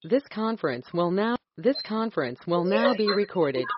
This conference will now be recorded.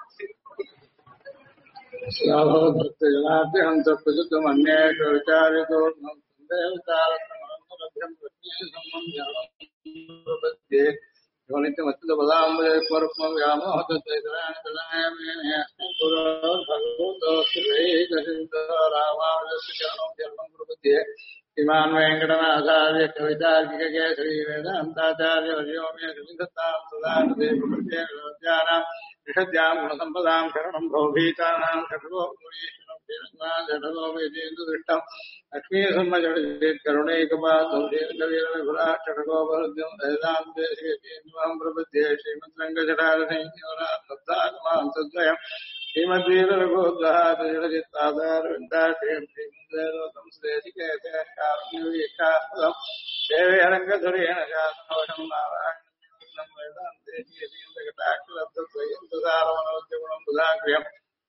इमान वेंकटनाथार्य कवितार्किक केसरी वेदांताचार्य वर्यो मे समिधत्तां सदा देवप्रत्यानां ऋषद्यां गुणसम्पदां शरणं भवभीतानां षट्को मुनीश्वरं श्रीरङ्गनाथ षट्को वेदेन्दुदृष्टं लक्ष्मीसम्मजडित् करुणैकपात्रं श्रीरङ्गवीरविभुरा षट्को वरुद्यं वेदान्ते श्रीतीन्द्वं प्रपद्ये श्रीमद्रङ्गजटारसंज्ञोनाथागमां तद्वयम् श्रीमद्वीररघोद्वहात् जलजित्तादारविन्दाश्रीं श्रीमद्वेदोतं श्रेधिकेतम् देवरङ्गधुरेण शासनवशं नारायणं वेदान्ते श्रीयन्तकटाक्षलब्धद्वयन्तसारमनोद्यगुणं बुधाग्र्यं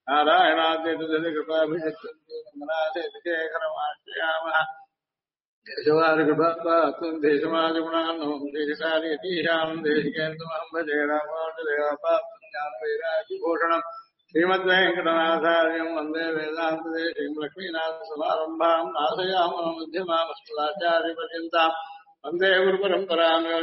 नारायणाद्यतुलकृपाभिषिक्तमनाथेतिशेखरमाश्रयामः देशवादिकृपात्मं देशमादिगुणान्नं देशकार्यतीशां देशिकेन्द्रमहं भजे रामानुजदेवपात्रं ज्ञानवैराग्यभूषणम् श्रीमद्वेंकटनाथार्यं वन्दे वेदान्तदेशीं लक्ष्मीनाथसमारम्भां नाथयामनमध्यमामस्तुलाचार्यपर्यन्तां वन्दे गुरुपरम्परां यो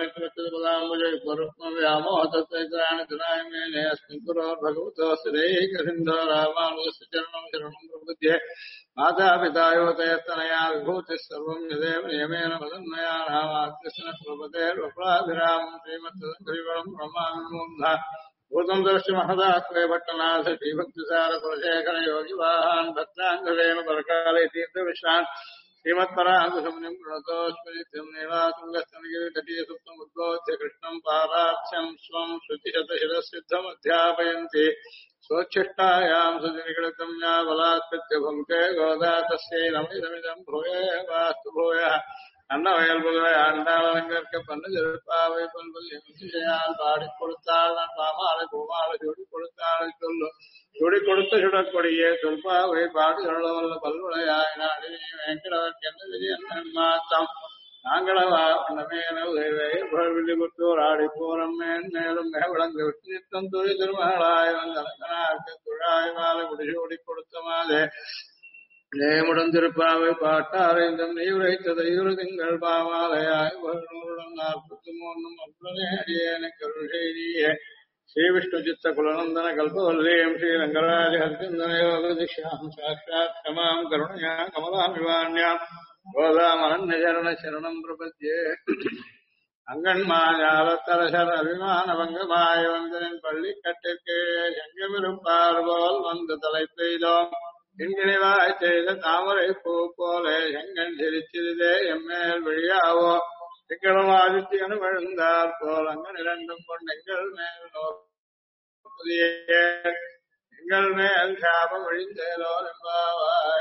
नित्यमच्युतपदाम्बुजैर्परुक्मव्यामोहतत्त्वैत्राणि मेने अस्मिन् गुरोर्भगवतोऽस्य दैकसिन्धो रामानुजस्य चरणं शरणं प्रपद्ये मातापिता योतयस्तनया विभूतिः सर्वं यदेव नियमेन मदन्मयानामात्यस्य स्वपतेर्वप्राभिरामं श्रीमत्तदङ्घ्रिवरं ब्रह्मानुमोन्धा भूतं दर्श्य महदात्वे भट्टनाथ श्रीभक्तिसार कुलशेखर योगिवाहान् भक्ताङ्गलेन परकाले तीर्थविश्रान् श्रीमत्पराङ्गसमुनिं प्रणतोऽस्मि नित्यं नेवातुङ्गस्तनगिरितटीय सुप्तमुद्बोध्य कृष्णं पारार्थ्यं स्वं श्रुतिशतशिरसिद्धमध्यापयन्ति स्वोच्छिष्टायां सुनिगडितं या बलात्कृत्य भुङ्क्ते गोदा तस्यै नमिदमिदं भूये वास्तु भूयः அன்னவயல்புகளை ஆண்டாளங்கற்க பண்ணு திருப்பாவை பல்வல்யால் பாடி கொடுத்தாள் பாமாலை பூமாலை சுடி கொடுத்தாளை சொல்லு சுடி கொடுத்த சுடற்கொடியே சொல்பாவை பாடி சொல்லவல்ல பல்வளையாய் நாடி வெங்கடவர்க்கு என்ன விதி என்ன மாத்தம் நாங்களவா உன்னமேன உதவி புத்தூர் ஆடி போரம் மேலும் மேவளங்க விஷ்ணித்தம் துளி திருமகளாய் வந்தனங்கனார்க்கு துழாய் மாலை முடிசூடி கொடுத்த மாதே ஜெயமுடன் திருப்பாவை பாட்டாரைந்தம் நீ உரைத்ததை இரு திங்கள் பாமாலையாய் 43 அப்புறனே அடியேன கருள் செய்தியே ஸ்ரீ விஷ்ணு சித்த குலநந்தன கல்பவல்லீம் ஸ்ரீரங்கராஜ ஹரிச்சந்தன யோக திஷ்யாம் சாட்சாத் கமாம் கருணையா கமலாமிவாண்யாம் கோதாமனன்யசரண சரணம் பிரபத்யே அங்கன்மாஞாலத்தரசர் அபிமான பங்கமாய வந்தனின் பள்ளி கட்டிற்கே செங்கமிருப்பார் போல் வந்து தலை பெய்தோம் என்கிணிவாய் செய்த தாமரை பூ போல செங்கன் சிரிச்சிருதே எம்மேல் வழியாவோ திங்களும் ஆதித்யனும் விழுந்தார் போல் அங்கன் இரண்டும் கொண்டு எங்கள் மேல் நோக்கிய எங்கள் மேல் சாபம் விழிந்தேலோ என்பாவாய்.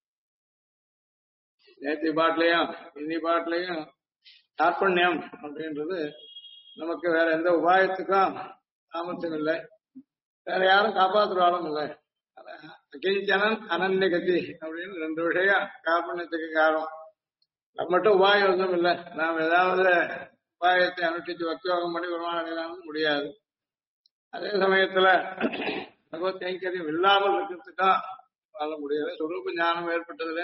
நேற்று பாட்டிலையும் இன்னி பாட்டிலையும் தாற்பண்யம் அப்படின்றது நமக்கு வேற எந்த உபாயத்துக்கும் சாமர்த்தியம் இல்லை, வேற யாரும் காப்பாற்றுவாலும் இல்லை. அகிஞ்சனன் அனன்யகதி அப்படின்னு 2 விஷயம் காப்பண்யத்துக்கு காரணம். நம்ம மட்டும் உபாயம் ஒன்றும் இல்லை, நாம் ஏதாவது உபாயத்தை அனுஷ்டித்து வக்கியோகம் பண்ணி வருமானம் அடையலாம்னு முடியாது. அதே சமயத்துல பகவத் கைங்கரியம் இல்லாமல் இருக்கிறதுக்கும் வாழ முடியாது. சுரூப ஞானம் ஏற்பட்டதுல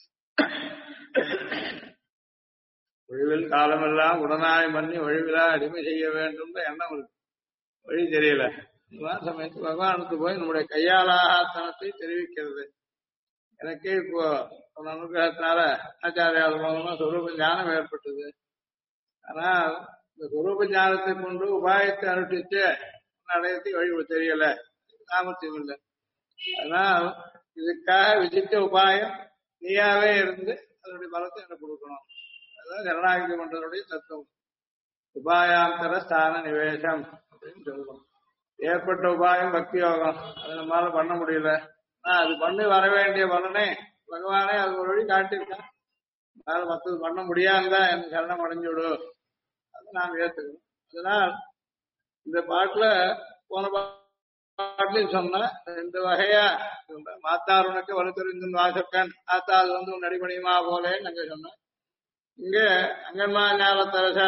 ஒழிவில் காலமெல்லாம் உடனாய் பண்ணி ஒழிவிலா அடிமை செய்ய வேண்டும் எண்ணம் இருக்கு, வழி தெரியல. சமயத்து பகவானுக்கு போய் நம்முடைய கையாலாத்தனத்தை தெரிவிக்கிறது. எனக்கே இப்போ அனுகிரகத்தினால ஆச்சாரியால் மூலமா சொரூப ஞானம் ஏற்பட்டது. ஆனா இந்த சொரூப ஞானத்தை கொண்டு உபாயத்தை அனுஷ்டிச்சு அடையத்துக்கு வழி தெரியல, சாமர்த்தியம் இல்லை. அதனால் இதுக்காக விசித்த உபாயம் நீயாவே இருந்து அதனுடைய பலத்தை எனக்கு கொடுக்கணும். அதான் ஜனநாயக மன்றனுடைய தத்துவம். உபாயாந்தர ஸ்தான நிவேசம் அப்படின்னு சொல்லணும். ஏற்பட்ட உபாயம் பக்தி யோகம், அதை நம்மளால பண்ண முடியல. அது பண்ணி வர வேண்டிய பலனை பகவானே அது ஒரு வழி காட்டியிருக்கான். அதனால மற்றது பண்ண முடியாதுதான் எனக்கு சரணம் அடைஞ்சுவிடு, அதை நாம் ஏற்றுக்கணும். அதனால் இந்த பாட்டுல போன பாட்டுலையும் சொன்ன 2 வகையா மாத்தாருனுக்கு வலுத்தறிந்து வாசக்கன் ஆத்தா அது உன் அடிபணியுமா போலேன்னு அங்க சொன்னேன். இங்க அங்கன்மா ஞானத்தரசர்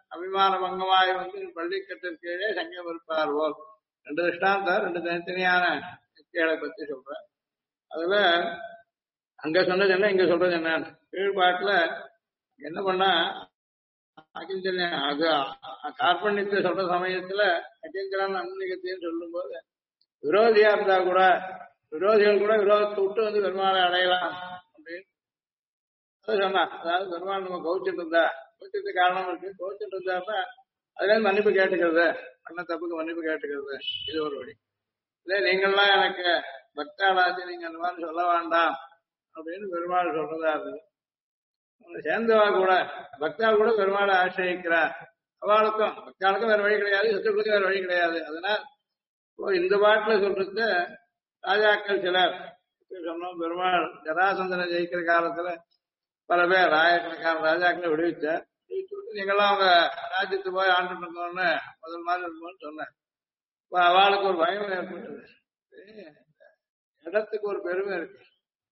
அபிமான பங்கமாய் வந்து பள்ளிக்கட்டிற்கு கீழே சங்கம் இருப்பார் போல். ரெண்டு திருஷ்டாந்தம், ரெண்டு தனித்தனியான கீழே பத்தி சொல்றேன். அதுல அங்க சொன்னது என்ன, இங்க சொல்றது என்ன? கீழ்பாட்டுல என்ன பண்ணா அகிஞ்சன்யம் அது கார்பண்யத்தை சொல்ற சமயத்துல அகிஞ்சலான அன்னிகத்தையும் சொல்லும் போது விரோதியா இருந்தா கூட விரோதிகள் கூட விரோதத்தை விட்டு வந்து பெருமாளை அடையலாம் அப்படின்னு சொன்னா. அதாவது பெருமாள் நம்ம கவுச்சிட்டு இருந்தா, கவுச்சத்துக்கு காரணம் இருக்கு, கவுச்சிட்டு இருந்தாருன்னா அதுல இருந்து மன்னிப்பு கேட்டுக்கிறது, பண்ண தப்புக்கு மன்னிப்பு கேட்டுக்கிறது, இது ஒரு வழி. இல்ல நீங்கள்லாம் எனக்கு பக்தாளாச்சு, நீங்க அந்த மாதிரி சொல்ல வேண்டாம் அப்படின்னு பெருமாள் சொல்றதா இருந்தது. சேர்ந்தவா கூட பக்தாள் கூட பெருமாளை ஆசிரியிக்கிறார். அவளுக்கும் பக்தாளுக்கும் வேற வழி கிடையாது, சத்துக்களுக்கும் வேற வழி கிடையாது. அதனால் இந்த பாட்டுல சொல்றது ராஜாக்கள் சிலர் சொன்னோம். பெருமாள் ஜராசந்தனை ஜெயிக்கிற காலத்துல பல பேர் ஆயிரக்கணக்கான ராஜாக்களை விடுவிச்சார். நீங்கெல்லாம் அவங்க ராஜ்யத்து போய் ஆண்டு இருந்தோன்னு முதல் மாதிரி இருந்தோம்னு சொன்னேன். அவளுக்கு ஒரு பயம் ஏற்பட்டது. இடத்துக்கு ஒரு பெருமை இருக்கு.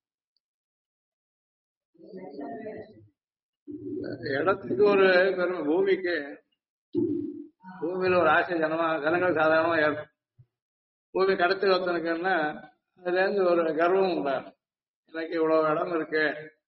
இடத்துக்கு ஒரு பெருமை, பூமிக்கு பூமியில ஒரு ஆசை ஜனங்கள் சாதாரணமா ஏற்படும். பூமி கடத்தி ஒருத்தனுக்குன்னா அதுல இருந்து ஒரு கர்வம் உண்டாகும். எனக்கு இவ்வளவு இடம் இருக்கு,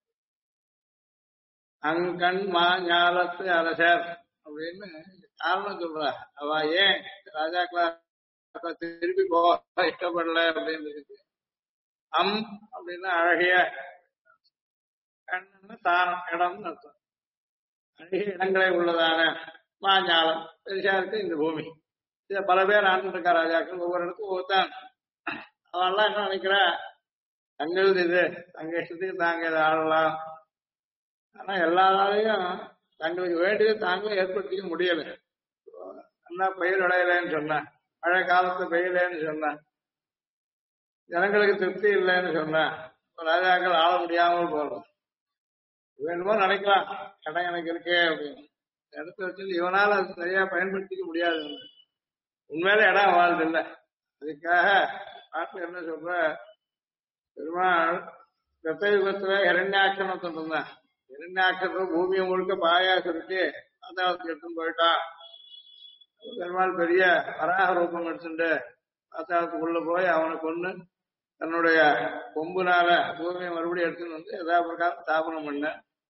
அங்கண் மா ஞாலத்து அரசர் அப்படின்னு காரணம் சொல்ற. அவ ஏன் ராஜாக்களா திருப்பி போக இஷ்டப்படல அப்படின்னு இருக்கு. அப்படின்னா அழகிய, கண்ணு தான் இடம்னு அர்த்தம். அழகிய இடங்களை உள்ளதான மாஞாலம் பெருசா இருக்கு இந்த பூமி. இத பல பேர் ஆண்டு இருக்கா ராஜாக்கள், ஒவ்வொரு இடத்துக்கும் ஒவ்வொருத்தான். அவெல்லாம் என்ன நினைக்கிறா, தங்களது இது தங்க இஷ்டத்துக்கு தாங்க இதை ஆளலாம். ஆனா எல்லாராலையும் தங்களுக்கு வேண்டியதை தாங்களும் ஏற்படுத்திக்க முடியல. நல்லா பயிர் விளையலன்னு சொன்னேன், மழை காலத்து பெய்யலன்னு சொன்னேன், ஜனங்களுக்கு திருப்தி இல்லைன்னு சொன்னேன், ராஜாக்கள் ஆள முடியாமல் போறோம். வேணுமோ நினைக்கலாம் இடம் எனக்கு இருக்கே அப்படின்னு, இடத்த வச்சு இவனால அது சரியா பயன்படுத்திக்க முடியாது. உண்மையில இடம் வாழ்ந்து இல்லை. அதுக்காக பாட்டு என்ன சொல்ற, பெருமாள் ரத்தயுகத்துல இரண்யாட்சணம் சொன்னான். இரண்யாட்சணம் பூமியை முழுக்க பாயா சுருட்டி பாத்தாளத்துக்கு எடுத்துன்னு போயிட்டான். பெருமாள் பெரிய வராக ரூபம் எடுத்துட்டு பாத்தாளத்துக்குள்ள போய் அவனை கொண்டு தன்னுடைய கொம்புனால பூமியை மறுபடியும் எடுத்துன்னு வந்து எதா பிரகாரம் ஸ்தாபனம் பண்ண.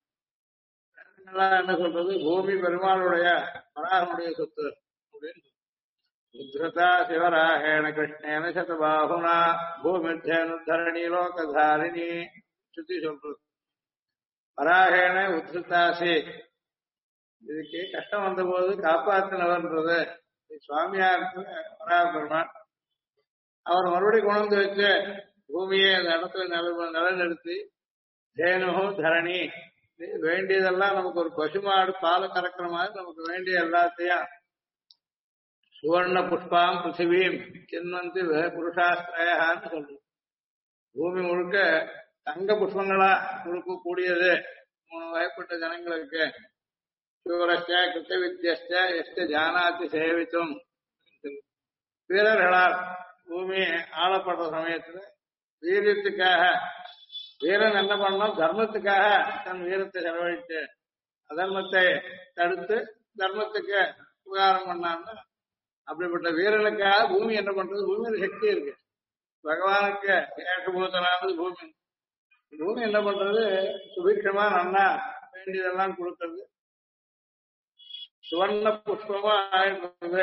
என்ன சொல்றது, பூமி பெருமாளுடைய வராகனுடைய சொத்து அப்படின்னு. உத்ரதா சிவராகேண கிருஷ்ணேன சதபாகுனா பூமித்தேனுத்தரணி லோகதாரிணி சுத்தி சொல்றது. வராகேன உத்ருதாசி, இதுக்கு கஷ்டம் வந்த போது காப்பாத்தினவர்ன்றது சுவாமியா இருக்கிற வராக பெருமான். அவர் மறுபடியும் கொண்டு வச்சு பூமியை அந்த இடத்துல நிலநிறுத்தி தேனு தரணி, வேண்டியதெல்லாம் நமக்கு ஒரு பசுமாடு பால கறக்கிற மாதிரி நமக்கு வேண்டிய எல்லாத்தையும் சுவர்ண புஷ்பாம் பிருத்திவீம் சின்வந்தி புருஷாஸ்திரயான்னு சொல்றது. பூமி முழுக்க தங்க புஷ்பங்களா கொடுக்கக்கூடியது 3 வகைப்பட்ட ஜனங்களுக்கு. சூரஸ்ய கிருத்த வித்யஸ்ய எஸ்ய ஜானாதி சேவித்தும். வீரர்களால் பூமி ஆளப்படுற சமயத்துல வீரத்துக்காக வீரன் என்ன பண்ணணும், தர்மத்துக்காக தன் வீரத்தை செலவழித்து அதர்மத்தை தடுத்து தர்மத்துக்கு உபகாரம் பண்ணான்னு, அப்படிப்பட்ட வீரனுக்காக பூமி என்ன பண்றது, பூமியில சக்தி இருக்கு. பகவானுக்கு ஏற்றுபூத்தனானது பூமி. பூமி என்ன பண்றது, சுபீட்சமா நன்னா வேண்டியதெல்லாம் கொடுக்கறது, சுவர்ண புஷ்பமா ஆயிடுறது.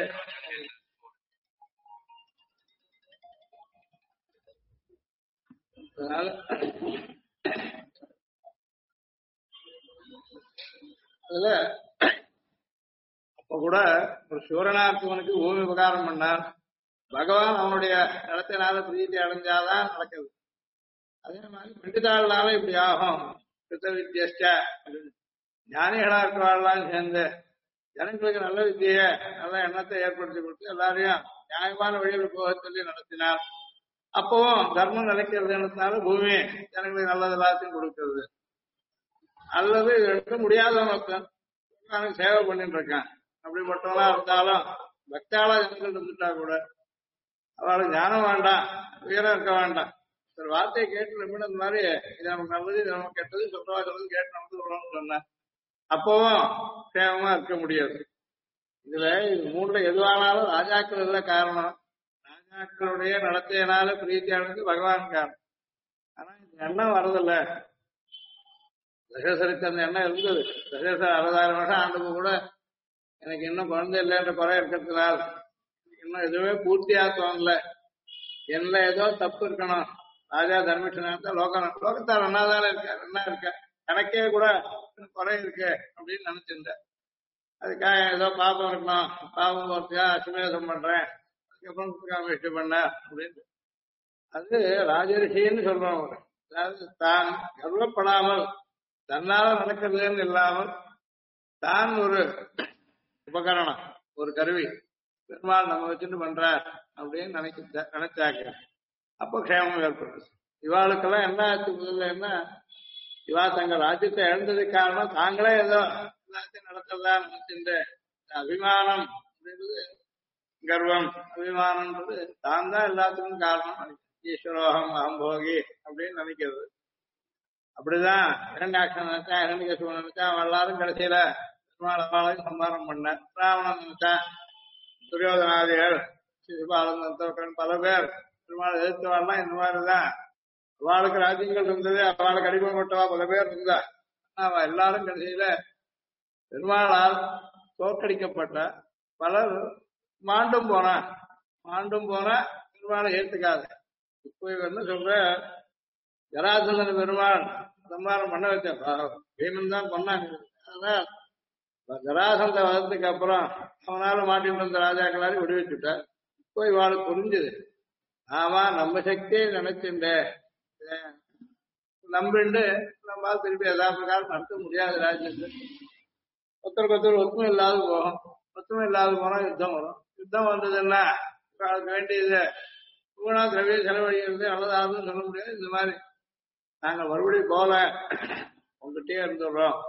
அதனால அதுல அப்ப கூட ஒரு சூரனார்த்தவனுக்கு பூமி உபகாரம் பண்ணார். பகவான் அவனுடைய நடத்தினால பிரீத்தி அடைஞ்சாதான் நடக்குது. அதே மாதிரி பண்டிதாள்னால இப்படி ஆகும். கிருத்த வித்யஸ்ட ஞானிகளா இருக்கிறவாள்லாம் சேர்ந்து ஜனங்களுக்கு நல்ல வித்திய நல்ல எண்ணத்தை ஏற்படுத்தி கொடுத்து எல்லாரையும் நியாயமான வழியில் போக சொல்லி நடத்தினார். அப்பவும் தர்மம் நிலைக்கிறதுனால பூமி ஜனங்களுக்கு நல்லது எல்லாத்தையும் கொடுக்கிறது. அல்லது எடுக்க முடியாதவனுக்கு சேவை பண்ணிட்டு இருக்கான். அப்படிப்பட்டவனா இருந்தாலும் பக்தாளா ஜனங்கள் இருந்துட்டா கூட அவளுக்கு ஞானம் வேண்டாம், வீரம் இருக்க வேண்டாம். ஒரு வார்த்தையை கேட்டு ரொம்ப இந்த மாதிரி இது நமக்கு நல்லது இது நமக்கு கெட்டது சொல்றதா சொல்றது கேட்டு நடந்து சொல்லணும்னு சொன்னேன். அப்பவும் சேவமா இருக்க முடியாது. இதுல இது மூணுல எதுவானாலும் ராஜாக்கள் இல்ல காரணம். ராஜாக்களுடைய நடத்தையினால பிரீத்தியானது பகவான் காரணம். ஆனா இந்த எண்ணம் வரதில்ல. தசேசருக்கு அந்த எண்ணம் இருந்தது. தசேசர் 60,000 வருஷம் ஆண்டுக்கு கூட எனக்கு இன்னும் குழந்தை இல்லைன்ற குறை இருக்கிறதுனால இன்னும் எதுவுமே பூர்த்தியா தோணல. என்ன ஏதோ தப்பு இருக்கணும். ராஜா தர்மிஷ்டனா லோகத்தார் அண்ணாதான இருக்க என்ன இருக்க எனக்கே கூட குறை இருக்கு அப்படின்னு நினைச்சிருந்தேன். அதுக்காக ஏதோ பாபம் இருக்கணும், பாபம் போறதுக்கா அசுமேதம் பண்றேன், அதுக்கப்புறம் இஷ்டம் பண்ண அப்படின்னு அது ராஜரிஷின்னு சொல்றோம். அதாவது தான் கர்வப்படாமல் தன்னால நடக்கிறதுன்னு இல்லாமல் தான் ஒரு உபகரணம், ஒரு கருவி பெருமாள் நம்ம வச்சுட்டு பண்றார் அப்படின்னு நினைச்சாங்க. அப்போ க்ஷேமம் ஏற்படுது. இவாளுக்கெல்லாம் என்ன ஆச்சு முதல்ல என்ன, இவா தங்க ராஜ்யத்தை இழந்ததுக்கு காரணம் தாங்களே ஏதோ எல்லாத்தையும் நடத்ததா நினைச்சிருந்த அபிமானம் அப்படின்றது, கர்வம் அபிமானம்ன்றது தான் தான் எல்லாத்துக்கும் காரணம். ஈஸ்வரோகம் அகம்போகி அப்படின்னு நினைக்கிறது. அப்படிதான் இரண்டாட்சம் நினைச்சா, இரண்டிகேசுவன் நினைச்சா, அவன் எல்லாரும் கடைசியில பெருமாளையும் சம்பாரம் பண்ண. ராவணன் நினைச்சா, துரியோதனாதிகள், சிசுபாலன், பல பேர் பெருமாள் எதிர்த்தவாள்லாம் இந்த மாதிரிதான். அவளுக்கு ராஜ்யங்கள் இருந்தது, அவளுக்கு அடிமைப்பட்டவா பல பேர் இருந்தா. அவ எல்லாரும் கடைசியில பெருமாளால் தோற்கடிக்கப்பட்ட பலர் மாண்டும் போனா பெருமாளை ஏத்துக்காது. இப்போ என்ன சொல்ற, ஜராசந்தன பெருமாள் சம்பாரம் பண்ண வச்ச பீமன் தான் பண்ணாங்க. அதான் ஜராசந்த வதத்துக்கு அப்புறம் அவனால மாட்டிட்டு வந்த ராஜாக்களாரையும் விடுவிச்சுட்டார். இப்போ இவாளுக்கு புரிஞ்சுது, ஆமா நம்ம சக்தியை நினைச்சுட்ட நம்பிண்டு நம்ம திருப்பி பிரகாரம் நடத்த முடியாது. ராஜ்யத்தை ஒருத்தருக்கு ஒத்துமை இல்லாத போகும். ஒத்துமை இல்லாத போனா யுத்தம் வரும். யுத்தம் வந்ததுன்னா அதுக்கு வேண்டியது பூனா திரவிய செலவழிக்கிறது நல்லதாகுதுன்னு சொல்ல முடியாது. இந்த மாதிரி நாங்க மறுபடியும் போல உங்ககிட்டயே இருந்துடுறோம்.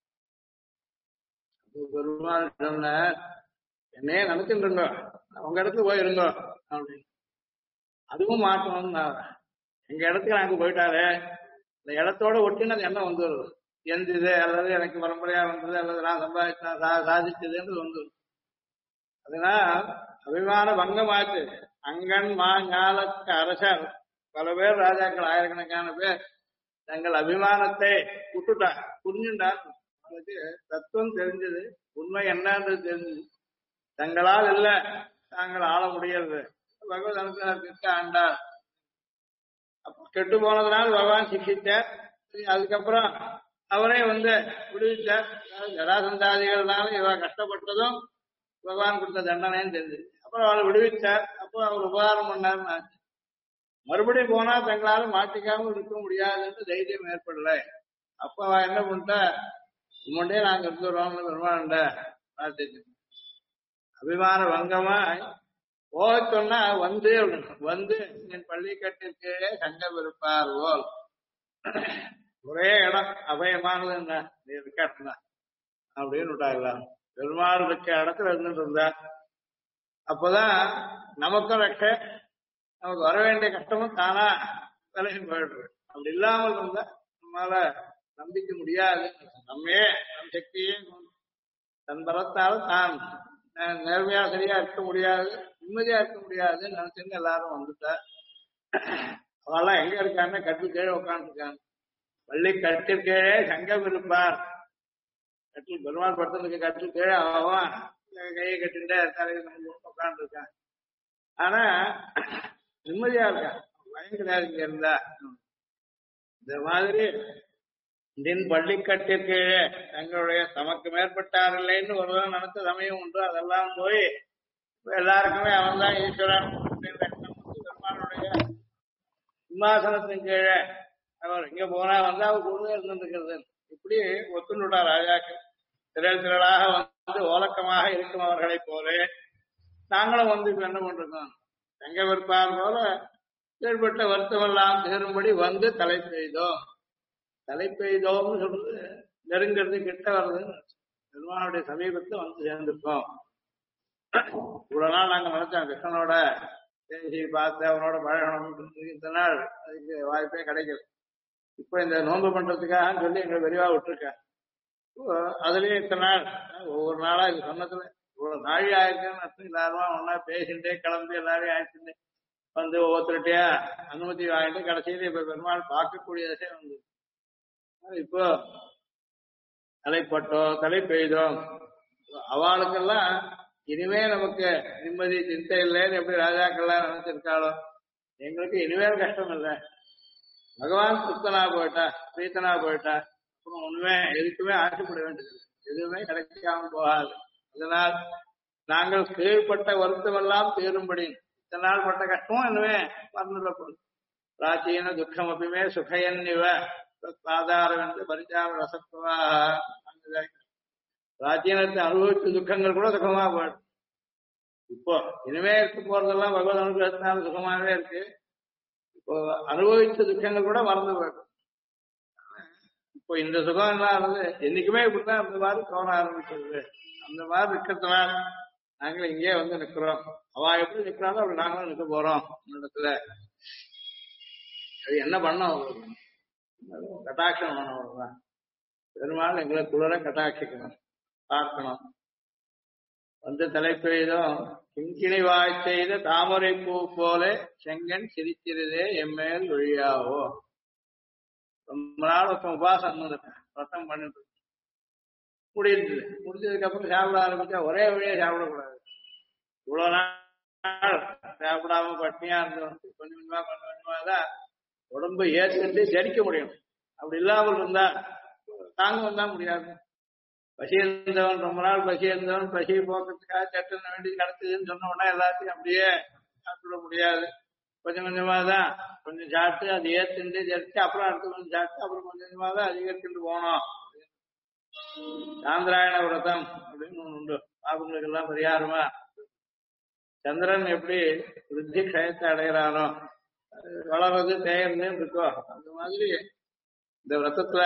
பெருமாள் சொன்ன என்னையே நினைச்சுட்டு இருந்தோம், உங்க இடத்துக்கு போய் இருந்தோம் அப்படின்னு. அதுவும் மாற்றணும்னு எங்க இடத்துக்கு நாங்க போயிட்டாரு, இந்த இடத்தோட ஒட்டினது என்ன வந்துடுது, எந்தது அல்லது எனக்கு பரம்பரையா வந்தது அல்லது நான் சாதிச்சதுன்றது வந்துடும். அதனால் அபிமான பங்கமாச்சு. அங்கன் மா ஞாலத்து அரசர் பல பேர் ராஜாக்கள் ஆயிரக்கணக்கான பேர் தங்கள் அபிமானத்தை விட்டுட்டார், புரிஞ்சுட்டார். அவனுக்கு தத்துவம் தெரிஞ்சது, உண்மை என்னன்றது தெரிஞ்சது. தங்களால் இல்ல தாங்கள் ஆள முடியாது. பகவத் அனுகிரகத்திற்கு ஆண்டார். கெட்டு போனதுனால பகவான் சிக்கிச்சார். அதுக்கப்புறம் அவரே விடுவிச்சார். ஜராசந்தாதிகள்னால இவ கஷ்டப்பட்டதும் பகவான் கொடுத்த தண்டனைன்னு தெரிஞ்சு அப்புறம் அவளை விடுவிச்சார். அப்போ அவர் உபகாரம் பண்ணாருன்னு ஆச்சு. மறுபடியும் போனா தங்களால மாட்டிக்காம இருக்க முடியாதுன்னு தைரியம் ஏற்படல. அப்ப அவ என்ன பண்ணிட்டா, முன்னே நாங்க இருந்துடுறோம்னு பெருமாண்ட பிரார்த்திச்சு அபிமான பங்கமா போக சொன்னா வந்து என் பள்ளிக்கட்டிற்கு சங்கம் இருப்பார் போல். ஒரே இடம் அபயமானது என்ன நீ இருக்காட்டுனா அப்படின்னு விட்டாங்களா. பெருமாள் இருக்க இடத்துல இருந்துட்டு இருந்தா அப்பதான் நமக்கும் ரட்ச, நமக்கு வர வேண்டிய கஷ்டமும் தானா விலகி போயிடுறது. அப்படி இல்லாமல் இருந்தா நம்மளால நம்பிக்க முடியாது. நம்மே நம் சக்தியே தன் பலத்தால் தான் நேர்மையா சரியா இருக்க முடியாது, நிம்மதியா இருக்க முடியாதுன்னு நினைச்சுன்னு எல்லாரும் வந்துட்டா. அவெல்லாம் எங்க இருக்கான்னு கட்டில் கீழே உட்காந்துருக்காங்க. பள்ளி கட்டில் கீழே சங்கம் இருப்பார். கட்டில் பெருமாள் படுத்துறதுக்கு கட்டில் கீழே அவன் கையை கட்டிட்டு தலையை உட்காந்து இருக்கான். ஆனா நிம்மதியா இருக்கான், பயம் கிடையாது. இங்க இருந்தா இந்த மாதிரி தின் பள்ளிக்கட்டிற்கு தங்களுடைய தமக்கு மேற்பட்டார் இல்லைன்னு ஒருவன் நினைச்ச சமயம் உண்டு. அதெல்லாம் போய் எல்லாருக்குமே அவன் தான் ஈஸ்வரன் பெருமானுடைய சிம்மாசனத்தின் கீழே அவர் இங்க போனா அவர் கூட இருந்துருக்கிறது. இப்படி ஒத்துணுட்டார் ராஜாக்கு. திரளாக ஓலக்கமாக இருக்கும் அவர்களைப் போல நாங்களும் இப்ப என்ன பண்றோம், தங்க விற்பார் போல ஏற்பட்ட வருத்தம் எல்லாம் சேரும்படி தலை பெய்தோம். தலை பெய்தோம்னு சொல்றது நெருங்கிறது, கிட்ட வர்றதுன்னு பெருமானுடைய சமீபத்தை சேர்ந்திருக்கோம். இவ்வளவு நாள் நாங்க நினைச்சோம் கிருஷ்ணனோட பேசி பார்த்து அவனோட பழகணும், இந்த நாள் அதுக்கு வாய்ப்பே கிடைக்கல. இப்ப இந்த நோன்பு பண்றதுக்காக சொல்லி எங்களை விரிவா விட்டுருக்கேன். அதுலயும் இத்தனை நாள் ஒவ்வொரு நாளா இது சொன்னதுல இவ்வளவு நாழி ஆயிருக்குன்னு அர்த்தம். எல்லாருமா ஒன்னா பேசிட்டே கிளம்பி எல்லாரையும் ஆயிடுச்சு வந்து ஒவ்வொருத்தருட்டையா அனுமதி வாங்கிட்டு கடைசியில இப்ப பெருமாள் பார்க்கக்கூடிய தசை வந்து இப்போ தலைப்பட்டோ தலை பெய்தோம் அவளுக்கெல்லாம் இனிமே நமக்கு நிம்மதி சிந்தை இல்லைன்னு எப்படி ராஜாக்கள்லாம் நினைச்சிருக்காளோ எங்களுக்கு இனிமேல் கஷ்டம் இல்லை. பகவான் சுத்தனா போயிட்டா பிரீத்தனா போயிட்டா அப்புறம் ஒண்ணுமே எதுக்குமே ஆசைப்பட வேண்டியது எதுவுமே கிடைக்காம போகாது. அதனால் நாங்கள் கீழ்பட்ட வருத்தம் எல்லாம் தீரும்படி இத்தனை நாள் பட்ட கஷ்டமும் இன்னுமே மறந்துள்ள போகுது. பிராச்சீன துக்கம் அப்பயுமே சுகையன்னிவ ஆதாரம் என்று பரிச்சார ரசத்துவாக பிராச்சீனத்தை அனுபவிச்ச துக்கங்கள் கூட சுகமா போயிடும். இப்போ இனிமே இருக்க போறதெல்லாம் பகவத் அனுகிரகத்தினால சுகமாவே இருக்கு. இப்போ அனுபவிச்ச துக்கங்கள் கூட மறந்து போயிடும். இப்போ இந்த சுகம் இல்லாதது என்னைக்குமே இப்படிதான் அந்த மாதிரி தோண ஆரம்பிச்சது. அந்த மாதிரி இருக்கிறதுனால நாங்கள் இங்கே வந்து நிக்கிறோம். அவ எப்படி நிக்கிறாங்களோ அப்படி நாங்களும் நிக்க போறோம் இடத்துல. அது என்ன பண்ணோம் கட்டாட்சம் பண்ணவங்கதான் பெருமாள் எங்களை குளிர கட்டாட்சிக்கணும் பார்க்கணும். வந்து தலைப்பெய்தும் கிங்கிணி வாய் செய்த தாமரை பூ போல செங்கன் சிரிக்கிறதே எம்மேல் ஒழியாவோ. ரொம்ப நாள் ஒருத்தன் உபாசம் ரத்தம் பண்ணிட்டு முடிஞ்சது. முடிஞ்சதுக்கு அப்புறம் சாப்பிட ஆரம்பிச்சா ஒரே வழியா சாப்பிடக்கூடாது. இவ்வளவு நாள் சாப்பிடாம பட்னியா இருந்து கொஞ்சம் கொஞ்சமா தான் உடம்பு ஏற்றுக்கிட்டு ஜரிக்க முடியும். அப்படி இல்லாமல் இருந்தா தாங்க வந்தா முடியாது. பசி இருந்தவன் ரொம்ப நாள் பசி இருந்தவன் பசியை போக்குறதுக்காக சட்டம் வேண்டி கிடக்குதுன்னு சொன்ன உடனே எல்லாத்தையும் அப்படியே சாப்பிட முடியாது. கொஞ்சம் கொஞ்சமா தான் கொஞ்சம் சாப்பிட்டு அது ஏற்றுண்டு ஜரிச்சு அப்புறம் அடுத்து கொஞ்சம் சாப்பிட்டு அப்புறம் கொஞ்சம் கொஞ்சமா தான் அதிகரிச்சுட்டு போனோம். சாந்திராயண விரதம் அப்படின்னு ஒண்ணு உண்டு. பாபங்களுக்கு எல்லாம் பரிகாரமா சந்திரன் எப்படி விருத்தி கயத்தை அடைகிறானோ வளர்றது தேர்ந்தேன்னு இருக்கோ அந்த மாதிரி இந்த விரதத்துல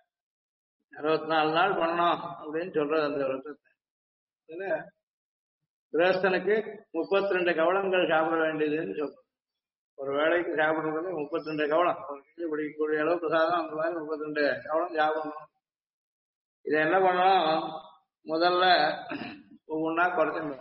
64 நாள் பண்ணணும் அப்படின்னு சொல்றது. அந்த விரதத்தை இதுல கிரகஸ்தனுக்கு 32 கவளங்கள் சாப்பிட வேண்டியதுன்னு சொல்றோம். ஒரு வேளைக்கு சாப்பிடுறது 32 கவளம் பிடிக்கக்கூடிய அளவு பிரசாதம் அந்த மாதிரி 32 கவளம் சாப்பிடணும். இதை என்ன பண்ணணும் முதல்ல ஒவ்வொன்னா குறைச்சிடணும்.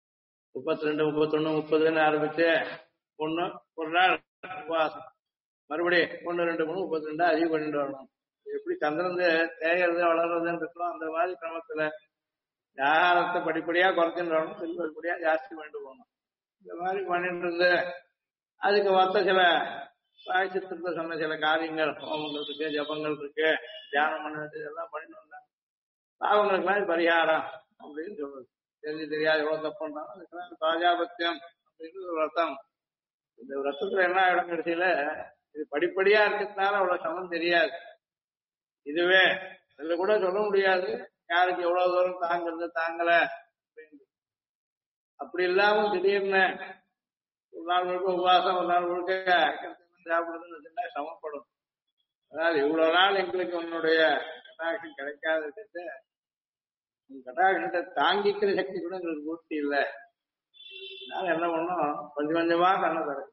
32 31 30ன்னு ஆரம்பிச்சு ஒண்ணு ஒரு நாள் உபவாசம் மறுபடியும் 1 2 3 32 அதிகம் பண்ணிட்டு வரணும். எப்படி சந்திரந்து தேயறது வளர்றதுன்னு இருக்கணும் அந்த மாதிரி கிரமத்துல ஆகாரத்தை படிப்படியா குறைச்சுட்டு வரணும். செல்வ படிப்படியா ஜாஸ்தி பண்ணிட்டு போகணும். இந்த மாதிரி பண்ணிட்டு இருந்து அதுக்கு மொத்த சில பாய்ச்சித்திரத்தை சொன்ன சில காரியங்கள் ஹோமங்கள் இருக்கு ஜபங்கள் இருக்கு தியானம் பண்ணது இதெல்லாம் பண்ணிட்டு வந்தாங்க. பாவங்களுக்கெல்லாம் பரிகாரம் அப்படின்னு சொல்றது. தெரிஞ்சு தெரியாது எவ்வளவு தப்பு பண்றாங்க. அதுக்கெல்லாம் ராஜாபத்தியம் அப்படின்னு ஒரு விரதம். இந்த விரதத்துல என்ன இடம் கடைசியில இது படிப்படியா இருக்கிறதுனால அவ்வளவு சமம் தெரியாது. இதுவே இதுல கூட சொல்ல முடியாது யாருக்கு எவ்வளவு தூரம் தாங்கிறது தாங்கல அப்படின்னு. அப்படி இல்லாம திடீர்னு ஒரு நாள் முழுக்க உபவாசம் ஒரு நாள் முழுக்க சாப்பிடுறதுன்னு சமப்படும். அதாவது இவ்வளவு நாள் எங்களுக்கு உன்னுடைய கட்டாட்சம் கிடைக்காதது கட்டாட்சத்தை தாங்கிக்கிற சக்தி கூட எங்களுக்கு பூர்த்தி இல்லை. அதனால என்ன பண்ணோம் கொஞ்சம் கொஞ்சமா கண்ணை திறக்கும்.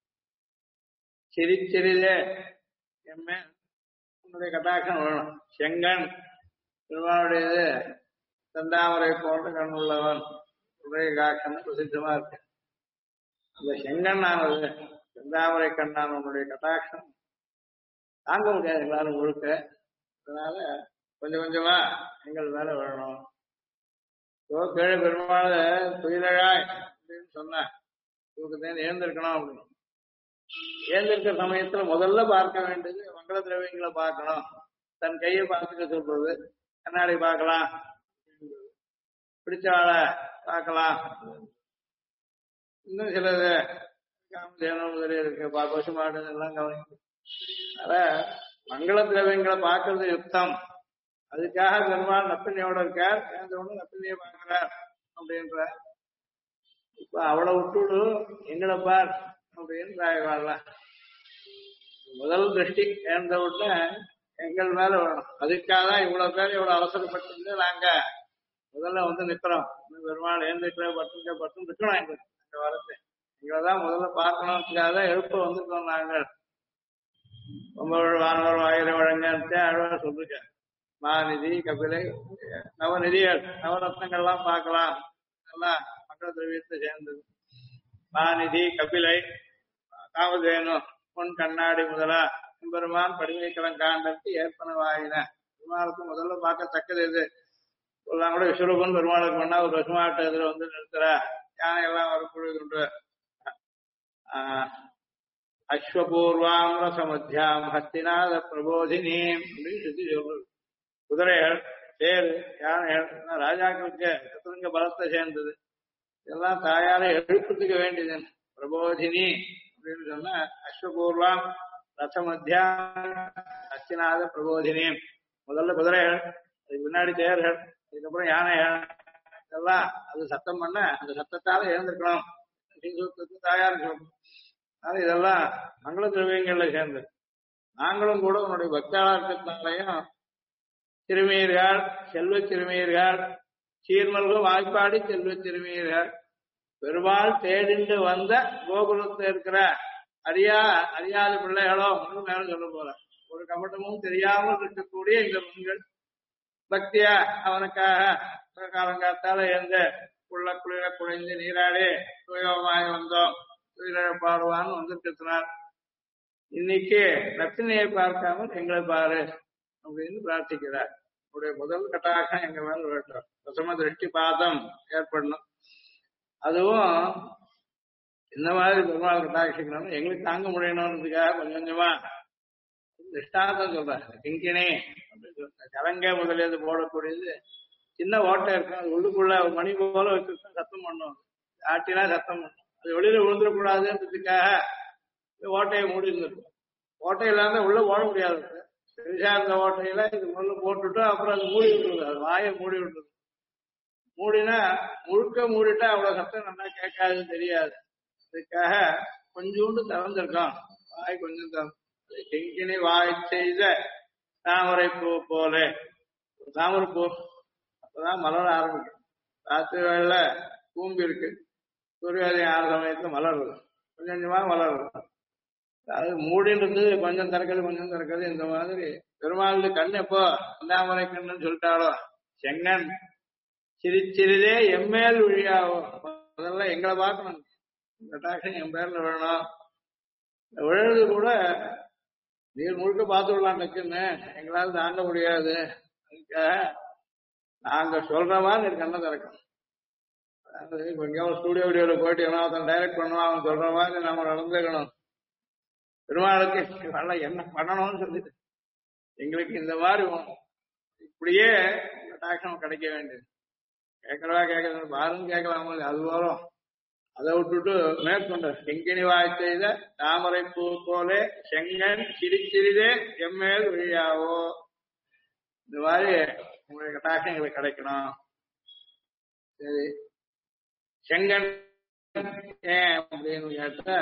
சிரிச்சிறிதே எம்மே உன்னுடைய கட்டாட்சம் வேணும். செங்கன் பெருமாளுடையது செந்தாமரை போன்ற கண் உள்ளவன் உடைய காட்சம் பிரசித்தமா இருக்கு. அந்த செங்கன் ஆனது செந்தாமரை கண்ணான் உன்னுடைய கட்டாட்சம் தாங்க முடியாது எல்லாரும் முழுக்க. அதனால கொஞ்சம் கொஞ்சமா எங்கள் மேல வேணும். கீழே பெருமாள் துயிலழாய் அப்படின்னு சொன்ன தூக்கத்தேன் ஏந்திருக்கணும் அப்படின்னு. ஏந்திருக்கிற சமயத்துல முதல்ல பார்க்க வேண்டியது மங்கள திரவியங்களை பார்க்கணும். தன் கையை பார்த்துக்க சொல்றது. கண்ணாடி பார்க்கலாம், பிடிச்சால பார்க்கலாம், இன்னும் சிலது காமதேனு இருக்கு பசு மாடு எல்லாம் கவனிக்கும். அதனால மங்கள திரவியங்களை பார்க்கறது யுக்தம். அதுக்காக பெருமாள் நப்பினியோட இருக்கார். ஒண்ணு நப்பினியை பார்க்கிறார் அப்படின்ற. இப்ப அவளை விட்டுடு எங்களை பார் அப்படின்னு முதல் திருஷ்டி சேர்ந்த உடனே எங்கள் மேல வேணும். அதுக்காக தான் இவ்வளவு பேர் இவ்வளவு அவசரப்பட்டு நாங்க முதல்ல வந்து நிக்கிறோம். பெருமாள் ஏந்திருக்கிற பட்டு நிக்கணும். எங்களுக்கு வரது எங்களைதான் முதல்ல பார்க்கணும்னுக்காக தான் எழுப்ப வந்துருக்கோம். நாங்கள் ரொம்ப வானவர் ஆயிரம் வழங்கன்ட்டு அழகா சொல்லிருக்க. மகாநிதி கபிலை நவநிதிகள் நவரத்னங்கள்லாம் பார்க்கலாம் எல்லாம் மங்கள திரவியத்தை சேர்ந்தது. மாநிதி, கபிலை, காமதேனு, பொன் கண்ணாடி முதலா எம்பெருமான் படிமைக்களம் காண்டற்கு ஏற்பனவாயின. பெருமாளுக்கு முதல்ல பார்க்கத்தக்கது எது சொல்லலாம் கூட, விஸ்வரூபன் பெருமாளுக்கு பண்ணா ஒரு பசுமாட்டு எதிர வந்து நிறுத்துறா, யானை எல்லாம் வரக்கூடிய அஸ்வபூர்வாம் ரசமத்தியாம் ஹஸ்திநாத பிரபோதினீம் அப்படின்னு சொல்லி சொல்றது. குதிரைகள், தேர், யானைகள் ராஜாக்களுக்கு சத்துருங்க பலத்தை சேர்ந்தது. இதெல்லாம் தாயாரை எழுப்புறதுக்கு வேண்டியது. பிரபோதினி அப்படின்னு சொன்னா அஸ்வபூர்வாம் ரசமத்தியாம் ஹஸ்திநாத பிரபோதினீம். முதல்ல குதிரைகள், அதுக்கு முன்னாடி தேர்கள், அதுக்கப்புறம் யானைகள். இதெல்லாம் அது சத்தம் பண்ண அந்த சத்தத்தால எழுந்திருக்கணும் தாயார் சொல்லணும். அதனால இதெல்லாம் மங்கள திரவியங்கள்ல சேர்ந்தது. நாங்களும் கூட உன்னுடைய பக்தாளா இருக்கிறதுனாலையும் திருமீர்கள், செல்வ திருமீர்கள், சீர்மல்கள் வாய்ப்பாடி செல்வ திருமீர்கள், பெருமாள் தேடிண்டு வந்த கோகுலத்தில் இருக்கிற அறியாத பிள்ளைகளோ ஒன்று மேல சொல்ல போற ஒரு கபட்டமும் தெரியாமல் இருக்கக்கூடிய இந்த பெண்கள் பக்தியா அவனுக்காக காலங்காத்தால எழுந்த உள்ள குளிர குழைந்து நீராடி துயோகமாக வந்தோம், துயிலப்பாடுவான்னு வந்திருக்கிறார். இன்னைக்கு ரத்தினையை பார்க்காமல் எங்களை பாரு அப்படின்னு பிரார்த்திக்கிறார். உடைய முதல் கட்டாகம் எங்க மேல வேண்டும். பிரசம திருஷ்டி பாதம் ஏற்படணும். அதுவும் இந்த மாதிரி பெருமாள் கட்டாட்சிக்கணும் எங்களுக்கு தாங்க முடியணும்ன்றதுக்காக கொஞ்சம் கொஞ்சமா திஷ்டாந்தம் சொல்றாரு. கிங்கிணி அப்படின்னு சொல்ற கலங்க முதலியது போடக்கூடியது சின்ன ஓட்டை இருக்கும். அது உள்ளுக்குள்ள மணி போல வச்சு சத்தம் பண்ணும். ஆட்டினா சத்தம் பண்ணும். அது வெளியில விழுந்துடக்கூடாதுன்றதுக்காக ஓட்டையை மூடி இருந்திருக்கும். ஓட்டை இல்லாம உள்ள போட முடியாது. பெருசா இருந்த ஓட்டையில இது உள்ள போட்டுட்டு அப்புறம் அது மூடி விட்டுருது. அது வாயை மூடி விட்டுருது. மூடினா முழுக்க மூடிட்டா அவ்வளவு சத்தம் நல்லா கேட்காதுன்னு தெரியாது. அதுக்காக கொஞ்சோண்டு திறந்திருக்கோம். வாய் கொஞ்சம் திறந்து கிங்கிணி வாய் செய்த தாமரை பூ போல. தாமரை பூ அப்பதான் மலர ஆரம்பிக்கும். ராத்திரி வேளையில கூம்பி இருக்கு, சூரியோதயம் ஆறு சமயத்துல மலருது, கொஞ்சம் கொஞ்சமா மலருது. அது மூடின்றது கொஞ்சம் திறக்கிறது கொஞ்சம் திறக்கிறது. இந்த மாதிரி பெருமாள் கண் எப்போ தாமரை கண்ணுன்னு சொல்லிட்டாலோ செங்கன் சிரிச்சிறிதே எம்மேல் விழியாகும். அதெல்லாம் எங்களை பார்க்கணும். இந்த டாக்ஷன் என் பேர்ல விழணும். விழுறது கூட நீர் முழுக்க பார்த்து விடலாம் டக்குன்னு, எங்களால் தாண்ட முடியாது. அதுக்காக நாங்க சொல்ற மாதிரி நீர் கண்ணை திறக்கணும். அதாவது இப்ப எங்கேயாவது ஸ்டூடியோ வீடியோல போயிட்டு எவனா ஒருத்தன் டைரக்ட் பண்ணுவான், அவன் சொல்ற மாதிரி நம்ம நடந்துக்கணும். பெருமாளுக்கு என்ன பண்ணணும்னு சொல்லிட்டு எங்களுக்கு இந்த மாதிரி இப்படியே டாக்ஷன் கிடைக்க வேண்டியது. கேட்கறவா கேட்கறது பாருன்னு கேட்கலாமோ அது வரும். அதை விட்டுட்டு மேற்கொண்ட செங்கினி வாய் செய்த தாமரை பூ போல செங்கன் சிரிச்சிறிதே எம்மேல் விழியாவோ. இந்த மாதிரி உங்களுக்கு கட்டாட்சம் எங்களுக்கு கிடைக்கணும். சரி, செங்கன் ஏன் அப்படின்னு கேட்டா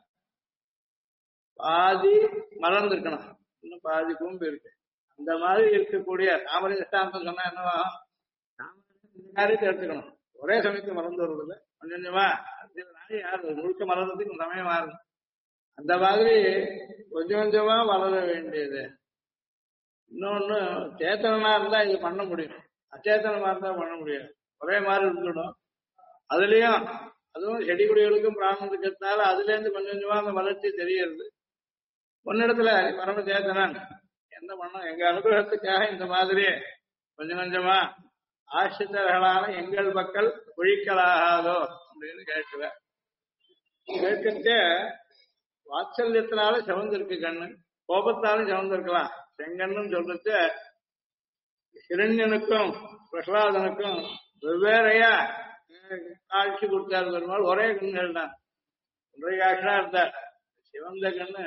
பாதி மலர்ந்துருக்கணும், இன்னும் பாதி கூம்பு இருக்கு. அந்த மாதிரி இருக்கக்கூடிய தாமரை திஷ்டாந்தம் சொன்னா என்னவா, காரியத்தை எடுத்துக்கணும். ஒரே சமயத்துல மறந்து வருவதில்லை, கொஞ்சம் கொஞ்சமா யார் முழுக்க மலர்றதுக்கு சமயம் மாறும். அந்த மாதிரி கொஞ்சம் கொஞ்சமா வளர வேண்டியது. இன்னொன்னு சேத்தனமா இருந்தா இது பண்ண முடியும், அச்சேத்தனமா இருந்தா பண்ண முடியாது. ஒரே மாதிரி இருந்துடும். அதுலயும் அதுவும் செடி கொடிகளுக்கும் பிராணம் இருக்கிறதுனால அதுல இருந்து கொஞ்சம் கொஞ்சமா அந்த வளர்ச்சி தெரிகிறது. ஒன்னிடத்துல பரம சேத்தனன் என்ன பண்ணும், எங்க அனுகிரகத்துக்காக இந்த மாதிரி கொஞ்சம் கொஞ்சமா ஆசிரியர்களான எங்கள் மக்கள் ஒழிக்கலாகாதோ அப்படின்னு கேட்கல. கேட்க வாத்சல்யத்தினால சிவந்திருக்கு கண்ணு, கோபத்தாலும் சிவந்திருக்கலாம். செங்கன்னு சொல்றது ஹிரண்யனுக்கும் பிரகலாதனுக்கும் வெவ்வேறையா காட்சி கொடுத்தாரு பெருமாள். ஒரே கண்கள் தான், ஒரே காட்சியா இருந்தார். சிவந்த கண்ணு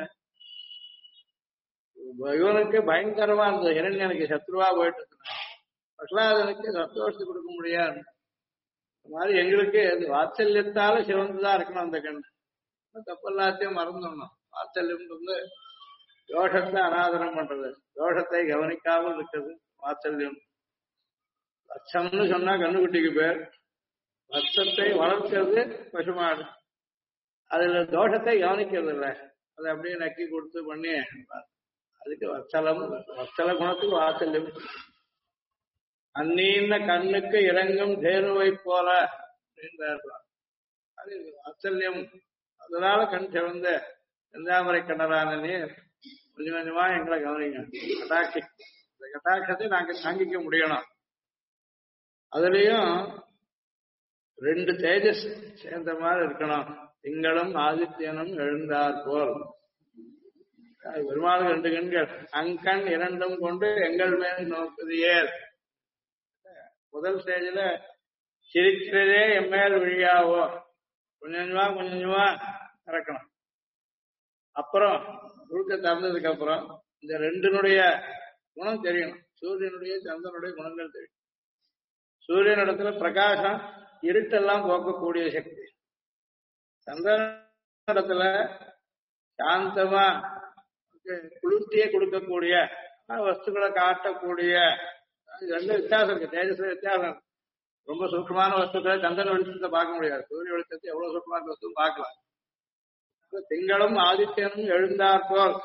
இவனுக்கு பயங்கரமா இருந்தது, ஹிரண்யனுக்கு சத்ருவா போயிட்டு இருந்தான். பிரகலாதனுக்கு சந்தோஷத்தை கொடுக்க முடியாது. இந்த மாதிரி எங்களுக்கு அது வாத்சல்யத்தால சிவந்துதான் இருக்கணும் அந்த கண். தப்பெல்லாத்தையும் மறந்துடணும். வாத்சல்யம்ன்றது தோஷத்தை அனாதரம் பண்றது, தோஷத்தை கவனிக்காமல் இருக்கிறது வாத்சல்யம். வச்சம்னு சொன்னா கண்ணுக்குட்டிக்கு பேர். வச்சத்தை வளர்க்கிறது பசுமாடு, அதுல தோஷத்தை கவனிக்கிறது இல்லை, அதை அப்படியே நக்கி கொடுத்து பண்ணி அதுக்கு வச்சலம். வச்சல குணத்துக்கு வாத்சல்யம். அந்நீந்த கண்ணுக்கு இறங்கும் தேனுவை போல அப்படின்றார். அது வாத்சல்யம், அதனால கண் சிவந்த செந்தாமரை கண்ணரான நீர் கொஞ்சம் கொஞ்சமா எங்களை கவனிங்க. கட்டாட்சி, இந்த கட்டாட்சத்தை நாங்க தாங்கிக்க முடியணும். அதுலயும் 2 தேஜஸ் சேர்ந்த மாதிரி இருக்கணும். திங்களும் ஆதித்யனும் எழுந்தார் போல். பெருமாள் 2 கண்கள், அங்கண் 2 கொண்டு எங்கள் மேல் நோக்குது ஏர். முதல் ஸ்டேஜ்ல சிரிக்கிறதே எம்மேல் விழியாவோ, கொஞ்சம் கொஞ்சமா இறக்கணும். அப்புறம் முழுக்க திறந்ததுக்கு அப்புறம் இந்த 2னுடைய குணம் தெரியணும். சூரியனுடைய சந்திரனுடைய குணங்கள் தெரியும். சூரியன் இடத்துல பிரகாசம், இருட்டெல்லாம் போக்கக்கூடிய சக்தி. சந்திரன் இடத்துல சாந்தமா குளிர்ச்சியை கொடுக்கக்கூடிய வஸ்துக்களை காட்டக்கூடிய, 2 வித்தியாசம் இருக்கு. தேஜஸ்ல வித்தியாசம். ரொம்ப சூக்ஷமான வஸ்துக்களை சந்திரன் வெளிச்சத்தை பார்க்க முடியாது. சூரிய வெளிச்சத்தை எவ்வளவு சூக்ஷமான வஸ்து பார்க்கலாம். திங்களும் ஆதித்யனும் எழுந்தார் போல்.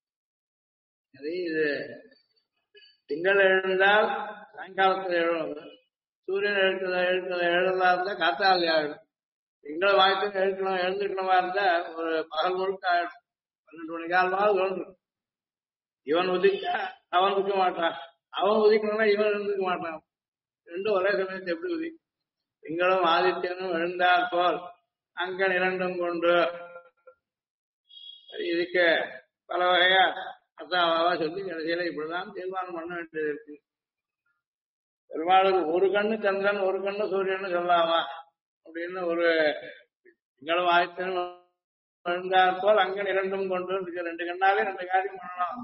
இது திங்கள் எழுந்தால் சாயங்காலத்தில் எழும். சூரியன் எழுந்ததா இருந்தா காத்தாலே ஆயிடும். திங்கள் வாய்ப்பு எழுந்துக்கணுமா இருந்தா ஒரு பகல் முழுக்க ஆயிடும். 12 மணி காலமாவது தோன்றும். இவன் உதிச்சா அவன் உதிக்க மாட்டான், அவன் உதிக்கணும்னா இவன் எழுந்துக்க மாட்டான். 2 ஒரே சமயத்தை எப்படி உதிக்கும்? திங்களும் ஆதித்யனும் எழுந்தார் போல் அங்கன் 2 கொண்டு. இதுக்கு பல வகையா அசாவாவா சொல்லி கடைசியில இப்படிதான் தீர்மானம் பண்ண வேண்டியது இருக்கு. பெருமாளுக்கு ஒரு கண்ணு சந்திரன், ஒரு கண்ணு சூரியன் சொல்லாமா அப்படின்னு ஒரு திங்களும் ஆதித்யனும் எழுந்தார் போல் அங்கன் 2 கொண்டு. 2 கண்ணாலே 2 காரியம் பண்ணணும்.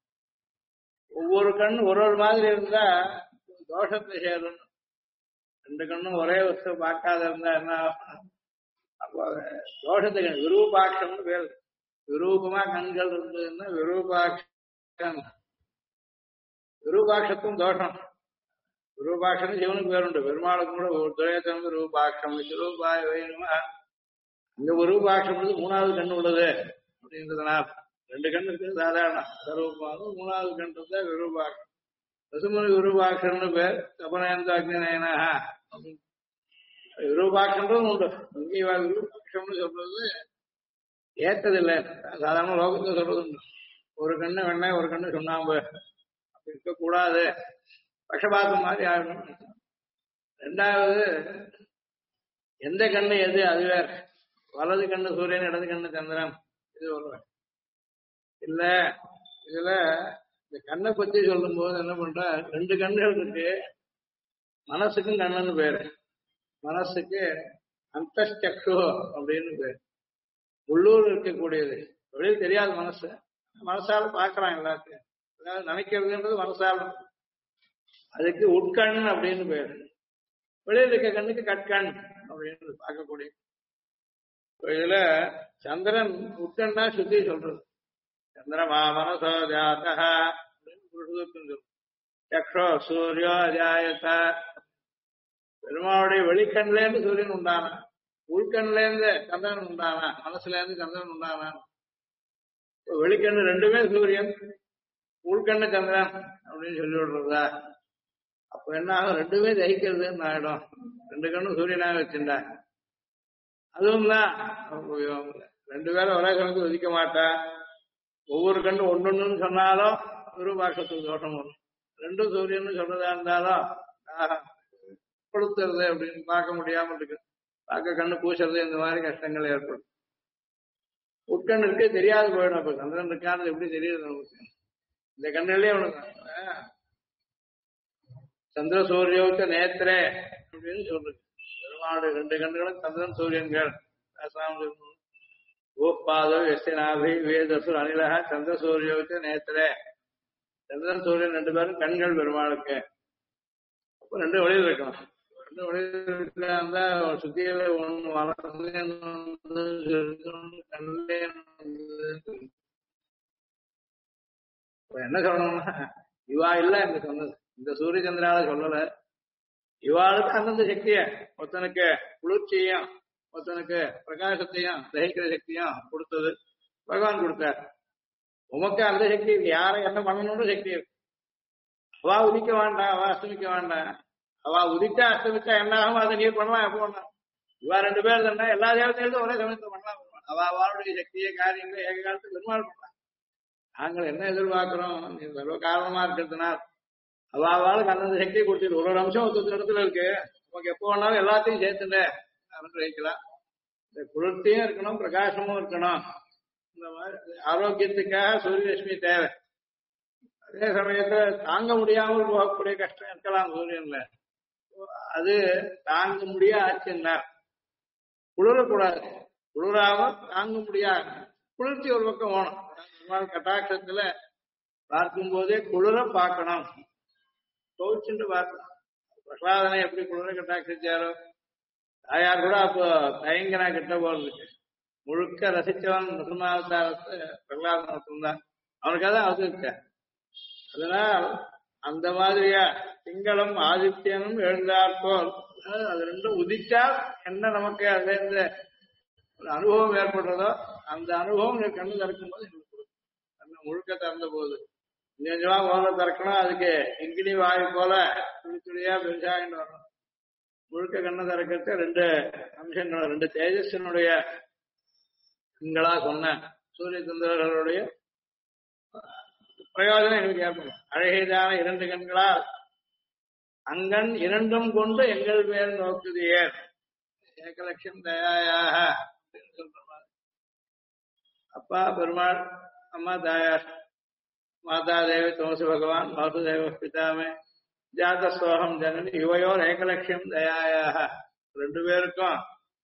ஒவ்வொரு கண் ஒரு மாதிரி இருந்தா தோஷத்தை சேரும். 2 கண்ணும் ஒரே வஸ்து பார்க்காத இருந்தா என்ன? அப்போ தோஷத்துக்கு விரூபாட்சம்னு பேர். விரூபமா கண்கள் இருந்ததுன்னா விரூபாட்சம். விரூபாட்சத்தும் தோஷம். விரூபாட்சம் சிவனுக்கு பேருண்டு. பெருமாளுக்கு கூட ஒரு துறையத்தம் விரூபாட்சம் விரூபாய வேணுமா. இங்க விரூபாட்சம் 3வது கண்ணு உள்ளது அப்படின்றதுனால 2 கண்ணு இருக்குது சாதாரண சரூபமாகும். 3வது கண் இருந்தா விரூபாட்சம். பசுமொழி விரூபாட்சம்னு பேர். தபனயந்த அக்னிநயனா விரூபாட்சம்ன்றது உண்டு. இங்கே விரூபாட்சம்னு சொல்றது ஏற்றதில்லை. சாதாரண லோகத்தை சொல்றது உண்டு. ஒரு கண்ணு வெண்ணெய், ஒரு கண்ணு சுண்ணாம்பு அப்படி இருக்கக்கூடாது. பட்சபாதம் மாதிரி ஆகணும். 2வது எந்த கண்ணு எது அது வேற. வலது கண்ணு சூரியன், இடது கண்ணு சந்திரன், இது ஒரு இல்ல. இதுல இந்த கண்ணை பத்தி சொல்லும் போது என்ன பண்ற, 2 கண்கள் இருக்கு. மனசுக்கும் கண்ணுன்னு பேரு. மனசுக்கு அந்தஸ்சக்ஷு அப்படின்னு பேரு. உள்ளூர் இருக்கக்கூடியது, வெளியில் தெரியாத மனசு. மனசால பாக்குறான் எல்லாத்தையும். அதாவது நினைக்கிறதுன்றது மனசால. அதுக்கு உட்கண் அப்படின்னு பேரு. வெளியில் இருக்க கண்ணுக்கு கட்கண் அப்படின்னு பார்க்கக்கூடிய. இதுல சந்திரன் உட்கண்ணா சுத்தி சொல்றது. சந்திரமா மனசோ ஜாதா அப்படின்னு சக்ஷோ சூரியோ அஜாயத. பெருமாவுடைய வெளிக்கண்ல இருந்து சூரியன் உண்டானா, உள்கண்ல இருந்து சந்திரன் உண்டானா, மனசுல இருந்து சந்திரன் உண்டானா. வெளிக்கண்ணு 2மே சூரியன், உள்கண்ணு சந்திரன் அப்படின்னு சொல்லி விடுறதா? அப்ப என்ன ஆகும்? 2மே தகிக்கிறதுன்னு ஆயிடும். 2 கண்ணும் சூரியனாக வச்சிருந்தா அதுவும் தான் 2 பேரும் ஒரே கணக்கு ஒதுக்க மாட்டா. ஒவ்வொரு கண்ணு ஒன்னொன்னு சொன்னாலும் விரூபாட்சத்துக்கு தோஷம் வரும். 2 சூரியன் சொல்றதா இருந்தாலும் கொடுத்துறது அப்படின்னு பார்க்க முடியாம இருக்கு. பார்க்க கண்ணு பூசுறது, இந்த மாதிரி கஷ்டங்கள் ஏற்படும். உட்கண்ணு இருக்கே தெரியாது போயிடும். அப்ப சந்திரன் இருக்கான்னு எப்படி தெரியுது நமக்கு? இந்த கண்ணுலயே உனக்கு சந்திர சூரியோக்க நேத்திரே அப்படின்னு சொல்றது. பெருமாடு 2 கண்ணுகளும் சந்திரன் சூரியன்கள். கோபாதோ எஸ்னாபி வேதசு அனிலக சந்திர சூரியோக்க நேத்திரே. சந்திரன் சூரியன் 2 பேரும் கண்கள் பெருமாளுக்கு. அப்ப 2 வழியில் இருக்கணும். 2 வழியில் இருந்தா சுத்தியில ஒண்ணு வளர்ந்து கண்ணிலே. என்ன சொல்லணும்னா, இவா இல்ல இந்த சொன்னது, இந்த சூரிய சந்திரால சொல்லல. இவாளுக்கு அந்தந்த சக்திய, ஒருத்தனுக்கு குளிர்ச்சியும் ஒருத்தனுக்கு பிரகாசத்தையும் தகிக்கிற சக்தியும் கொடுத்தது பகவான் கொடுத்தார். உமக்கு அந்த சக்தி இருக்கு. யாரை என்ன பண்ணணும்னு சக்தி இருக்கு. அவா உதிக்க வேண்டாம், அவா அஸ்தமிக்க வேண்டாம். அவா உதிச்சா அஸ்தமிச்சா என்ன ஆகும்? அதை நீர் பண்ணலாம், எப்போ பண்ணலாம். இவா ரெண்டு பேர் தானே எல்லா தேவதைகளும் ஒரே சமயத்தை பண்ணலாம். அவளுடைய சக்தியை காரியங்களை ஏக காலத்துக்கு பெருமாள் பண்ணலாம். நாங்கள் என்ன எதிர்பார்க்கிறோம், நீ சர்வ காரணமா இருக்கிறதுனால் அவளுக்கு அந்தந்த சக்தியை கொடுத்துட்டு ஒரு அம்சம் ஒரு இடத்துல இருக்கு, நமக்கு எப்போ வேணாலும் எல்லாத்தையும் சேர்த்துட்டு வைக்கலாம். இந்த குளிர்ச்சியும் இருக்கணும், பிரகாசமும் இருக்கணும். இந்த மாதிரி ஆரோக்கியத்துக்காக சூரியலட்சுமி தேவை. அதே சமயத்துல தாங்க முடியாமல் போகக்கூடிய கஷ்டம் இருக்கலாம் சூரியன்ல, அது தாங்க முடியாச்சுன்னா குளிரக்கூடாது. குளிராம தாங்க முடியாது, குளிர்ச்சி ஒரு பக்கம் வேணும். கட்டாட்சத்துல பார்க்கும் போதே குளிர பார்க்கணும், தோச்சுட்டு பார்க்கணும். பிரகலாதனை எப்படி குளிர கட்டாட்சிச்சாரோ, தாயார் கூட அப்போ தயங்கனா கிட்ட போறதுக்கு முழுக்க ரசிச்சவன் நரசிம்மாவதாரத்தை பிரகலாதன் தான், அவனுக்காக தான் அது இருக்க. அதனால் அந்த மாதிரியா திங்களும் ஆதித்யனும் எழுந்தாற்போல் அது ரெண்டும் உதிச்சால் என்ன நமக்கு அதுல இருந்து ஒரு அனுபவம் ஏற்படுறதோ அந்த அனுபவம் கண்ணு திறக்கும் போது எங்களுக்கு கொடுக்கும். கண்ணு முழுக்க திறந்த போது கொஞ்சமா முதல்ல திறக்கணும், அதுக்கு இங்கிலி வாயு போல துளி துளியா பெருசாகிட்டு வரணும். முழுக்க கண்ணை திறக்கிறது ரெண்டு அம்சங்கள், ரெண்டு தேஜஸினுடைய கண்களா சொன்ன சூரிய சந்திரர்களுடைய பிரயோஜனம் எங்களுக்கு ஏற்படும். அழகைதான இரண்டு கண்களால் அங்கன் இரண்டும் கொண்டு எங்கள் மேல் நோக்குதியே ஏகலட்சம் தயாயாக அப்படின்னு சொல்ற மாதிரி. அப்பா பெருமாள், அம்மா தாயார், மாதா தேவி தோசு பகவான், வாசுதேவ பிதாமே ஜாதஸ்வகம் ஜனனி இவையோர் ஏகலட்சம் தயாயாக. ரெண்டு பேருக்கும்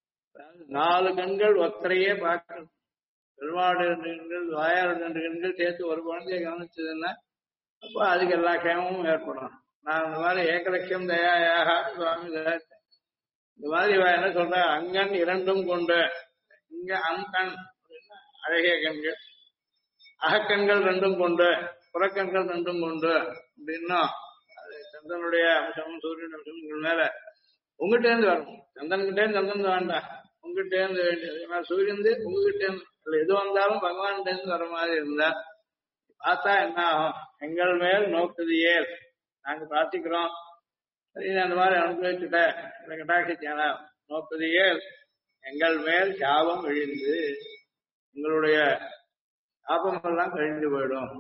4 கண்கள் ஒத்தரையே பார்க்கணும். பெருமாடு 2 கண்கள், வாயார் 2 கண்கள் சேர்த்து ஒரு குழந்தைய கவனிச்சதுன்னா அப்போ அதுக்கு எல்லா கேமமும் ஏற்படும். நான் இந்த மாதிரி ஏகலட்சம் தயாயாக சுவாமி இந்த மாதிரி என்ன சொல்ற, அங்கன் இரண்டும் கொண்டு, இங்க அங்கண் அழகிய கண்கள், அகக்கண்கள் 2 கொண்டு, புறக்கண்கள் 2 கொண்டு அப்படின்னா அது சந்தனுடைய அம்சமும் சூரியன் அம்சம் மேல உங்ககிட்ட இருந்து வரணும். சந்தன்கிட்டே இருந்து சந்தன் வேண்டாம், உங்ககிட்ட இருந்து வேண்டியது. சூரியன் உங்ககிட்ட இருந்து எது வந்தாலும் பகவான் இருந்து வர மாதிரி இருந்தா பார்த்தா என்ன ஆகும், எங்கள் மேல் நோக்குதியே நாங்க பிரார்த்திக்கிறோம். அந்த மாதிரி அனுபவிச்சுட்ட கட்டாட்சிச்சானா நோக்குதியே எங்கள் மேல் சாபம் விழிந்து உங்களுடைய பாப்பமெல்லாம் கழிந்து போயிடும்.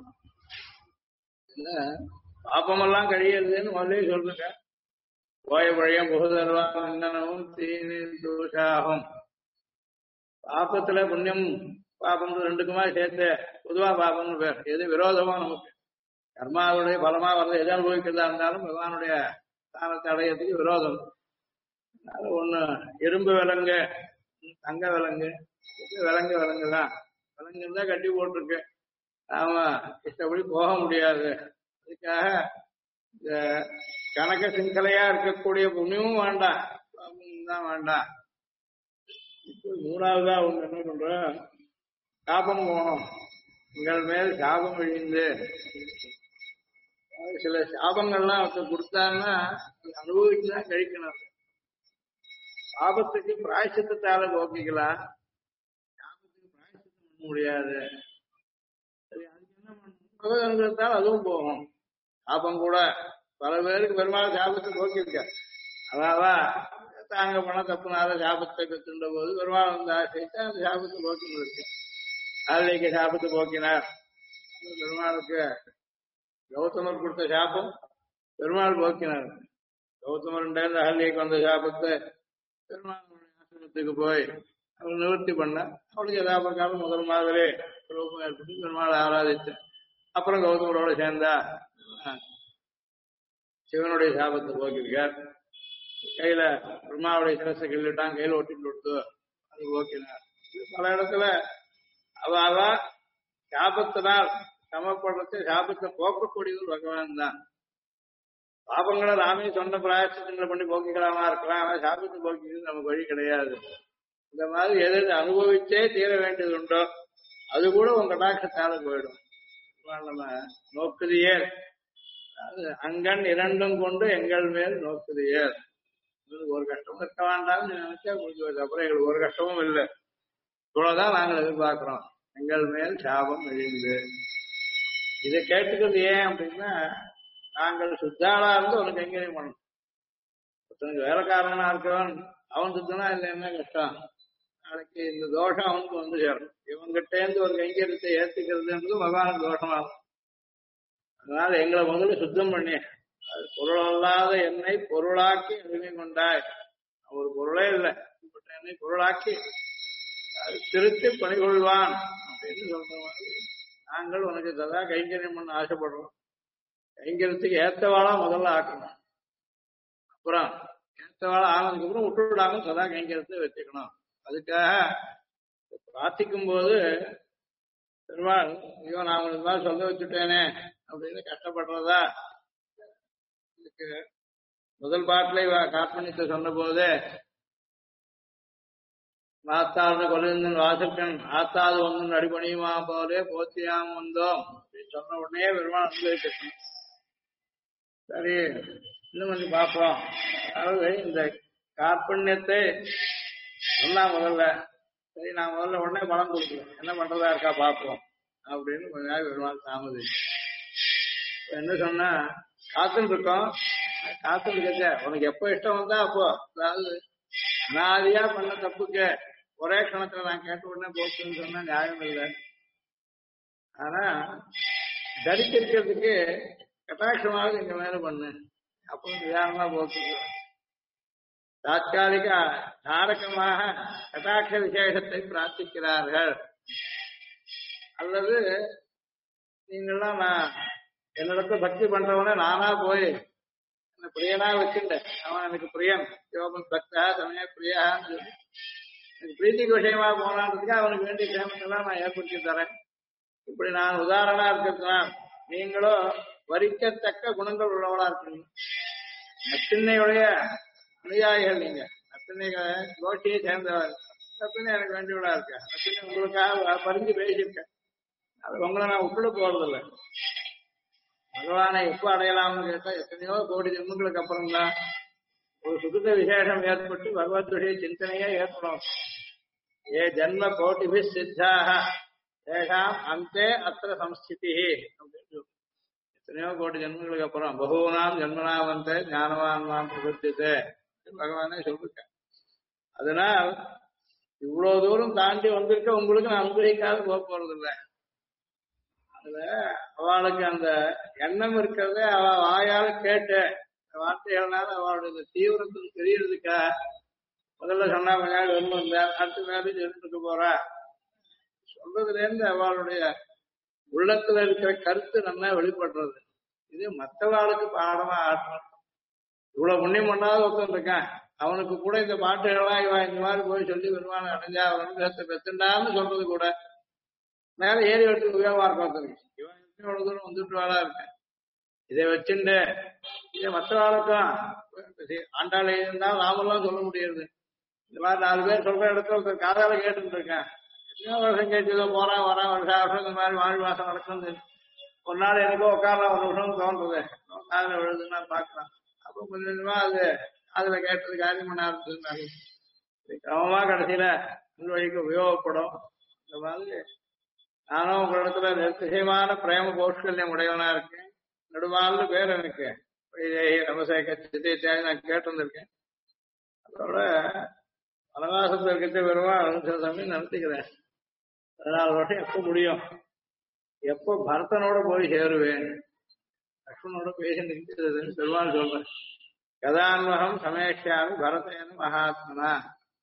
பாப்பமெல்லாம் கழியறதுன்னு முதலே சொல்லுங்க. போய பழையம் புகுதல்வான் இந்தனவும் தீனி தூஷாகும். பாப்பத்துல புண்ணியம் பாப்பம் ரெண்டுக்குமா சேர்த்து பொதுவா பாப்பம்னு பேர். எது விரோதமா நமக்கு கர்மாவுடைய பலமா வர்றது எது அனுபவிக்கிறதா இருந்தாலும் பகவானுடைய ஸ்தானத்தை அடையறதுக்கு விரோதம். அதனால ஒண்ணு இரும்பு விலங்கு, தங்க விலங்கு, விலங்கு விலங்குதான். விலங்கு இருந்தா கட்டி போட்டிருக்கு, நாம இஷ்டப்படி போக முடியாது. அதுக்காக இந்த கணக்க சிங்கலையா இருக்கக்கூடிய புண்ணியமும் வேண்டாம், பாப்பமும் தான் வேண்டாம். இப்போ 3வதா ஒண்ணு என்ன பண்ற, சாபம் போகணும். உங்கள் மேல் சாபம் விழிந்து. சில சாபங்கள்லாம் அவருக்கு கொடுத்தாங்கன்னா அனுபவிச்சுதான் கழிக்கணும். சாபத்துக்கு பிராயசித்தால போக்கிக்கலாம், சாபத்துக்கு பிராயசித்தம் பண்ண முடியாது. சரி, அதுக்கு என்ன பண்ணணும், அதுவும் போகும். சாபம் கூட பல பேருக்கு பெரும்பாலும் சாபத்தை போக்கியிருக்க. அதான் தாங்க போனா தப்புனால சாபத்தை பெற்றுண்ட போது பெருமாள் வந்து ஆசைத்து அந்த சாபத்தை போக்கி இருக்கு. ஆலைக்கு சாபத்தை போக்கினார். பெருமாளுக்கு கௌதமர் கொடுத்த சாபம் பெருமாள் போக்கினார். கௌதமர் அகலிக்கு வந்த சாபத்தை பெருமாள் ஆசிரமத்துக்கு போய் அவர் நிவர்த்தி பண்ண. அவளுக்கு யதாபிரகாரம் முதல் மாதிரி ரூபம் ஏற்பட்டு பெருமாள் ஆராதிச்சு அப்புறம் கௌதமரோட சேர்ந்தா சிவனுடைய சாபத்தை போக்கிருக்கார். கையில பிரம்மாவுடைய சிரசை கிள்ளிட்டான், கையில ஒட்டிட்டு கொடுத்து அது போக்கினார். பல இடத்துல அவ சாபத்தினால் சமப்படுறது, சாபத்தை போக்கக்கூடியது பகவான் தான். பாபங்களை நாமே சொன்ன பிராயசங்களை பண்ணி போக்கிக்கலாமா இருக்கலாம், ஆனா சாபத்தை போக்கிக்கிறது நமக்கு வழி கிடையாது. இந்த மாதிரி எது அனுபவிச்சே தீர வேண்டியது உண்டோ அது கூட உங்க கடாட்சத்தால போயிடும். நம்ம நோக்குதியே அங்கன் இரண்டும் கொண்டு எங்கள் மேல் நோக்குதியே. ஒரு கஷ்டமும் இருக்க வேண்டாம்னு நினைச்சா முடிஞ்சு, அப்புறம் எங்களுக்கு ஒரு கஷ்டமும் இல்லை. இவ்வளவுதான் நாங்கள் எதிர்பார்க்கிறோம். எங்கள் மேல் சாபம் விழிந்து. இதை கேட்டுக்கிறது ஏன் அப்படின்னா, நாங்கள் சுத்தாளா இருந்து ஒரு கைங்கரியம் பண்ணணும். ஒருத்தனுக்கு வேலைக்காரனா இருக்கவன் அவன் சுத்தனா இல்லை என்ன கஷ்டம், நாளைக்கு இந்த தோஷம் அவனுக்கு வந்து சேரும். இவன்கிட்ட இருந்து ஒரு கைங்கரியத்தை ஏத்துக்கிறதுன்றது பகவானுக்கு தோஷமாகும். அதனால எங்களை முதல்ல சுத்தம் பண்ணி அது பொருளல்லாத என்னை பொருளாக்கி அடிமை கொண்டாய். ஒரு பொருளே இல்லை, என்னை பொருளாக்கி அது திருத்தி பணிகொள்வான் அப்படின்னு சொல்ற மாதிரி நாங்கள் உனக்கு சதா கைங்கரியம் பண்ண ஆசைப்படுறோம். கைங்கரியத்துக்கு ஏத்தவாளா முதல்ல ஆக்கணும், அப்புறம் ஏத்தவாளா ஆனதுக்கு அப்புறம் விட்டு விடாம சதா கைங்கரியத்தை வச்சுக்கணும். அதுக்காக பிரார்த்திக்கும் போது பெருமாள் ஐயோ நான் உங்களுக்கு மாதிரி சொல்ல வச்சுட்டேனே அப்படின்னு கஷ்டப்படுறதா. இதுக்கு முதல் பாட்டிலே காற்பணித்தை சொன்ன போது மாத்தாடு கொலிந்தன் வாசக்கன் ஆத்தாது ஒன்றும் அடிபணியுமா போலே போத்தியாம வந்தோம் அப்படின்னு சொன்ன உடனே பெருமாள் அனுபவிக்கணும். சரி இன்னும் கொஞ்சம் பார்ப்போம். அதாவது இந்த காற்பண்யத்தை சொன்னா முதல்ல, சரி நான் முதல்ல உடனே பலம் கொடுக்குறேன், என்ன பண்றதா இருக்கா பார்ப்போம் அப்படின்னு கொஞ்ச நாள் பெருமாள் தாமதி. என்ன சொன்னா காத்துன்னு இருக்கோம், காத்துன்னு இருக்க உனக்கு எப்போ இஷ்டம் வந்தா அப்போ, அதாவது அனாதியா பண்ண தப்புக்கு ஒரே கணத்துல நான் கேட்ட உடனே போச்சுன்னு சொன்னா நியாயம் இல்லை. ஆனா தரித்திருக்கிறதுக்கு கட்டாட்சமாக இங்க மேல பண்ணு, அப்போ நிதானமா போக்குது. தாற்காலிக தாரகமாக கட்டாட்ச விசேஷத்தை பிரார்த்திக்கிறார்கள். அல்லது நீங்கள்லாம் நான் என்னிடத்துல பக்தி பண்றவன நானா போய் என்ன பிரியனா வச்சுட்டேன், அவன் எனக்கு பிரியன் யோகன் பக்தா சமய பிரியான்னு சொல்லி எனக்கு பிரீத்திக்கு விஷயமா போனான்றதுக்கு அவனுக்கு வேண்டிய சேமத்தெல்லாம் நான் ஏற்படுத்தி தரேன். இப்படி நான் உதாரணமா இருக்கிறதுனா நீங்களும் வரிக்கத்தக்க குணங்கள் உள்ளவளா இருக்கீங்க. நப்பின்னையுடைய அனுயாயிகள் நீங்க, நப்பின்னை கோஷ்டியை சேர்ந்தவர். நப்பின்னை எனக்கு வேண்டியவளா இருக்க, நப்பின்னை உங்களுக்காக பறிஞ்சு பேசியிருக்கேன். அது உங்களை நான் விட்டுட போறதில்லை. பகவானை எப்ப அடையலாம்னு கேட்டா எத்தனையோ கோடி ஜென்மங்களுக்கு அப்புறம் தான் ஒரு சுகித விசேஷம் ஏற்பட்டு பகவத்துடைய சிந்தனையே ஏற்படும். ஏ ஜன்ம கோட்டிபி சித்தாக ஏகாம் அந்தே அத்திர சம்ஸ்திதி அப்படின்னு எத்தனையோ கோடி ஜென்மங்களுக்கு அப்புறம் பகூனாம் ஜென்மனாமந்தே ஞானவான்மாம் பிரபத்தியதே பகவானே சொல்லிருக்க. அதனால் இவ்வளவு தூரம் தாண்டி வந்திருக்க உங்களுக்கு நான் அனுபவிக்காத போக போறது இல்லை. அதுல அவளுக்கு அந்த எண்ணம் இருக்கிறதே அவ வாயால கேட்ட வார்த்தைகள்னால அவளுடைய தீவிரத்துக்கு தெரியறதுக்கா முதல்ல சொன்னா கொஞ்ச நாள் வரும்போது அடுத்த நாள் சொல்லிட்டு போறா. சொல்றதுல இருந்து அவளுடைய உள்ளத்துல இருக்கிற கருத்து நல்லா வெளிப்படுறது. இது மற்றவாளுக்கு பாடமா ஆற்றணும். இவ்வளவு புண்ணியம் பண்ணாத ஒருத்தன் இருக்கான், அவனுக்கு கூட இந்த பாட்டுகள்லாம் இவன் இந்த மாதிரி போய் சொல்லி வருவான் அடைஞ்சா அவனுக்கு பெத்துண்டான்னு சொல்றது கூட மேல ஏறி எடுத்து உபயோகமா இருக்கும். இவன் எவ்வளவு தூரம் வந்துட்டு வாழா இருக்கேன், இதை வச்சுட்டு இதை மற்ற ஆளுக்கும் ஆண்டாளை இருந்தாலும் நாமெல்லாம் சொல்ல முடியாது. இந்த மாதிரி 4 பேர் சொல்ற இடத்துல ஒருத்தர் காதால கேட்டுட்டு இருக்கேன், எத்தனையோ வருஷம் கேட்டு போறான் வரான் வருஷம் இந்த மாதிரி வாழ் வாசம் நடக்குது. ஒரு நாள் எனக்கோ உட்காரலாம் ஒரு நிமிஷம் தோன்றது, காதல விழுதுன்னா பாக்கலாம். அப்போ கொஞ்சம் கொஞ்சமா அது அதுல கேட்டது காரியம் பண்ண ஆரம்பிச்சிருந்தாங்க. கிரமமா கடைசியில இந்த வழிக்கு உபயோகப்படும். இந்த மாதிரி நானும் உங்களிடத்துல நிச்சயமான பிரேம பௌஷ்கல்யம் உடையவனா இருக்கேன். நெடுமாள்னு பேர் எனக்கு ரமசேக சித்தியாதி நான் கேட்டிருந்திருக்கேன். அதோட வனவாசத்துல இருக்கிற பெருமாள் சில சமயம் நடத்திக்கிறேன். 14 வருஷம் எப்போ முடியும், எப்போ பரதனோட போய் சேருவேன், லக்ஷ்மணோட பேசி நிற்கிறதுன்னு பெருமாள் சொல்றேன். கதான்வகம் சமேஷாமி பரதேன மகாத்மனா.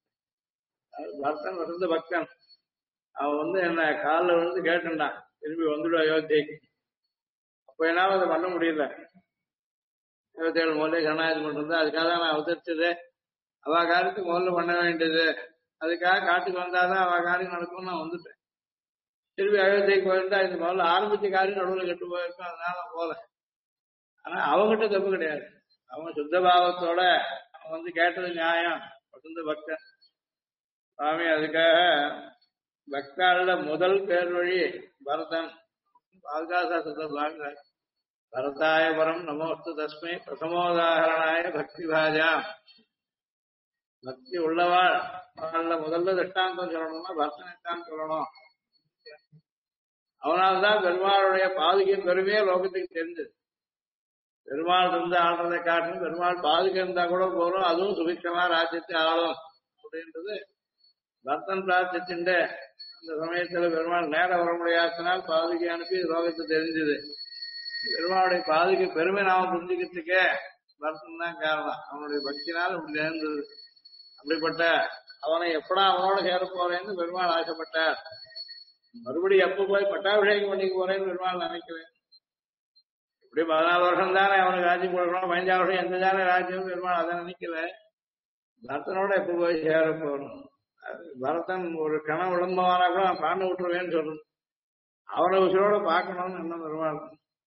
பரதன் வசந்த பக்தன், அவன் என்ன காலில் விழுந்து கேட்டுட்டான் திரும்பி வந்துடும் அயோத்தியக்கு. அப்போ என்னால அதை பண்ண முடியல. 27 முதல்ல ஜனநாயகம் பண்றது, அதுக்காக நான் அவதரிச்சது. அவ காரியத்துக்கு முதல்ல பண்ண வேண்டியது, அதுக்காக காட்டுக்கு வந்தாதான் அவ காரியம் நடக்கும்னு நான் வந்துட்டேன். திரும்பி அயோத்தியக்கு போயிருந்தா இது முதல்ல ஆரம்பிச்ச காரியம் நடுவில் கெட்டு போயிருக்கும், அதனால போல. ஆனா அவங்ககிட்ட தப்பு கிடையாது. அவங்க சுத்த பாவத்தோட அவன் கேட்டது நியாயம். வசந்த பக்தன் சுவாமி, அதுக்காக பக்தாள முதல் பேர் வழி பரதன். பாதுகாச பரதாய பரம் நமோஸ்து தஸ்மை பிரதமோதாரணாய பக்தி பாஜா. பக்தி உள்ளவாள் முதல்ல திஷ்டாந்தம் சொல்லணும்னா பரதனைத்தான் சொல்லணும். அவனால்தான் பெருமாளுடைய பாதுகையின் பெருமையே லோகத்துக்கு தெரிஞ்சது. பெருமாள் இருந்து ஆடுறதை காட்டணும், பெருமாள் பாதுகா இருந்தா கூட போறோம், அதுவும் சுபிக்ஷமா ராஜ்யத்தை ஆளும் அப்படின்றது பர்தன் பிரார்த்திச்சுட்டு அந்த சமயத்துல பெருமாள் நேரம் வர முடியாதனால் பாதுகை அனுப்பி லோகத்தை தெரிஞ்சது. பெருமாளுடைய பாதுகை பெருமை நாம புரிஞ்சுக்கிறதுக்கே பர்தன் தான் காரணம். அவனுடைய பக்தினால் இப்படி நேர்ந்தது. அப்படிப்பட்ட அவனை எப்படா அவனோட சேர போறேன்னு பெருமாள் ஆசைப்பட்டார். மறுபடியும் எப்ப போய் பட்டாபிஷேகம் பண்ணிக்க போறேன்னு பெருமாள் நினைக்கிறேன். இப்படி 14 வருஷம் தானே அவனுக்கு ராஜ்யம் கொடுக்கணும், 15 வருஷம் எந்த தானே ராஜ்யம், பெருமாள் அதை நினைக்கல. பரதனோட எப்ப போய் சேர போறோம். பரதன் ஒரு கணம் விளம்பமானா கூட நான் பாண்டு விட்டுருவேன்னு சொல்லணும். அவனை உசிரோட பார்க்கணும்னு என்ன பெருமாள்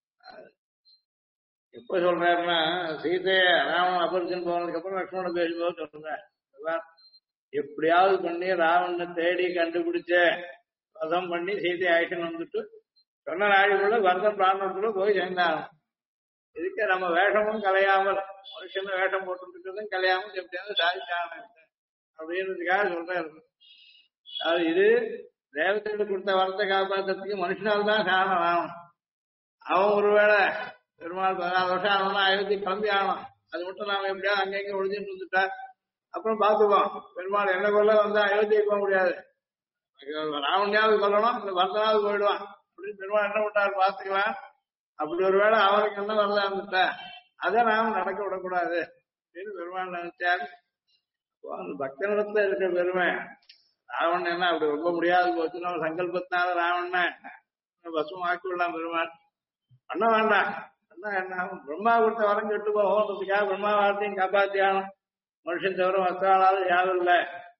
எப்ப சொல்றாருன்னா, சீதைய ராவணன் அபரிச்சன் போனதுக்கு அப்புறம் லட்சுமண பேசும்போது சொல்றேன், எப்படியாவது பண்ணி ராவணனை தேடி கண்டுபிடிச்ச வதம் பண்ணி சீதை ஆக்ஷன் வந்துட்டு சொன்ன நாளைக்குள்ள பரதன் பிராணத்துக்குள்ள போய் சேர்ந்தாங்க. இதுக்கு நம்ம வேஷமும் கலையாமல், மனுஷன் வேஷம் போட்டுருக்கிறதும் கலையாமல் எப்படியாவது சாதிச்சாங்க அப்படின்றதுக்காக சொல்றாரு. அது இது தேவதைக்கு கொடுத்த வரத்தை காப்பாற்றுறதுக்கு மனுஷனால் தான் காரணம் ஆகணும். அவன் ஒருவேளை பெருமாள் 14 வருஷம் ஆகணும்னா அயோத்தி கிளம்பி ஆகணும். அது மட்டும் நாம எப்படியாவது அங்கங்க ஒழிஞ்சுட்டு இருந்துட்டா அப்புறம் பார்த்துப்போம். பெருமாள் என்ன கொள்ள வந்தா அயோத்திக்கு போக முடியாது, ராவணியாவது கொல்லணும், இந்த பரதனாவது போயிடுவான் அப்படின்னு பெருமாள் என்ன விட்டாரு பார்த்துக்கலாம். அப்படி ஒரு வேளை அவருக்கு என்ன வரதா இருந்துட்டா அதை நாம நடக்க விடக்கூடாது அப்படின்னு பெருமாள் நினைச்சாரு. அந்த பக்தனிடத்துல இருக்கிற பெருமை ராவணன் என்ன அப்படி ரொம்ப முடியாது போச்சுன்னா சங்கல்பத்தினால ராவணனை பசுமாக்கி விடலாம். பெருமாள் பண்ண வேண்டாம், என்ன பிரம்மா கொடுத்த வரம் கெட்டு போகிறதுக்காக பிரம்மா வார்த்தையும் காப்பாத்தியானும். மனுஷன் தவிர மற்றாலும் யாரும் இல்லை,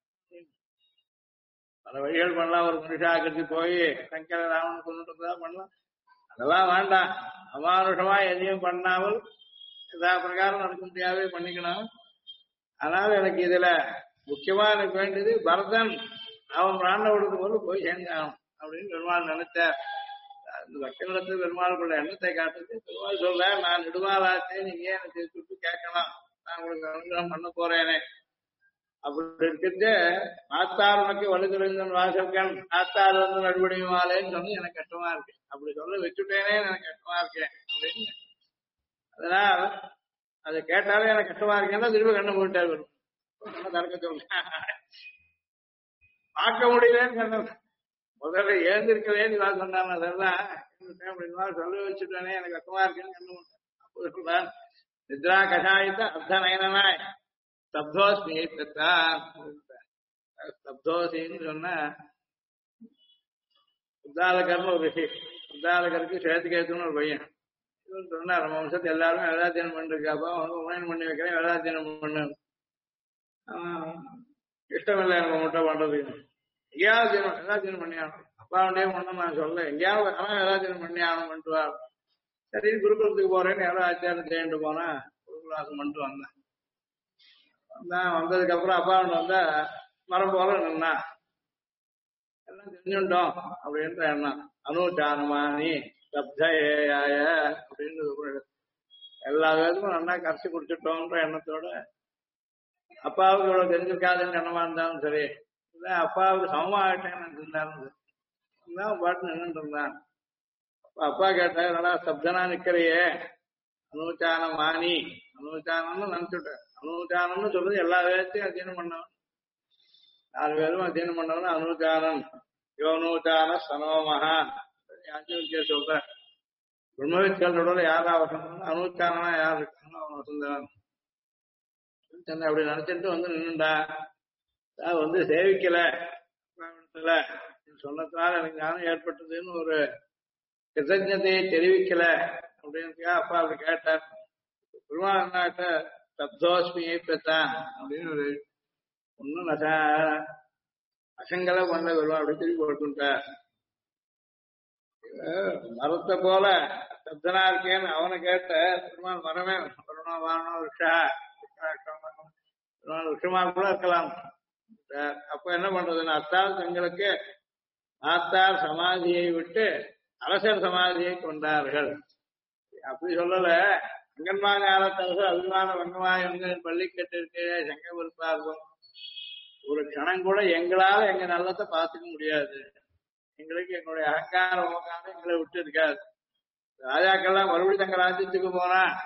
பல வழிகள் பண்ணலாம். ஒரு மனுஷாக்கிட்டு போய் சங்கர ராவணன் கொண்டுட்டு பண்ணலாம், அதெல்லாம் வேண்டாம். அமானுஷமா எதையும் பண்ணாமல் எல்லா பிரகாரம் நடக்க முடியாவே பண்ணிக்கணும். அதனால எனக்கு இதுல முக்கியமா எனக்கு வேண்டியது பரதன் அவன் பிராண விடுறது போல போய் சேர்ந்தாகணும் அப்படின்னு பெருமாள் நினைச்சார். அந்த பக்தனிடத்துல பெருமாளுக்குள்ள எண்ணத்தை காட்டுறது பெருமாள் சொல்ற, நான் நெடுமாளாச்சே, நீங்க ஏன் எனக்கு சுட்டு கேட்கலாம், நான் உங்களுக்கு அனுகிரகம் பண்ண போறேனே. அப்படி இருக்கிறது ஆத்தார் உனக்கு வலுதுறைந்தன் வாசல்கண் ஆத்தார் வந்து நடுபடியுமாலேன்னு சொல்லி எனக்கு கஷ்டமா இருக்கு. அப்படி சொல்ல வச்சுட்டேனே எனக்கு கஷ்டமா இருக்கேன் அப்படின்னு. அதனால் அதை கேட்டாலே எனக்கு கஷ்டமா இருக்கேன்னா திரும்ப கண்ணை போயிட்டாரு. தரக்க சொல்றேன், பார்க்க முடியலன்னு கண்ண முதல்ல ஏந்திருக்கவே நீ சொன்னாங்க. அதெல்லாம் சொல்ல வச்சுட்டேனே எனக்கு கஷ்டமா இருக்குன்னு கண்ணு போட்டான். நித்ரா கஷாயித்த அர்த்த நயனாய் ஸ்தப்தோஸ்மி ஸ்தப்தோசின்னு சொன்னா உத்தாலகர்னு ஒரு ரிஷி. உத்தாலகருக்கு சேத்துக்கேத்துன்னு ஒரு பையன். இவன் சொன்னார், நம்ம வம்சத்தை எல்லாரும் வேதாத்தியனம் பண்ணிருக்காப்பா, உபநயனம் பண்ணி வைக்கிறேன், வேதாத்தியனம் பண்ணு. இஷ்டம் இல்லை எனக்கு மட்டும் பண்றதுக்கு, எங்கேயாவது வேதாத்தியனம் பண்ணி ஆகணும். அப்பாவுடைய ஒண்ணும் நான் சொல்ல, எங்கேயாவது ஆனா வேதாத்தியனம் பண்ணி ஆகணும் பண்ணிட்டு வா. சரி குருகுலத்துக்கு போறேன்னு யாரோ ஆச்சாரம் செய்யிட்டு போனா குருகுலாசம் பண்ணிட்டு வந்தேன். வந்ததுக்கு அப்புறம் அப்பாவுன்னு வந்தா மரம் போல நின்னா, எல்லாம் தெரிஞ்சுட்டோம் அப்படின்ற எண்ணம். அனுச்சாரமானி சப்தேயாய அப்படின்னு எல்லா வேதமும் நல்லா கரைச்சி குடிச்சிட்டோன்ற எண்ணத்தோட அப்பாவுக்கு இவ்வளவு தெரிஞ்சிருக்காதுன்னு எண்ணமா இருந்தாலும் சரி, இல்ல அப்பாவுக்கு சமமாகட்டேன்னு இருந்தாலும் பாட்டு நின்றுட்டு இருந்தான். அப்பா கேட்ட, நல்லா சப்தனா நிக்கிறையே, அனுச்சாரம் மானி, அனுச்சாரம்னு நினைச்சுட்டேன். அனுச்சாரம்னு சொல்றது எல்லா வேதத்தையும் அத்தியனம் பண்ணவன், 4 வேதமும் அத்தியனம் பண்ணவன் அனுச்சாரம். யோனூச்சார சனோமஹா சொல்ற பிரம்மவித்களோட யாரா வசந்தம், அனுச்சாரனா யார் இருக்காங்க அவன் வசந்தவன். அப்படி நினைச்சிட்டு வந்து நின்னுண்டா. வந்து சேவிக்கல சொன்னதுனால எனக்கு ஞானம் ஏற்பட்டதுன்னு ஒரு கிருத்தஜதையை தெரிவிக்கல அப்படின்றதுக்காக அப்பா அப்படி கேட்டார். பெருமாள்கிட்ட சப்தோஸ்மியை பெற்றான் அப்படின்னு ஒரு ஒன்னும் அசங்கலை பண்ண பெருமாள் அப்படி திருப்பி கொடுத்துட்டார். மரத்தை போல சப்தனா இருக்கேன்னு அவனை கேட்ட பெருமாள் மரமே வரணும் வாரணும் ரிஷா விஷயமா கூட இருக்கலாம். அப்ப என்ன பண்றதுன்னு அத்தார் தங்களுக்கு ஆத்தார் சமாதியை விட்டு அரசர் சமாதியை கொண்டார்கள். அப்படி சொல்லல, அங்கன்மா காலத்தரசு அபிமான வங்கமாய் பள்ளிக்கட்டு இருக்கு சங்க பொறுப்பா இருக்கும். ஒரு கணம் கூட எங்களால எங்க நல்லத்தை பார்த்துக்க முடியாது. எங்களுக்கு எங்களுடைய அகங்காரம் எங்களை விட்டு இருக்காது. ராஜாக்கள்லாம் மறுபடியும் தங்க ராஜ்யத்துக்கு போனா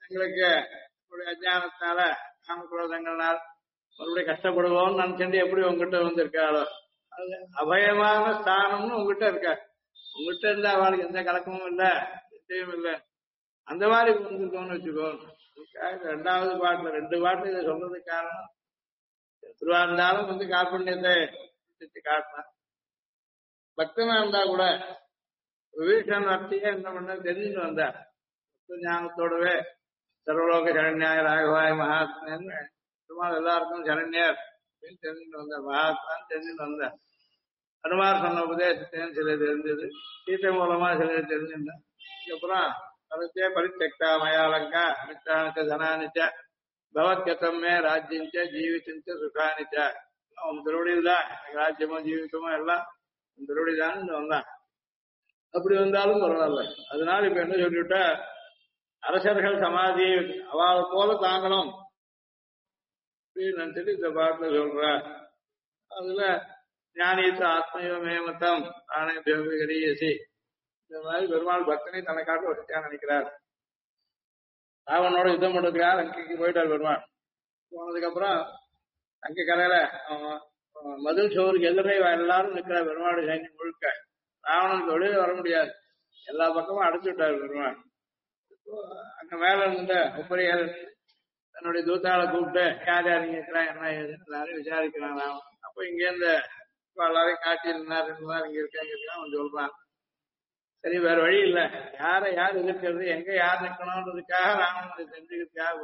எங்களுக்கு உங்களுடைய அஜானத்தினால காமக்ரோதங்கள்னால் மறுபடியும் கஷ்டப்படுவோம்னு நினைச்சுட்டு எப்படி உங்ககிட்ட வந்திருக்காளோ அது அபயமான ஸ்தானம்னு உங்ககிட்ட இருக்கா. உங்ககிட்ட இருந்தா அவளுக்கு எந்த கலக்கமும் இல்லை, நிச்சயம் இல்லை. அந்த மாதிரி வந்திருக்கோம்னு வச்சுக்கோ. ரெண்டாவது பாட்டுல 2 பாட்டு இதை சொல்றதுக்கு காரணம் எதுவா இருந்தாலும் கார்பண்யத்தை காட்டினான். பக்தனா இருந்தா கூட விபீஷன் வர்த்தியே என்ன பண்ண தெரிஞ்சுட்டு வந்தார். ஞானத்தோடவே சர்வலோக சரண்யாய ராகவாய் மகாத்மன்னு பெருமாள் எல்லாருக்கும் சரண்யர் அப்படின்னு தெரிஞ்சுட்டு வந்தார். மகாத்மான்னு தெரிஞ்சுட்டு வந்தார். ஹனுமார் சொன்ன உபதேசத்தையும் சில தெரிஞ்சது, சீத்தை மூலமா சில தெரிஞ்சுட்டேன். அதுக்கப்புறம் அதுக்கே பரித்தெக்தா மயாலங்கா மித்ரானிச்ச தனானிச்ச பவத்கதமே ராஜ்யஞ்ச ஜீவிச்ச சுகானிச்ச. அவன் திருவடியில் தான் ராஜ்யமோ ஜீவிதமோ எல்லாம் திருவடிதான் வந்தான். அப்படி வந்தாலும் பரவாயில்ல. அதனால இப்ப என்ன சொல்லிவிட்டா, அரசர்கள் சமாதி அவளை போல தாங்களும் அப்படின்னு நினைச்சிட்டு இந்த பாட்டுல சொல்ற. அதுல ஞானித்த ஆத்மயோ மேமத்தம் ஆணை கரியசி இந்த மாதிரி பெருமாள் பக்தனை தன்னை காட்டு வசதியா நினைக்கிறார். ராவனோட யுத்தம் பண்றதுக்காக லங்கைக்கு போயிட்டார் பெருமாள். போனதுக்கு அப்புறம் அங்க கரையில மதில் சோருக்கு எதிரே எல்லாரும் நிற்கிறார். பெருமாள் சைன்யம் முழுக்க ராவணனுக்கு வெளியே வர முடியாது, எல்லா பக்கமும் அடைச்சு விட்டார் பெருமாள். அங்க மேல இருந்த உப்பரிகள் தன்னுடைய தூத்தாளை கூப்பிட்டு யார் யார் இங்க இருக்கிறா என்ன ஏது எல்லாரும் விசாரிக்கிறான் ராவன். அப்ப இங்க இருந்து எல்லாரையும் காட்டியிருந்தார் இங்க இருக்காங்க அவன் சொல்றான். சரி வேற வழி இல்லை, யாரை யார் எதிர்க்கிறது எங்க யார் நிக்கணும்ன்றதுக்காக ராவணனை தெரிஞ்சுக்கிறதுக்காக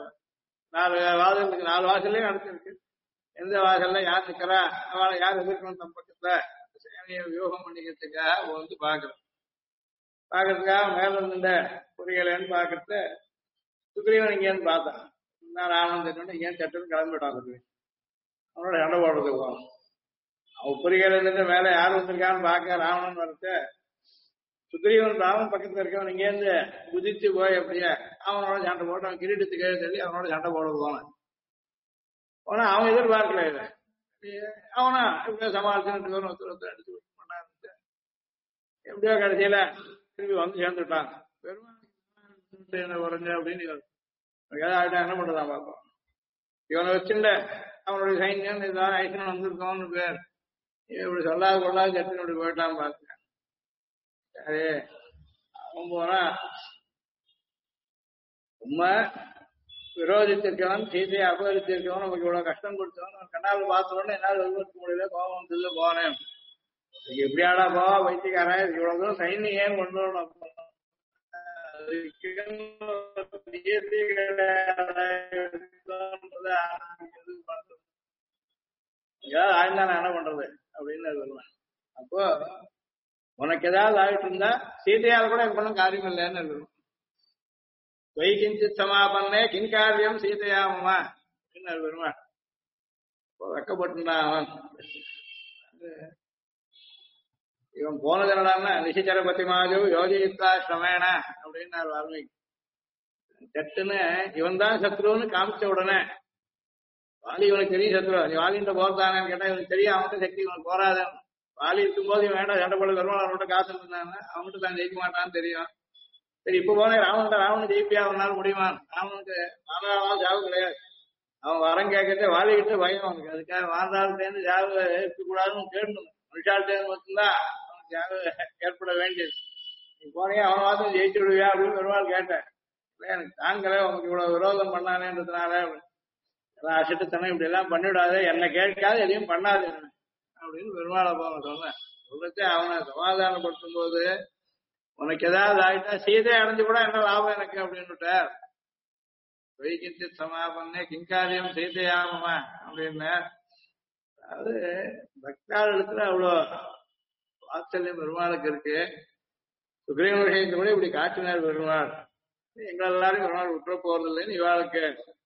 4 வாசல்லையும் அடுத்திருக்கு. எந்த வாசல்ல யார் நிக்கிறா அவளை யார் எதிர்க்கணும் தம் பக்கத்துல சேனையை வியூகம் பண்ணிக்கிறதுக்காக பாக்குறதுக்காக மேல இருந்த புரியலன்னு பாக்குறது சுக்ரீவன் இங்கேன்னு பார்த்தான். ராவணன் தெரிஞ்சு இங்கேன்னு சட்டுன்னு கிளம்பிட்டான். அவனோட சண்டை போடுறதுக்கு போவான். அவன் புரியல இருந்துட்டு மேல யார் வந்திருக்கான்னு பார்க்க ராவணன் வரத்த சுக்ரீவன் ராமன் பக்கத்துல இருக்கவன் இங்கேருந்து குதிச்சு போய் அப்படியே அவனோட சண்டை போட்டு அவன் கிரீடத்துக்கு சொல்லி அவனோட சண்டை போடுறது போனா அவன் எதிர்பார்க்கல இதை. அவனா எப்படியோ சமாளிச்சுட்டு ஒருத்தர் அடிச்சு பண்ணாரு. எப்படியோ கடைசியில திரும்பி வந்து சேர்ந்துட்டான். பெருமாள் குறைஞ்ச அப்படின்னு ஏதாவது என்ன பண்றதான் பார்ப்போம். இவனை வச்சுட்ட அவனுடைய சைன்யம் ஏதாவது ஐசன் வந்திருக்கோம்னு பேர் இப்படி சொல்லாது கொள்ளாது சட்டுன்னு இப்படி போயிட்டான் பார்த்து. சரி அவன் போனா உண்மை விரோதித்திருக்கவன் சீதையை அபகரித்திருக்கவன் நமக்கு இவ்வளவு கஷ்டம் கொடுத்தவன் கண்ணால் பார்த்த உடனே என்னால் வெளிப்படுத்த முடியல, கோபம் வந்து போனேன். எப்படியாடா போவா வைத்தியக்காரன் இவ்வளவு தூரம் சைன்யம் ஏன் கொண்டு வரணும்? ஆயிருந்தா நான் என்ன பண்றது அப்படின்னு சொல்லுவேன். அப்போ உனக்கு ஏதாவது ஆயிட்டு இருந்தா சீதையால் கூட எனக்கு ஒன்றும் காரியம் இல்லைன்னு இருக்கணும். வைகிஞ்சித் சமாபன்னே கிங்காரியம் சீதையாமமா அப்படின்னு பெருமாள் வெக்கப்பட்டுட்டான். அவன் இவன் போனது என்னடான்னா நிஷிச்சரபதி மாஜு யோஜித்தா ஸ்ரமேன அப்படின்னு வால்மீகி. சட்டுன்னு இவன் தான் சத்ருன்னு காமிச்ச உடனே வாலி இவனுக்கு தெரியும் சத்ரு, நீ வாலின்ற போறதானு கேட்டா இவனுக்கு தெரியும் அவன்கிட்ட சக்தி இவனுக்கு போறாதன்னு. வாலி இருக்கும்போது இவன் வேண்டாம் சண்டை போட வருவான், அவன்கிட்ட காசு இருந்தாங்க அவன்கிட்ட தான் ஜெயிக்க மாட்டான்னு தெரியும். சரி இப்ப போனேன் ராவணன் ஜெயிப்பியா அவனால முடியுமா? ராவனுக்கு வாழாதான் சாவு கிடையாது. அவன் வரம் கேட்கறதே வாலிக்கிட்டு பயம் அவனுக்கு. அதுக்காக வாழ்ந்தாள்கிட்டேருந்து சாவு இருக்கக்கூடாதுன்னு கேட்கணும். மனுஷாள்கிட்டேருந்து மட்டும்தான் அவனுக்கு சாவு ஏற்பட வேண்டியது. நீ போனே அவன் வாசம் ஜெயிச்சு விடுவியா அப்படின்னு ஒரு நாள் கேட்டேன். இல்லை எனக்கு தாங்களே உனக்கு இவ்வளவு விரோதம் பண்ணானேன்றதுனால அசட்டுத்தனம் இப்படி எல்லாம் பண்ணிவிடாது, என்னை கேட்காது எதையும் பண்ணாது அப்படின்னு பெருமாளை போன சொன்னேன். சொல்லிட்டு அவனை சமாதானப்படுத்தும் போது உனக்கு ஏதாவது ஆயிட்டா சீதை அடைஞ்சு கூட என்ன லாபம் எனக்கு அப்படின்னுட்டார். வைகிஞ்சி சமாபன்னே கிங்காரியம் சீதையாமமா அப்படின்னு. அதாவது பக்தாள் இடத்துல அவ்வளோ வாத்சல்யம் பெருமாளுக்கு இருக்கு. சுக்ரீவ விஷயத்தை கூட இப்படி காட்டினார் பெருமாள். எங்கள் எல்லாரும் பெருமாள் விட்டுற போறது இல்லைன்னு இவாளுக்கு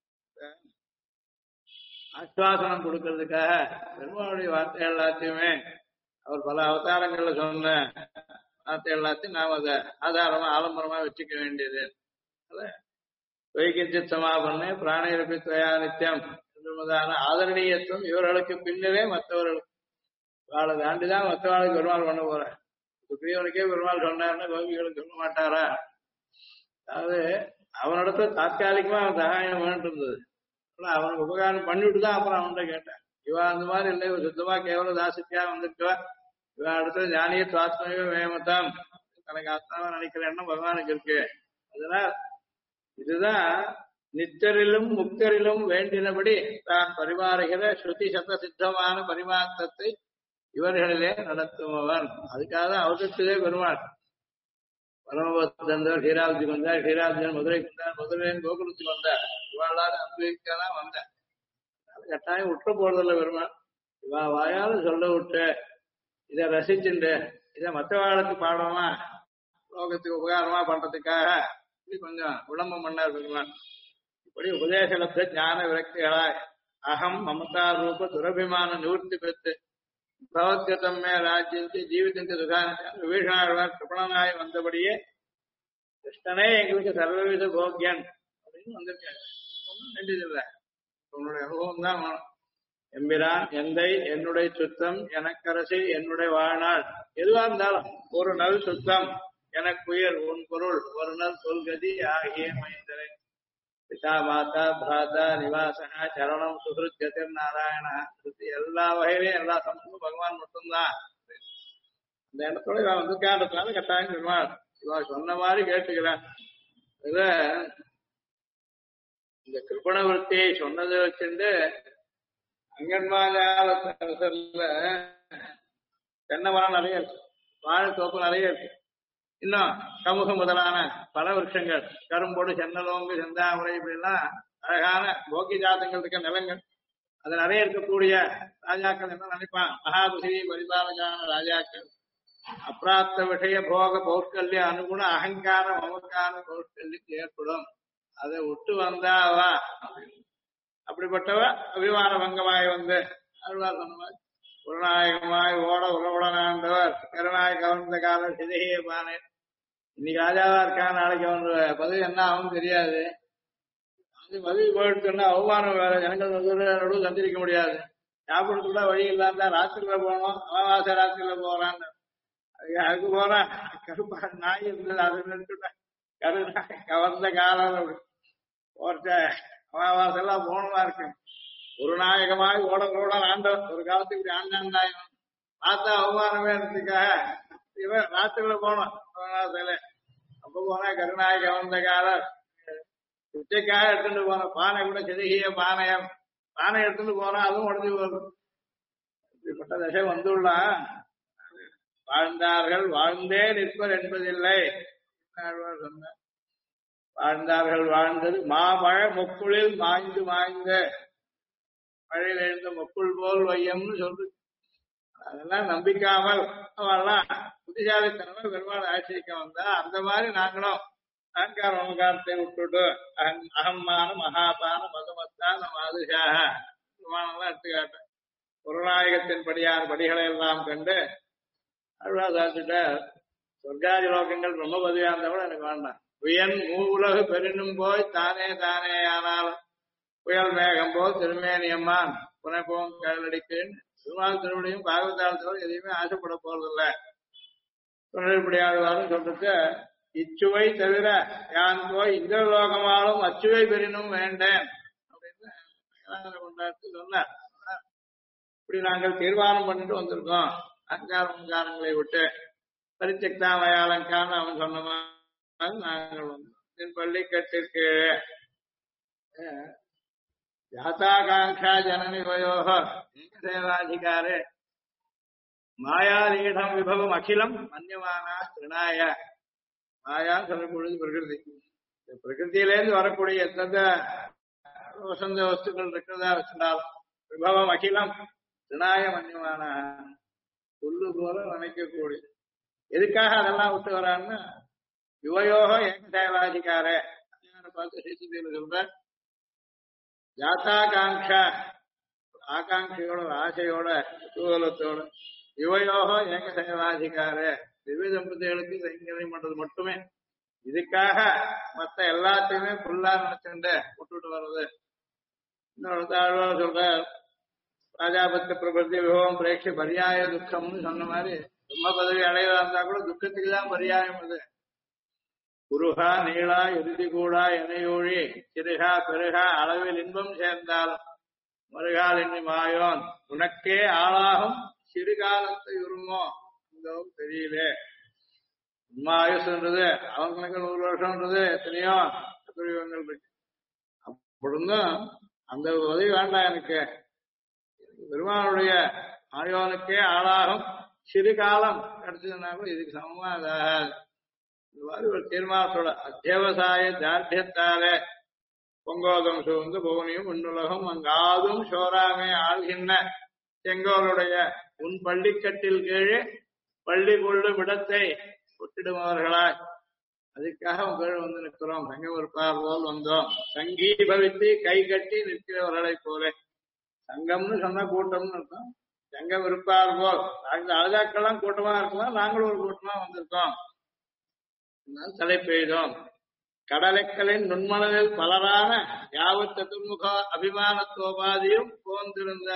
ஆஸ்வாசனம் கொடுக்கறதுக்காக பெருமாளுடைய வார்த்தை எல்லாத்தையுமே அவர் பல அவதாரங்கள்ல சொன்ன வார்த்தை எல்லாத்தையும் நாம் அதை ஆதாரமா ஆலம்பரமா வச்சுக்க வேண்டியது. வைகிஞ்சித் சமாபன்னே பிராணியரப்பி துவயா நித்தியம் என்பதான ஆதரணீயத்துவம் இவர்களுக்கு பின்னரே மற்றவர்களுக்கு வாழை தாண்டிதான் மற்றவாளுக்கு பெருமாள் பண்ண போறேன். சுக்ரீவனுக்கே பெருமாள் சொன்னார்னா கோபிகளுக்கு சொல்ல மாட்டாரா? அதாவது அவனிடத்துல தாற்காலிகமா அவன் சகாயம் வேண்டிட்டு இருந்தது. ஆனா அவனுக்கு உபகாரம் பண்ணிவிட்டு தான் அப்புறம் அவன்கிட்ட கேட்டேன். இவா அந்த மாதிரி இல்லை, இவ சுத்தமா கேவல தாசித்தியா வந்திருக்கவா, இவன் இடத்துல ஞானிய ஆத்மீக வேமத்தம், தனக்கு ஆத்மாவா நினைக்கிற எண்ணம் பகவானுக்கு இருக்கு. அதனால் இதுதான் நித்தரிலும் முக்தரிலும் வேண்டினபடி தான் பரிமாறுகிற ஸ்ருதி சத சித்தமான பரிமாற்றத்தை இவர்களிலே நடத்துபவன். அதுக்காக அவதத்திலே பெருமாள் பரமபத்து வந்தார், ஹீராப்திக்கு வந்தார், ஹீராப்தியன் மதுரைக்கு வந்தார், மதுரையின் கோகுலத்துக்கு வந்தார். இவாளால் அனுபவிக்கதான் வந்தார். கட்டாயம் விட்டு போறதில்ல பெருமாள். இவா வாயால சொல்ல விட்டு இதை ரசிச்சுண்டு இதை மற்றவாளுக்கு பாடமா லோகத்துக்கு உபகாரமா பண்றதுக்காக இப்படி கொஞ்சம் விளம்பரம் பண்ணார் பெருமாள். இப்படி உபதேசலப்த ஞான விரக்திகளாய் அகம் மமதா ரூப துரபிமான நிவர்த்தி பெற்று பகவத்கதம் மே ராஜ்யத்தை ஜீவிதத்தை சுகான விபீஷணாழ்வார் கிருபணனாய் வந்தபடியே கிருஷ்ணனே எங்களுக்கு சர்வவித போக்கியன் அப்படின்னு வந்திருக்காரு. ஒன்றும் வேண்டியதில்லை, உன்னுடைய அனுபவம் தான் வேணும். எம்பிரான் எந்தை என்னுடைய சுத்தம் எனக்கரசி என்னுடைய வாழ்நாள் எதுவா இருந்தாலும் ஒரு நல் சுத்தம் எனக்குயிர் உன் பொருள் ஒரு நல் சொல்கதி ஆகிய மைந்தரை பிதா மாதா பிராதா நிவாசகா சரணம் சுகிருத் கதிர் நாராயண எல்லா வகையிலையும் எல்லா சமத்தும் பகவான் மட்டும்தான். அந்த இடத்தோட இவன் வந்திருக்கான்றதுனால கட்டாயம் பெருமாள் இவன் சொன்ன மாதிரி கேட்டுக்கிறான். இதுல இந்த கிருபண விருத்தியை சொன்னதை வச்சுட்டு அங்கன்மாஜாலத்துல தென்னை மரம் நிறைய இருக்கு, வாழைத்தோப்பு நிறைய இருக்கு, இன்னும் கமுக முதலான பல விருட்சங்கள், கரும்போடு சென்னலோங்கு செந்தாமரை இப்படிலாம் அழகான போக்கி ஜாதங்கள் இருக்க நிலங்கள், அது நிறைய இருக்கக்கூடிய ராஜாக்கள் என்ன நினைப்பான், மகாபுசி பரிபாலகான ராஜாக்கள் அப்பிராப்த விஷய போக பௌஷ்கல்ய அனுகுண அகங்கார மமக்கான பௌஷ்கல்யக்கு ஏற்படும், அதை விட்டு வந்தாவா அப்படிப்பட்டவ அபிமான பங்கமாய் வந்து அருள்வார் சொன்ன மாதிரி குருநாயகமாய் ஓட உறவுடனாண்டவர் கருணாய் கவர்ந்த காலம் சிதைய பானை. இன்னைக்கு ராஜாவா இருக்கான், நாளைக்கு அவன் பதவி என்ன ஆகும் தெரியாது. அது பதவி போயிடுச்சுன்னா அவமானம் வேற, ஜனங்கள் நடுவில் சந்திரிக்க முடியாது. சாப்பிடுறதுக்குள்ள வழி இல்லாம ராத்திரில போனோம், அமாவாசை ராத்திரில போறான்னு அதுக்கு போறான். கருப்பா நாய் இருந்தது அது நிறுத்துட்டேன், கருணாய் கவர்ந்த காலம் போர்ச்ச அமாவாசை எல்லாம் போனதா இருக்கு. ஒரு நாயகமாய் ஓட ஆண்டவர் ஒரு காலத்துக்கு இப்படி ஆண்டாண்டாயும் பார்த்தா அவமானமே இருந்துக்காக இவன் ராத்திரில போனோம் அமாவாசையில. அப்ப போனா கருணாய் கவர்ந்த காலம் பிச்சைக்காக எடுத்துட்டு போன பானை கூட செதுகிய பானையம் பானை எடுத்துட்டு போனா அதுவும் உடஞ்சி போகும். இப்படிப்பட்ட தசை வந்துள்ளா. வாழ்ந்தார்கள் வாழ்ந்தே நிற்பர் என்பதில்லை சொன்ன. வாழ்ந்தார்கள் வாழ்ந்தது மாமழை முக்குளில் மாய்ந்து மாய்ந்த மழையில் எழுந்த முக்குள் போல் வையம்னு சொல்லு. அதெல்லாம் நம்பிக்காமல் அவெல்லாம் புத்திசாலித்தனமா பெருமாள் ஆட்சிக்க வந்தா அந்த மாதிரி நாங்களும் அகங்கார மமகாரத்தை விட்டுட்டு அகம்மான மகாபான மகமத்தான மாதுஷாக விமானம்லாம் எடுத்துக்காட்டேன். புறநாயகத்தின் படியான படிகளை எல்லாம் கண்டு அழுவா சாத்திட்ட சொர்க்காதி லோகங்கள் ரொம்ப பதவியா இருந்தவங்க எனக்கு வேண்டாம். உயன் மூவுலகு பெரினும் போய் தானே தானே ஆனாலும் புயல் மேகம் போல் திருமேனியம்மான் புனைப்போம் கேளடிக்குன்னு திருமால் திருவடியும் பாகவதாலத்தோடு எதையுமே ஆசைப்பட போறதில்லை. துணைப்படியாளரும் சொல்றது இச்சுவை தவிர யான் போய் இந்த லோகமாலும் அச்சுவை பெரினும் வேண்டேன் அப்படின்னு கொண்டாடி சொன்னார். இப்படி நாங்கள் தீர்மானம் பண்ணிட்டு வந்திருக்கோம். அங்காரங்களை விட்டு பரிச்சக்தா மயாலங்கான்னு அவன் சொன்ன மாதிரி நாங்கள் வந்தோம். பள்ளிக்கட்டிற்கு ஜாதாகாங்ஷா ஜனனி வயோக சேவாதிகாரே மாயாலீடம் விபவம் அகிலம் மன்யமானா திருநாய. மாயா சொல்லக்கூடியது பிரகிருதி. பிரகிருத்தியிலேருந்து வரக்கூடிய எத்தனை வசந்த வஸ்துக்கள் இருக்கிறதா வச்சிருந்தாலும் விபவம் அகிலம் திருநாய மன்யமான புல்லு போல நினைக்கக்கூடிய. எதுக்காக அதெல்லாம் விட்டு வரான்னு யுவயோக ஏகதேவாதிகாரே பார்த்து சீசுதியில சொல்ற ஜாதாகாங்ஷா ஆகாங்கையோட ஆசையோட குதூகலத்தோட யுவயோக ஏகதேவாதிகாரே திவ்ய தம்பதிகளுக்கு கைங்கரியம் பண்றது மட்டுமே. இதுக்காக மத்த எல்லாத்தையுமே புல்லா நினைச்சுட்டு விட்டுட்டு வர்றது. இன்னொரு தாழ்வார் சொல்ற ராஜாபத்த பிரபத்தி விபவம் பிரேட்சை பரியாய துக்கம்னு சொன்ன மாதிரி ரொம்ப பதவி அடையதா இருந்தா கூட துக்கத்துக்கு தான் பரியாயம் அது. குருகா நீளா இறுதி கூடா எனையூழி சிறுகா பெருகா அளவில் இன்பம் சேர்ந்தால் மறுகால் எண்ணி மாயோன் உனக்கே ஆளாகும் சிறுகாலத்தை உருமோ இந்த தெரியல. உண்மாயுசுன்றது அவங்களுக்கு 100 வருஷம்ன்றது எத்தனையோ பிரிவுகள் இருக்கு. அப்படின்னும் அந்த உதவி வேண்டாம் எனக்கு. பெருமானுடைய ஆயோனுக்கே ஆளாகும் சிறு காலம் கிடைச்சதுன்னா கூட இதுக்கு சமமா அதாகாது. இந்த மாதிரி ஒரு தீர்மானத்தோட அத்தியவசாய தார்டியத்தாலே பொங்கோதம் சூழ்ந்து பவுனியும் உன்னுலகம் அங்காதும் சோராமே ஆள்கின்ற செங்கோலுடைய உன் பள்ளிக்கட்டில் கீழே பள்ளி கொள்ளும் இடத்தை ஒட்டிடுபவர்களாய் அதுக்காக உங்கள் வந்து நிற்கிறோம். சங்கம் இருப்பார் போல் வந்தோம். சங்கீபவித்து கை கட்டி நிற்கிறவர்களை போல. சங்கம்னு சொன்ன கூட்டம்னு இருக்கும். சங்கம் இருப்பார் போல் ராஜாக்கெல்லாம் கூட்டமா இருக்கலாம், நாங்களும் ஒரு கூட்டமா வந்திருக்கோம். தலை பெய்தோம். கடலைக்களின் நுண்மணலில் பலரான யாவத் சதுர்முக அபிமானத்தோபாதியும் போந்திருந்த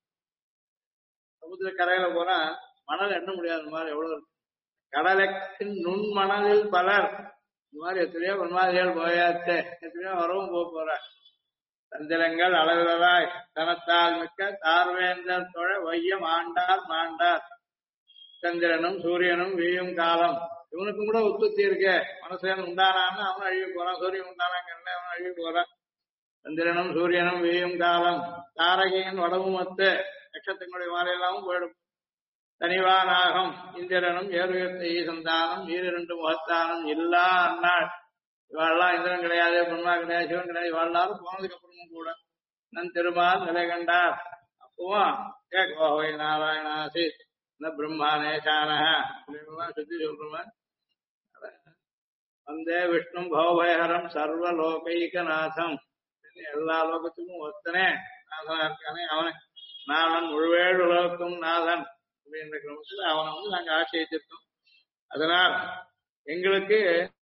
சமுத்திர கரையில போனா மணல் எண்ண முடியாத மாதிரி எவ்வளவு இருக்கு. கடலைக்கின் நுண்மணலில் பலர் இந்த மாதிரி எத்தனையோ பொன்மாதிரிகள் போயாச்சு, எத்தனையோ வரவும் போற. தந்திரங்கள் அளவிலாய் தனத்தால் மிக்க தார்வேந்தர் தொழ வையம் ஆண்டார் மாண்டார். சந்திரனும் சூரியனும் வீயும் காலம் இவனுக்கும் கூட உற்பத்தி இருக்கு. மனசேன் உண்டானான்னு அவன் அழிவு போறான். சூரியன் உண்டானாங்க அவன் அழிவு போறான். சந்திரனும் சூரியனும் வீயும் காலம் தாரகையின் வடமுமத்து நட்சத்திரங்களுடைய மாலையெல்லாமும் போயிடும். தனிவானாகும் இந்திரனும் ஏறுயர்த்த ஈசந்தானம் ஈரிரண்டு முகத்தானம் இல்லா அந்நாள். இவாள்லாம் இந்திரன் கிடையாது, பிரம்மா கிடையாது, சிவன் கிடையாது. இவாள்லாரும் போனதுக்கு அப்புறமும் கூட நன் திருமால் நிலை கண்டார். அப்பவும் கேட்கோவை நாராயணாசி பிரம்மா நேசானக அப்படின்லாம் சுத்தி சொல்றவன். வந்தே விஷ்ணு பவபயஹரம் சர்வலோகைகநாதம். எல்லா லோகத்துக்கும் ஒத்தனே நாதனா இருக்கானே அவன் நாதன் முழுவேழு உலகத்தும் நாதன் அப்படின்ற கிரமத்தில் அவனை வந்து நாங்க ஆசிரியிருக்கோம். அதனால் எங்களுக்கு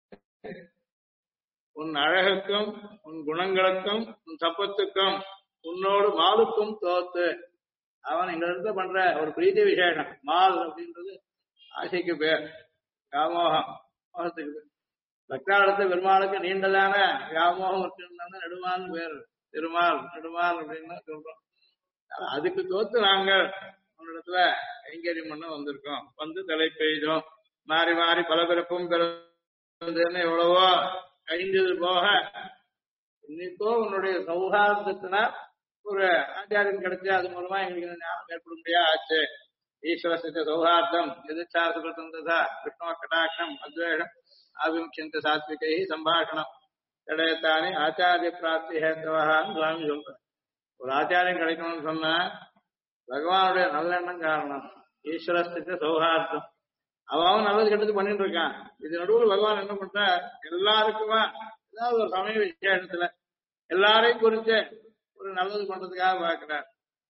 உன் அழகுக்கும் உன் குணங்களுக்கும் உன் தப்பத்துக்கும் உன்னோடு மாலுக்கும் தோத்து அவன் எங்களிடத்துல பண்ற ஒரு பிரீத்தி விசேஷம். மால் அப்படின்றது ஆசைக்கு பேர், காமோகம் மோகத்துக்கு பேர். பக்தாளத்து பெருமாளுக்கு நீண்டதான வியாமோகம் இருக்குன்னு நெடுமால் பேர். திருமால் நெடுமால் அப்படின்னு சொல்றோம். அதுக்கு தோத்து நாங்கள் உன்னிடத்துல கைங்கரியம் பண்ண வந்திருக்கோம். வந்து தலை பெய்தோம். மாறி மாறி பல பிறப்பும் பிறந்ததுன்னு எவ்வளவோ கழிந்தது போக இன்னைக்கோ உன்னுடைய சௌஹார்தத்தினால் ஒரு ஆச்சாரியம் கிடைச்சு அது மூலமா எங்களுக்கு ஞானம் ஏற்பட முடியா ஆச்சு. ஈஸ்வர சித்த சௌஹார்தம் எதிர்ச்சாசுதா விஷ்ணு கடாட்சம் அத்வேஷம் ஆபிமுக்கியந்த சாத்விகை சம்பாஷணம் கிடையத்தானே ஆச்சாரிய பிராப்தி ஹேத்தவகான்னு சுவாமி சொல்றேன். ஒரு ஆச்சாரியம் கிடைக்கணும்னு சொன்னா பகவானுடைய நல்லெண்ணம் காரணம். ஈஸ்வரஸ்தித்த சௌஹார்தம் அவன் நல்லது கெட்டது பண்ணிட்டு இருக்கான். இது நடுவில் பகவான் என்ன பண்ற, எல்லாருக்குமா ஏதாவது ஒரு சமய விசேஷத்துல எல்லாரையும் குறித்து ஒரு நல்லது பண்றதுக்காக பார்க்கிறார்.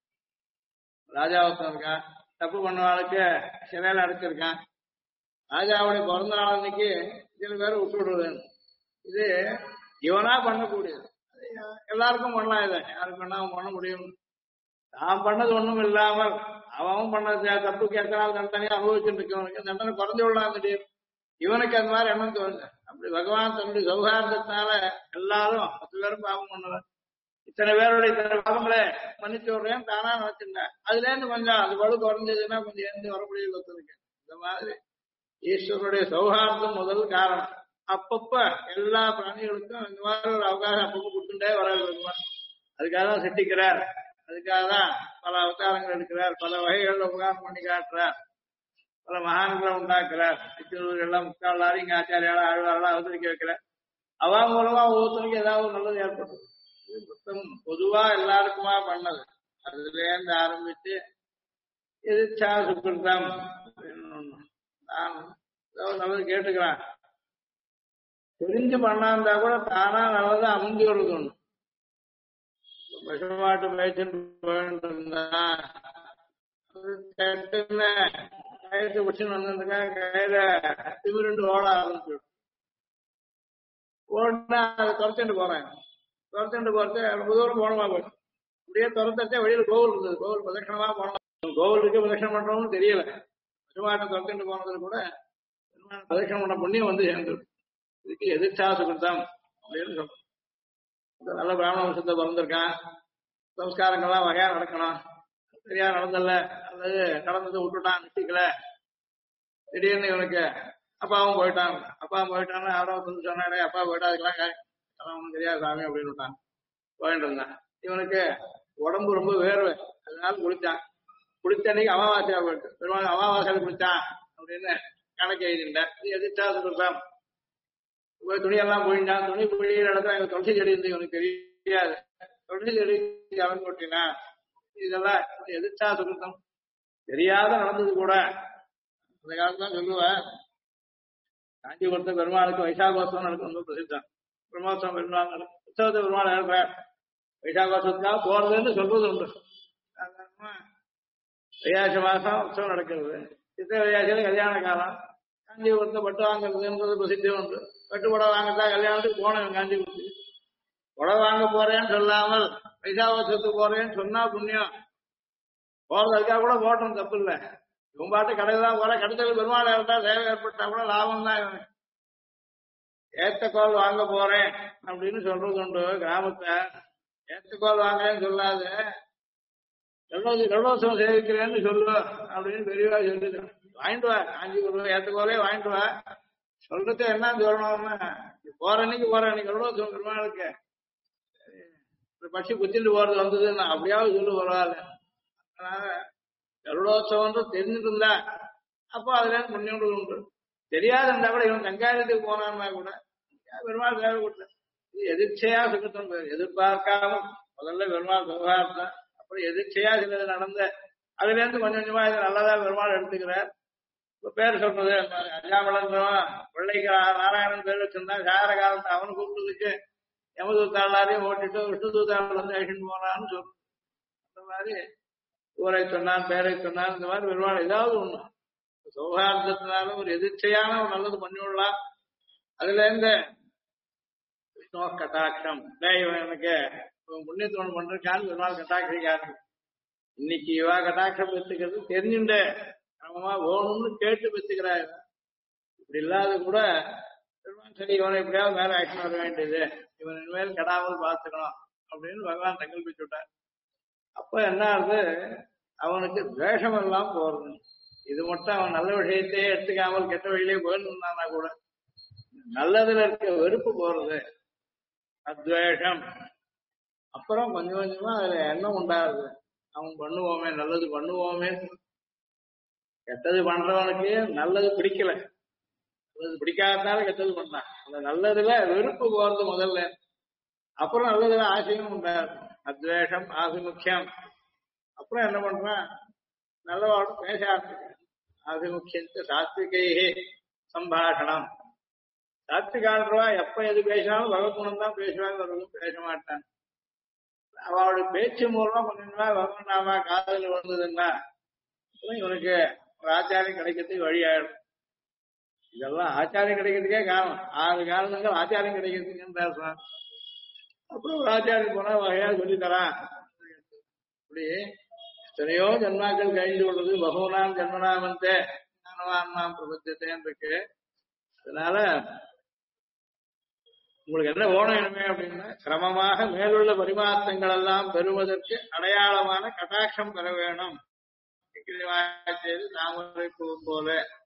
ராஜாவசம் இருக்கான், தப்பு பண்ணவாளுக்கு சிறையில அடைச்சிருக்கான். ராஜாவுடைய பிறந்த நாள் அன்னைக்கு சில பேரை விட்டு விடுறது இது இவனா பண்ணக்கூடியது. எல்லாருக்கும் பண்ணலாம். இதை யாருக்கு வேணா அவன் பண்ண முடியும். நான் பண்ணது ஒண்ணும் இல்லாமல் அவன் பண்ணது தப்புக்கு எத்தனை நாள் தண்டனையா அனுபவிச்சுட்டு இருக்கவனுக்கு தண்டனை குறைஞ்சு விடலாம் திடீர்னு. இவனுக்கு அந்த மாதிரி எண்ணம் தோணுது. அப்படி பகவான் தன்னுடைய சௌகார்தத்தினால எல்லாரும் 10 பேரும் பாவம் பண்ணுவார். இத்தனை பேருடைய இத்தனை பாவங்களை மன்னிச்சு விடுறேன் தானா நினைச்சிருந்தேன். அதுல இருந்து கொஞ்சம் அது வலு குறைஞ்சதுன்னா கொஞ்சம் இருந்து வரக்கூடிய ஒத்துருக்கு. இந்த மாதிரி ஈஸ்வரனுடைய சௌகார்தம் முதல் காரணம். அப்பப்ப எல்லா பிராணிகளுக்கும் இந்த மாதிரி ஒரு அவகாசம் அப்பப்ப கொடுத்துட்டே வராது பகவான். அதுக்காக தான் சிட்டிக்கிறார். அதுக்காக தான் பல அவதாரங்கள் எடுக்கிறார். பல வகைகள்ல உபகாரம் பண்ணி காட்டுறார். பல மகான்களை உண்டாக்குறார். எல்லாம் முக்காலாரும் இங்க ஆச்சாரியால ஆழ்வாரெல்லாம் அவதரிக்க வைக்கிறார். அவ மூலமா ஒவ்வொருத்தருக்கும் ஏதாவது நல்லது ஏற்படும். மொத்தம் பொதுவா எல்லாருக்குமா பண்ணது. அதுல இருந்து ஆரம்பிச்சு எதிர்ச்சா சுக்கிருத்தம் நான் ஏதாவது நல்லது கேட்டுக்கிறான். தெரிஞ்சு பண்ணாந்தா கூட தானா நல்லது அமைஞ்சு வருது. ஒண்ணு பசுமாட்டு மேய்ச்சல் போயிட்டு இருந்தா கயிறு பிடிச்சுன்னு வந்திருக்கா. கயிற திமிருண்டு ஓட ஆரம்பிச்சு ஓடுனா அதை துரத்துட்டு போறேன். துரத்துட்டு போறது ரொம்ப தூரம் போனமா போயிடும். அப்படியே துரத்தே வெளியில கோவில் இருந்தது. கோவில் பிரதட்சணமா போனோம். கோவிலுக்கு பிரதட்சணம் பண்றோம்னு தெரியல. பசுமாட்டை துரத்துட்டு போனதுல கூட பிரதட்சணம் பண்ண புண்ணியம் வந்து சேர்ந்து இதுக்கு எதிர்ச்சா சுகிருத்தம் அப்படின்னு சொல்றோம். நல்ல பிராமண வம்சத்தை பிறந்திருக்கான், சம்ஸ்காரங்கள்லாம் வகையா நடக்கணும், சரியா நடந்தல அல்லது நடந்ததை விட்டுட்டான் நிச்சயிக்கல, திடீர்னு இவனுக்கு அப்பாவும் போயிட்டான், அப்பாவும் போயிட்டான்னு யாரோ வந்து சொன்னாடே அப்பா போயிட்டா அதுக்கெல்லாம் ஒன்றும் தெரியாது சாமி அப்படின்னு விட்டான், போயிட்டு இருந்தான். இவனுக்கு உடம்பு ரொம்ப வேர்வை, அதனால குளிச்சான். குளிச்ச அன்னைக்கு அமாவாசையா போயிட்டு பெருமாள் அமாவாசையில குளிச்சான் அப்படின்னு கணக்கு எழுதிட்டேன். இது எதிர்த்தா சுகிருத்தம். போய் துணியெல்லாம் புழிஞ்சான், துணி புழியிற இடத்துல எங்க துளசி செடி இருந்து இவனுக்கு தெரியாது, துளசி செடி அவன் கொட்டினா, இதெல்லாம் எதிர்த்தா சுகிருத்தம். தெரியாத நடந்தது கூட. அந்த காலத்துல தான் சொல்லுவேன், காஞ்சிபுரத்து பெருமாளுக்கு வைசாகோத்சவம் நடக்கும், ரொம்ப பிரசித்தம். பிரம்மோத்சவம் பெருமாள் நடக்கும், உற்சவத்தை பெருமாள் ஏற்பார். வைசாகோத்சவத்துக்காக போறதுன்னு சொல்றது உண்டு. சாதாரணமா வையாசி மாசம் உற்சவம் நடக்கிறது, சித்திரை வையாசியில கல்யாண காலம். காஞ்சிபுரத்தை பட்டு வாங்குறதுன்றது பிரசித்தி உண்டு. பட்டு புடவை வாங்கத்தான் கல்யாணத்துக்கு போனேன் காஞ்சிபுரத்துக்கு. புடவை வாங்க போறேன்னு சொல்லாமல் வைசாகோத்சவத்துக்கு போறேன்னு சொன்னா புண்ணியம். போறதுக்காக கூட போட்டோம், தப்பு இல்லை. இவன் பாட்டு கடையில் தான் போற, கடைசியில் பெருமாள் ஏற்பட்டா சேவை ஏற்பட்டா கூட லாபம் தான். இவன் ஏத்தக்கோல் வாங்க போறேன் அப்படின்னு சொல்றது உண்டு கிராமத்தை. ஏத்தக்கோல் வாங்குறேன்னு சொல்லாது, கருடோத்சவம் சேவிக்கிறேன்னு சொல்லு அப்படின்னு பெரியவா சொல்லிட்டு வாங்கிட்டு வா, காஞ்சிபுரம் ஏத்தக்கோலே வாங்கிட்டு வா. சொல்றது என்னன்னு சொல்லணும்னா, போற அன்னைக்கு கருடோத்சவம் பெருமாளுக்கு பட்சி குத்திட்டு போறது வந்ததுன்னா அப்படியாவது சொல்லு பரவாயில்ல. அதனால கருடோத்சவம் தெரிஞ்சுட்டு இருந்தா அப்போ அதுல புண்ணியம் உண்டு. தெரியாது இருந்தா கூட இவன் கங்காரியத்துக்கு போனான்னா கூட பெருமாள் சேவை கொடுத்த. இது எதிர்ச்சையா சுகத்தம், எதிர்பார்க்காம முதல்ல பெருமாள் விவகாரத்தான், அப்புறம் எதிர்ச்சையா சிலது நடந்த அதுல இருந்து கொஞ்சம் கொஞ்சமா இது நல்லதா பெருமாள் எடுத்துக்கிறார். இப்ப பேர் சொல்றது அஜாமலன்றவன் பிள்ளைக்கு நாராயணன் பேர் வச்சிருந்தா, சாகர காலத்தை அவனு கூப்பிட்டதுக்கு யமதூத்தாளாரையும் ஓட்டிட்டு விஷ்ணு தூத்தாள் வந்து அழிச்சுட்டு போனான்னு சொல்றோம். அந்த மாதிரி ஊரை சொன்னான், பேரை சொன்னான், இந்த மாதிரி பெருமாள் ஏதாவது ஒண்ணு சௌகார்தத்தினாலும் ஒரு எதிர்ச்சையான ஒரு நல்லது பண்ணிவிடலாம். அதுல இருந்து விஷ்ணு கட்டாட்சம், இவன் எனக்கு புண்ணியத்தோடு பண்றான்னு பெருமாள் கட்டாட்சிக்காரு. இன்னைக்கு இவா கட்டாட்சம் பெற்றுக்கிறது தெரிஞ்சுட்டு கிரமமா வேணும்னு கேட்டு பெற்றுக்கிறாரு. இப்படி இல்லாத கூட பெருமாள் சரி இவனை எப்படியாவது மேல ஆக்ஷன் வர வேண்டியது, இவன் இனிமேல் கெடாமல் பார்த்துக்கணும் அப்படின்னு பகவான் சங்கல்பிச்சு விட்டார். அப்ப என்ன ஆகுது, அவனுக்கு துவேஷம் எல்லாம் போறது. இது மட்டும் அவன் நல்ல விஷயத்தையே எடுத்துக்காமல் கெட்ட வழியிலே போயிருந்தானா கூட நல்லதுல இருக்க வெறுப்பு போறது, அத்வேஷம். அப்புறம் கொஞ்சம் கொஞ்சமா அதுல எண்ணம் உண்டாகுது, அவன் பண்ணுவோமே நல்லது பண்ணுவோமே. கெட்டது பண்றவனுக்கு நல்லது பிடிக்கல, நல்லது பிடிக்காதனால கெட்டது பண்ணான். அந்த நல்லதுல வெறுப்பு போறது முதல்ல, அப்புறம் நல்லதுல ஆசையும் உண்டாகுது, அத்வேஷம் ஆபிமுக்கியம். அப்புறம் என்ன பண்றான், நல்லவாடு பேச ஆரம்பிக்க. ஆபிமுக்கியத்து சாத்விகை சம்பாஷணம். சாத்விகான்றவா எப்ப எது பேசினாலும் பகவத்குணம் தான் பேசுவாங்க, பேச மாட்டான். அவளுடைய பேச்சு மூலமா கொஞ்சமா பகவன்னாமா காதல் வந்ததுன்னா இவனுக்கு ஒரு ஆச்சாரியம் கிடைக்கிறதுக்கு வழியாயிடும். இதெல்லாம் ஆச்சாரியம் கிடைக்கிறதுக்கே காரணம், 6 காரணங்கள் ஆச்சாரியம் கிடைக்கிறதுக்குன்னு பேசுறான். அப்புறம் ஒரு ஆச்சாரியம் போனா வகையா சொல்லித்தரான். இப்படி எத்தனையோ ஜன்மாக்கள் கழிந்து கொள்வது, பகவனாம் ஜன்மனாமந்தே ஞானவான் பிரபஞ்சத்தேன்னு இருக்கு. அதனால உங்களுக்கு என்ன ஓணம் வேணுமே அப்படின்னா, கிரமமாக மேலுள்ள பரிமாற்றங்கள் எல்லாம் பெறுவதற்கு அடையாளமான கட்டாட்சம் பெற வேணும். செய்து தாமரை பூ போல.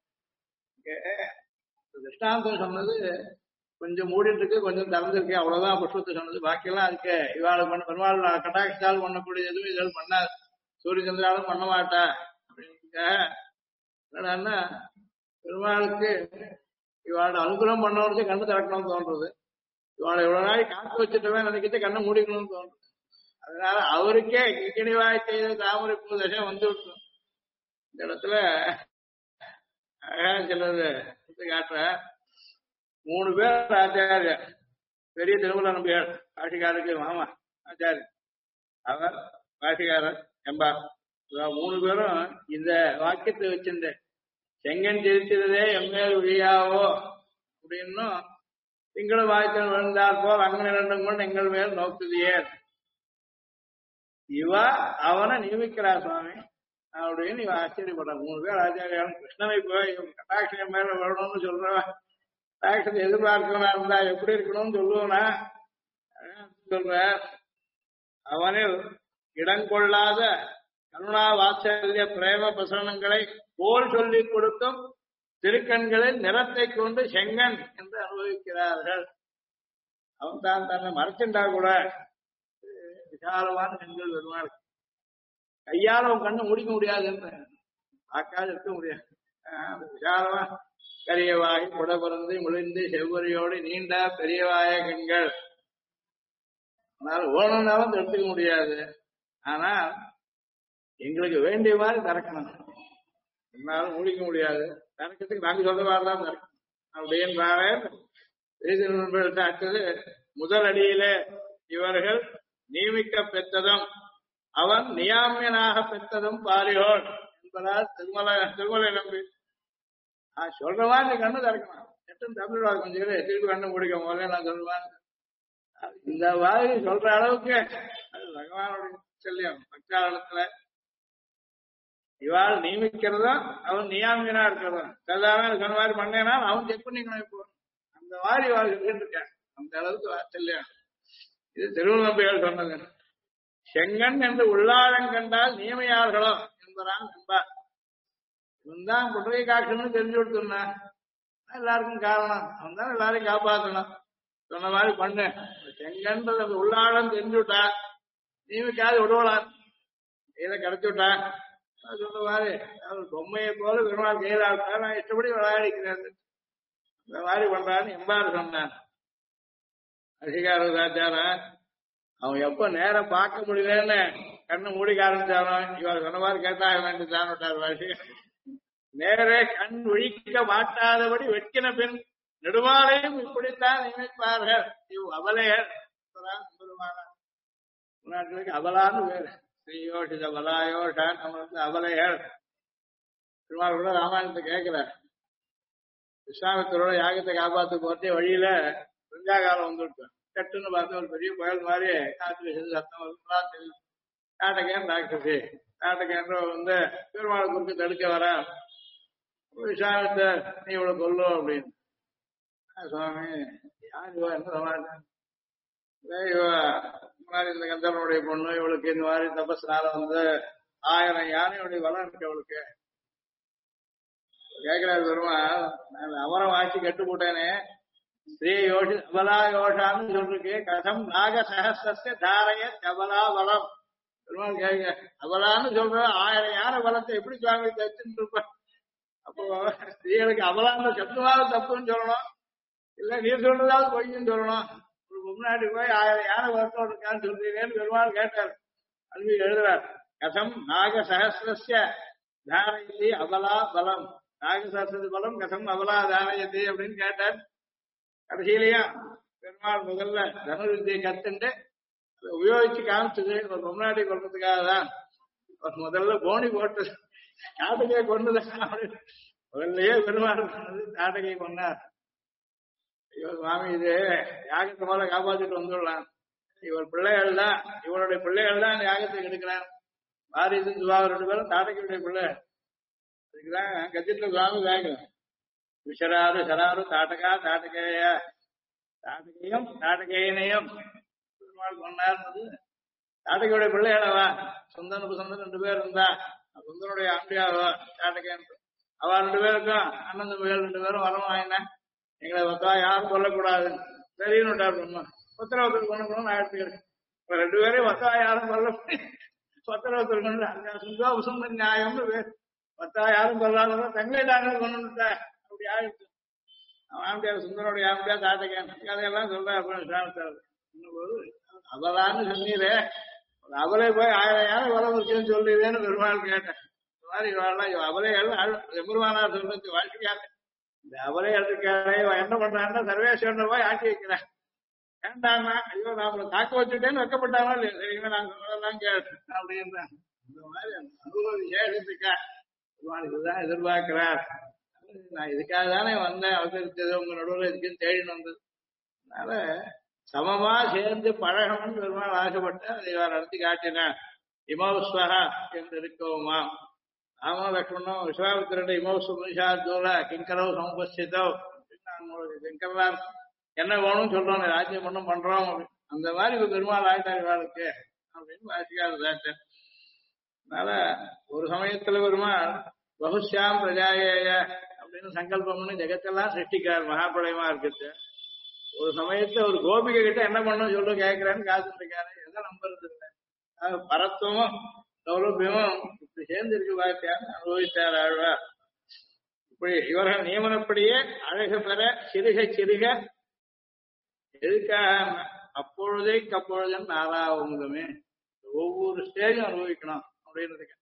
திருஷ்டாந்தம் சொன்னது கொஞ்சம் மூடிட்டு இருக்கு, கொஞ்சம் திறந்திருக்கு, அவ்வளவுதான் புஷ்பத்தை சொன்னது. பாக்கியெல்லாம் அதுக்கு இவாளுக்கு பண்ண பெருமாள் கட்டாட்சால் பண்ணக்கூடிய எதுவும் இதில் பண்ணாது, சூரிய சந்திராலும் பண்ண மாட்டா அப்படின்னு. என்னன்னா பெருமாளுக்கு இவாளோட அனுகிரகம் பண்ணவனுக்கு கண்ணு திறக்கணும்னு தோன்றது, இவாளை இவ்வளவு நாள் காத்து வச்சுட்டவே நினைக்கிட்டு கண்ணை மூடிக்கணும்னு தோன்றது. அதனால அவருக்கே கிணிவாய் செய்த தாமரை பூ தசை வந்து விட்டோம். இந்த இடத்துல சிலது காட்டுற 3 பேர் ஆச்சாரியர், பெரிய திருமல நம்பியார் காட்சிக்காரருக்கு மாமா ஆச்சாரியர், அவர் காட்சிக்காரர் எம்பார், 3 பேரும் இந்த வாக்கியத்தை வச்சிருந்த செங்கன் தெரிக்கிறதே எம்மேல் விழியாவோ அப்படின்னும், திங்களும் வாய்த்தல் விழுந்தார் போல் அங்கே 2 கொண்டு எங்கள் மேல் நோக்குதியே, இவா அவனை நியமிக்கிறார் சுவாமி அப்படின்னு இவன் ஆச்சரியப்படுறான். 3 பேர் ஆச்சாரியம். கிருஷ்ணனை போய் கட்டாட்சியம் மேல வரணும்னு சொல்றவன் ராட்சத்தை எதிர்பார்க்கவனா இருந்தா எப்படி இருக்கணும்னு சொல்லுவனா சொல்ற அவனில் இடங்கொள்ளாத கருணா வாத்சல்ய பிரேம பிரசனங்களை போல் சொல்லிக் கொடுக்கும் திருக்கண்களில் நிறத்தை கொண்டு செங்கன் என்று அனுபவிக்கிறார்கள். அவன் தான் தன்னை மறைச்சின்றா கூட விசாலமான கண்கள் வருவாள். கையால் அவன் கண்ணை முடிக்க முடியாது என்று பார்க்காது இருக்க முடியாது. விசாலமா கரியவாய் புடபிறந்து முழிந்து செவ்வரியோடு நீண்ட பெரியவாய கண்கள். அதனால ஓணும்னாலும் எடுத்துக்க முடியாது. ஆனா எங்களுக்கு வேண்டிய மாதிரி திறக்கணும். என்னாலும் முடிக்க முடியாது. திறக்கிறதுக்கு நாங்க சொல்ற மாதிரி தான் திறக்கணும் அப்படின்னு அடுத்தது முதல் அடியிலே இவர்கள் நியமிக்க பெற்றதும் அவன் நியாமியனாக பெற்றதும் பாரியோள் என்பதால் திருமலை நம்பி சொல்ற மாதிரி கண்ணு திறக்கணும். எட்டும் தமிழ் கொஞ்சம் திருப்பி கண்ணு முடிக்க போல நான் சொல்லுவேன். இந்த மாதிரி சொல்ற அளவுக்கு அது பகவானுடைய செல்லியம். பக்தாளத்துல இவாள் நியமிக்கிறதும் அவன் நியாமியனா இருக்கிறதும் சாதாரண சொன்ன மாதிரி பண்ணேன்னா அவன் செக் பண்ணிக்கணும். இப்போ அந்த மாதிரி இவாள் இருக்க அந்த அளவுக்கு வாச்சல்யம். இது திருவண்ணம்பிகள் சொன்னது. செங்கன் என்று உள்ளாழம் கண்டால் நியமையார்களோ என்பதான் என்பார். இவன் தான் குற்றை காட்சணும்னு தெரிஞ்சு கொடுத்துருந்தா எல்லாருக்கும் காரணம். அவன் தான் எல்லாரையும் காப்பாற்றணும். சொன்ன மாதிரி பண்ணு. செங்கன்றது அந்த உள்ளாழம் தெரிஞ்சு விட்டா நியமிக்காது விடுவலாம். கையில கிடைச்சு விட்டா சொல்ற மாதிரி அவர் பொம்மையை போல பெருமாள் கையில ஆட்டா நான் இஷ்டப்படி விளையாடிக்கிறேன். இந்த மாதிரி பண்றான்னு எம்பாரு சொன்னான். அசிகாரதாச்சார அவன் எப்ப நேரம் பார்க்க முடியலன்னு கண்ணு மூடிக்க ஆரம்பிச்சாரோ இவர் சொன்ன மாதிரி கேட்டாக வேண்டியதான் விட்டார். வாசிகர் நேரே கண் ஒழிக்க மாட்டாதபடி வெட்கின பின் நெடுமாலையும் இப்படித்தான் நினைப்பார்கள். இவ் அவலையர் நாட்டுக்கு அவலான்னு பேரு. ஸ்ரீயோஷித பலாயோஷான் நம்ம அவலையர். திருமால் கூட ராமாயணத்தை கேட்கிற விஸ்வாமித்தரோட யாகத்தை காப்பாத்து போட்டே வழியில கங்கா காலம் வந்துருக்கும். கட்டுன்னு பார்த்து ஒரு பெரிய புயல் மாதிரி காற்று சத்தம் வரும்லாம் தெரியும். நாட்டகேன் ராட்சசி நாட்டகேன்ற பெருமாள் குறுக்கு தடுக்க வர விஸ்வாமித்தர் நீ இவ்வளவு கொல்லும் அப்படின்னு. சுவாமி யார் இவா என்ன சமாளிச்சேன் இந்த கந்தவனுடைய பொண்ணு இவளுக்கு இந்த மாதிரி தபஸ்னால 1000 யானையுடைய வளம் இருக்கு அவளுக்கு. கேட்கிறாரு பெருமாள் நான் அமரம் ஆட்சி கட்டு போட்டேனே ஸ்ரீ யோஷி அபலா யோஷான்னு சொல்லிருக்கு. கதம் நாக சகசிய தாரைய அபலா பலம். பெருமாள் கேட்க அபலான்னு சொல்ற 1000 யானை பலத்தை எப்படி சுவாமி தச்சுன்னு இருப்பேன். அப்போ ஸ்ரீகளுக்கு அபலான்ற சத்துவாத தப்புன்னு சொல்லணும். இல்ல நீர் சொல்றதாவது பொய்ன்னு சொல்லணும். முன்னாடி போய் 1000 யானை வருத்தம் இருக்கான்னு சொல்றீங்கன்னு பெருமாள் கேட்டார். அது எழுதுறார். கதம் நாக சகசிய தாரயதி அபலா பலம். நாகசாஸ்திர பலம் கதம் அபலா தாரயதி அப்படின்னு கேட்டார். கடைசியிலையா பெருமாள் முதல்ல தனுர்வித்தியை கத்துண்டு உபயோகிச்சு காமிச்சது ஒரு முன்னாடி கொள்றதுக்காக தான். முதல்ல போனி போட்டு காட்டுக்கே கொண்டுதான் முதல்லயே பெருமாள் காட்டுக்கை கொண்டார். ஐயோ சுவாமி இது யாகத்தை போல காப்பாற்றிட்டு வந்துடலாம். இவர் பிள்ளைகள் தான் இவருடைய பிள்ளைகள் தான் யாகத்தை கெடுக்கிறான். வாரிசு சுவா 2 பேரும் தாட்டகையுடைய பிள்ளை. அதுக்குதான் கத்திட்டு சுவாமி கேட்கிறேன். விஷராறு சராறு தாட்டகா தாட்டகைய தாட்டகையும் தாட்டகையினையும் பெருமாள் கொண்டார். தாட்டகையுடைய பிள்ளைகளவா சுந்தன் சுந்தன் 2 பேர் இருந்தா சுந்தனுடைய ஆண்டியாவா தாட்டகை அவ 2 பேருக்கும் அண்ணன் தம்பிகள் 2 பேரும் வரமா என்ன எங்களை ஒத்தா யாரும் கொல்லக்கூடாது சரின்னு பிரம்மா ஒத்தரவத்தர் கொண்டு நான் எடுத்துக்கிறேன். 2 பேரையும் ஒத்தா யாரும் கொல்ல ஒத்தரவத்தர் கொண்டு சுந்த நியாயம்னு பேர். ஒத்தா யாரும் கொல்லாத தங்களை தாங்கள் கொண்டு அப்படி ஆயிடுச்சு. ஆம்பியார் சுந்தரோடைய ஆம்பியா தாட்டகேன் அதையெல்லாம் சொல்றேன். அப்புறம் போது அவலான்னு சொன்னீரே அவளே போய் 1000 யானை வளம் இருக்குன்னு சொல்லுவேன்னு பெருமாள் கேட்டேன். இந்த மாதிரி இவாள்லாம் அவலைகள் எம்பெருமானார் சொல்றது வாழ்க்கையாக இந்த அவரே எடுத்துக்காரே என்ன பண்றாங்கன்னா சர்வேஸ்வரன் போய் ஆட்டி வைக்கிறேன். ஏண்டாண்ணா ஐயோ நான் தாக்க வச்சுட்டேன்னு வைக்கப்பட்டானா இல்லையா சரிங்களா நான் சொன்னதெல்லாம் கேட்டேன் அப்படின்றேன். இந்த மாதிரி அனுபவம் விசேஷத்துக்கா இதுதான் எதிர்பார்க்கிறார். நான் இதுக்காக தானே வந்தேன். அவசரித்தது உங்க நடுவில் இருக்குன்னு தேடின்னு வந்தது. அதனால சமமா சேர்ந்து பழகணும்னு பெருமாள் ஆசைப்பட்டு அதை இவர் நடத்தி காட்டினார். இமௌஸ்வரா என்று இருக்கவுமா ராம லக்ஷ்மணம் விஸ்வாமித்திரன் இமௌஸ்வ மனுஷாத்தோல கிங்கரவ் சமுபஸ்திதோ நம்மளுக்கு சங்கரனார் என்ன வேணும்னு சொல்றோம், ராஜ்யம் ஒண்ணும் பண்றோம் அப்படின்னு. அந்த மாதிரி இப்ப பெருமாள் ஆயிட்டார் இவாளுக்கு அப்படின்னு வாசிக்காத சாட்டேன். அதனால ஒரு சமயத்துல பெருமாள் பகுஷ்யாம் பிரஜாயேய அப்படின்னு சங்கல்பம் பண்ணி ஜெகத்தெல்லாம் சிருஷ்டிக்கார் மகாபிரளயமா இருக்குது. ஒரு சமயத்துல ஒரு கோபிகை கிட்ட என்ன பண்ணணும் சொல்ல கேட்கிறேன்னு காத்துட்டு இருக்காரு. எதை நம்புறது இல்லை. பரத்துவமும் சௌலபியமும் இப்படி சேர்ந்து இருக்கு வாழ்க்கையான அனுபவித்தார் ஆழ்வார். இப்படி இவர்கள் நியமனப்படியே அழகு பெற சிறுக சிறுக எதுக்காக அப்பொழுதே அப்பொழுதுன்னு நாராவமுதமே ஒவ்வொரு ஸ்டேஜும் அனுபவிக்கணும் அப்படின்றதுக்கு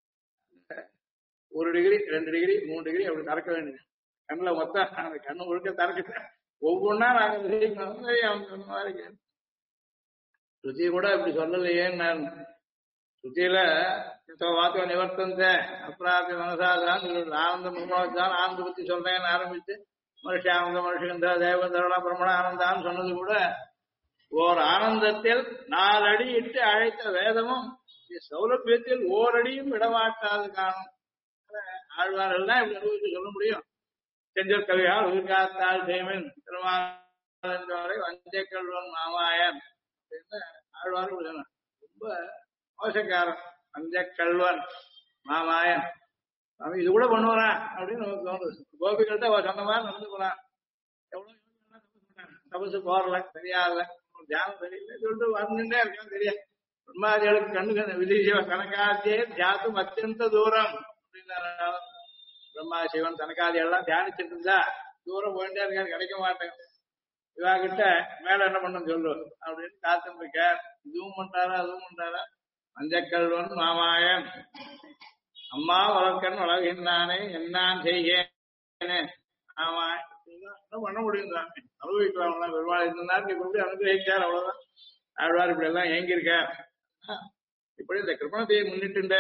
1 டிகிரி 2 டிகிரி 3 டிகிரி அப்படி திறக்க வேண்டியது. கண்ணில் மொத்தம் அந்த கண்ணு முழுக்க திறக்க ஒவ்வொன்னா நாங்க அவங்க சொன்ன மாதிரி சுத்தி கூட இப்படி சொல்லலையேன்னு நான் சுத்தியில வாக்க நிவர்த்தந்த அப்பிராபி மனசாதான் ஆனந்த முகமதான் ஆனந்த பத்தி சொல்றேன்னு ஆரம்பிச்சு மனுஷானந்த மனுஷகந்தா தேவந்தரா பிரம்மண ஆனந்தான்னு சொன்னது கூட ஓர் ஆனந்தத்தில் 4 அடி இட்டு அழைத்த வேதமும் சௌலபியத்தில் ஓரடியும் விடமாட்டாது காணும். ஆழ்வார்கள் தான் இப்படி அனுபவித்து சொல்ல முடியும். செஞ்சல் கவியால் உயிர்காத்தாள் தேவன் திருமாவரை வஞ்சை கல்வன் மாமாயன் அப்படின்னு ஆழ்வார் ரொம்ப மோசக்காரன். வஞ்ச கல்வன் மாமாயன் அவன் இது கூட பண்ணுவானா அப்படின்னு நமக்கு தோணுது. கோபிகள்கிட்ட அவர் சொன்ன மாதிரி நடந்து போறான். எவ்வளவு தபசு போறல சரியாகல தியானம் தெரியல சொல்லிட்டு வந்துட்டே இருக்கான். தெரியாது பிரம்மாதிகளுக்கு கண்ணு விதிஜீவ கனகாத்தியே தியாத்தும் அத்தியந்த தூரம் அப்படின்னா பிரம்மா சிவன் தனக்காதி எல்லாம் தியானிச்சுட்டு இருந்தா தூரம் போயிட்டே இருக்காரு, கிடைக்க மாட்டேன். இவா கிட்ட மேல என்ன பண்ணு சொல்லு அப்படின்னு காத்துட்டு இருக்க. இதுவும் பண்றாரா அதுவும் பண்றாரா. மஞ்சக்கல்வன் மாமாயன் அம்மா வளர்க்கன் வளர்கின்றானே என்னான் செய்யேன்னு ஆமா என்ன பண்ண முடியும் சாமி அனுபவிக்கலாம். பெருமாள் இந்த நேரத்துக்கு கொண்டு அனுபவிச்சார் அவ்வளவுதான். ஆழ்வார் இப்படி எல்லாம் ஏங்கியிருக்கார். இப்படி இந்த கிருப்பணத்தையை முன்னிட்டு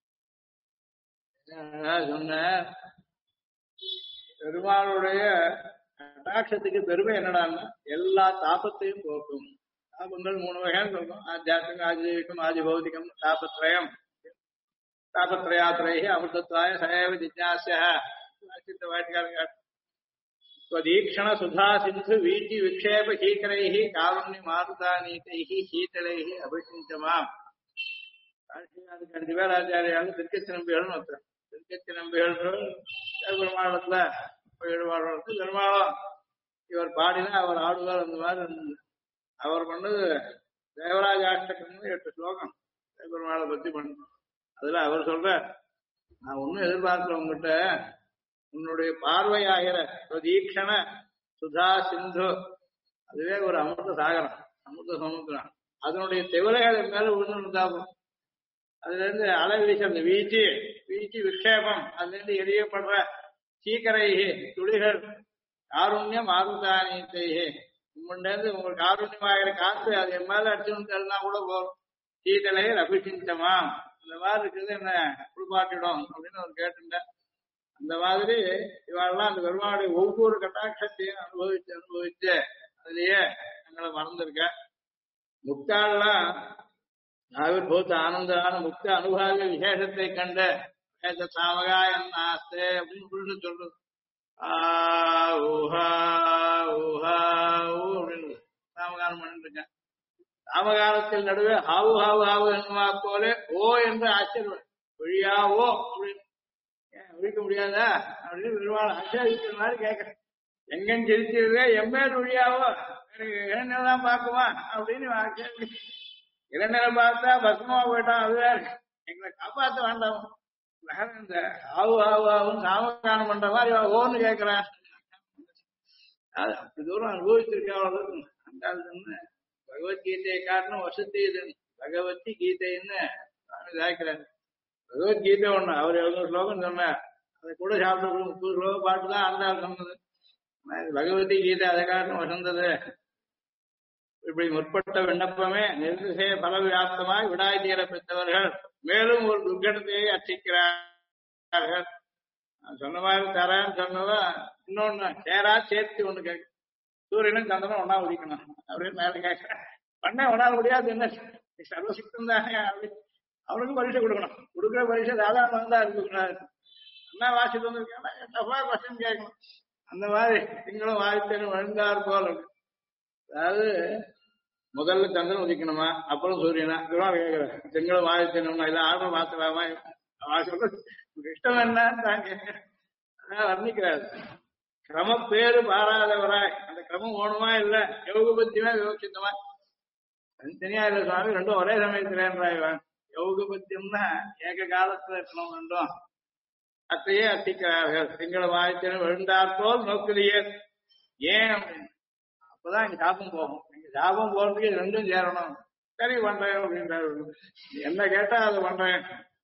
சொன்ன பெருமாளுடைய கட்டாட்சத்துக்கு பெருமை என்னடான்னா எல்லா தாபத்தையும் போக்கும். தாபங்கள் 3 வகைன்னு சொல்றோம். ஆத்தியாத்மிகம் ஆஜீவிகம் ஆதிபௌதிகம் தாபத்ரயம். தாபத்ரயாத்திரை அமிர்தத்வாய சயவ ஜிஜ்ஞாஸ்ய வாட்டிக்காரங்க ஸ்வதீக்ஷண சுதா சிந்து வீட்டி விக்ஷேப சீக்கரைः காருண்ய மாருதாநீதைः சீதளைः அபிஷிஞ்சமாம். அதுக்கு 2 பேர் ஆச்சாரியாலும் திருக்கச்சி நம்பிகள் ஒருத்தர். திருக்கச்சி நம்பிகள் பெருமாளத்துல ஈடுபாடு பெருமாளும் இவர் பாடினா அவர் ஆடுவார். அந்த மாதிரி அவர் பண்ணது தேவராஜாஷ்டகம்னு 8 ஸ்லோகம் பெருமாளை பத்தி பண்ண. அதுல அவர் சொல்ற நான் ஒன்னும் எதிர்பார்க்கல உங்ககிட்ட உன்னுடைய பார்வையாகிற தீக்ஷண சுதா சிந்து அதுவே ஒரு அமிர்த சாகரம் அமிர்த சமுத்திரம். அதனுடைய திவலைகள் மேல விழுந்துருந்தாகும். அதுல இருந்து அலை வீசம் வீச்சு வீச்சு விக்ஷேபம் அதுல இருந்து எரியப்படுற சீக்கரைகி துளிகள் காருண்யம் ஆருதானீத்தையே உங்கள்டேருந்து உங்களுக்கு காருண்யமாகிற காத்து அது என் மேல அடிச்சுன்னு தெரினா கூட போகும். சீதளையில் அபிஷிஞ்சமா இந்த மாதிரி இருக்குது என்ன குளிப்பாட்டிடும் அப்படின்னு அவர் கேட்டுட்டேன். அந்த மாதிரி இவாளெல்லாம் அந்த பெருமாளுடைய ஒவ்வொரு கட்டாட்சத்தையும் அனுபவிச்சு அதுலயே எங்களை மறந்துருக்க. முக்தாள்லாம் ஆவிர்பூத்த ஆனந்தான முக்த அனுபவ விசேஷத்தை கண்ட சாமகா என்னாஸ்தே அப்படின்னு புரிஞ்சு சொல்றது. ஊஹா ஊஹா ஊ அப்படின்னு சாமகானம் பண்ணிட்டு இருக்கேன். சாமகாலத்தில் நடுவே ஹாவு ஹாவு ஹாவு என்னமா போல ஓ என்று ஆச்சரியம் ஒழியா ஓ அப்படின்னு ஒழிக்க முடியாதா அப்படின்னு பெருமாள் ஆச்சரிக்கிற மாதிரி கேட்கிறேன். எங்கன்னு சிரிச்சிருவே எம்மேல் ஒழியாவோ எனக்கு இளைஞர்தான் பார்க்குமா அப்படின்னு ஆச்சரி. இளைஞரை பார்த்தா பஸ்மா போயிட்டான் அதுவே எங்களை காப்பாற்ற வேண்டாம். இந்த ஆவு ஆவு ஆவுன்னு சாமகானம் பண்ற மாதிரி ஓன்னு கேட்கிறேன். அது அப்படி தூரம் அனுபவிச்சிருக்காவது அந்த பகவத்கீதையை காட்டணும் வசதி இதுன்னு பகவதி கீதைன்னு சுவாமி தாய்க்கிறாரு. பகவத்கீதை ஒண்ணு அவர் 700 ஸ்லோகம் சொன்னார். அதை கூட சாப்பிட்டு 30 ஸ்லோகம் பாட்டு தான் ஆண்டாள் சொன்னது. பகவதி கீதை அதை காட்டணும் வசந்தது. இப்படி முற்பட்ட விண்ணப்பமே நிர்திசய பல வியாப்தமாய் விடாய் தீர பெற்றவர்கள் மேலும் ஒரு துர்க்கணத்தையே அர்ச்சிக்கிறார்கள். சொன்ன மாதிரி தரேன்னு சொன்னதா இன்னொன்னு சேரா சேர்த்து ஒண்ணு கேட்க சூரியனும் சந்திரனும் ஒன்னா உதிக்கணும் அப்படின்னு மேல கேட்கிறேன். பண்ண ஒன்னால முடியாது என்ன சர்வசிக்தம் தானே அப்படின்னு அவனுக்கும் பரிசை கொடுக்கணும். கொடுக்குற பரிசை சாதாரணமாக தான் இருக்கக்கூடாது. என்ன வாசிட்டு வந்திருக்கேன்னா டஃபா கொஸ்டின் கேட்கணும். அந்த மாதிரி திங்களும் வாய்த்தேனும் வழுந்தார் போல இருக்கு. அதாவது முதல்ல சந்திரன் உதிக்கணுமா, அப்புறம் சூரியனா, இதெல்லாம் கேட்கிறேன். திங்களும் வாய்த்தேனுமா, இல்ல ஆர்டர் மாத்தலாமா, அவன் சொல்றது இஷ்டம் என்னன்னு தான் கேட்கிறேன். வர்ணிக்கிறாரு. கிரம பேரு பாராதவராய் அந்த கிரமம் ஓணுமா இல்ல யோகபத்தியமா விவசித்தமா தனித்தனியா இல்ல சுவாமி, ரெண்டும் ஒரே சமயத்துல யோகபத்தியம்னா ஏக காலத்துல இருக்கணும் ரெண்டும். அத்தையே அத்திக்கிறார்கள். திங்கள வாய்த்தேனும் விழுந்தாற்போல் நோக்குலியே. ஏன் அப்படின்னு அப்பதான் இங்க சாபம் போகும். இங்க சாபம் போறதுக்கு இது ரெண்டும் சேரணும். சரி பண்றேன் அப்படின்றாரு. என்ன கேட்டா அது பண்றேன்.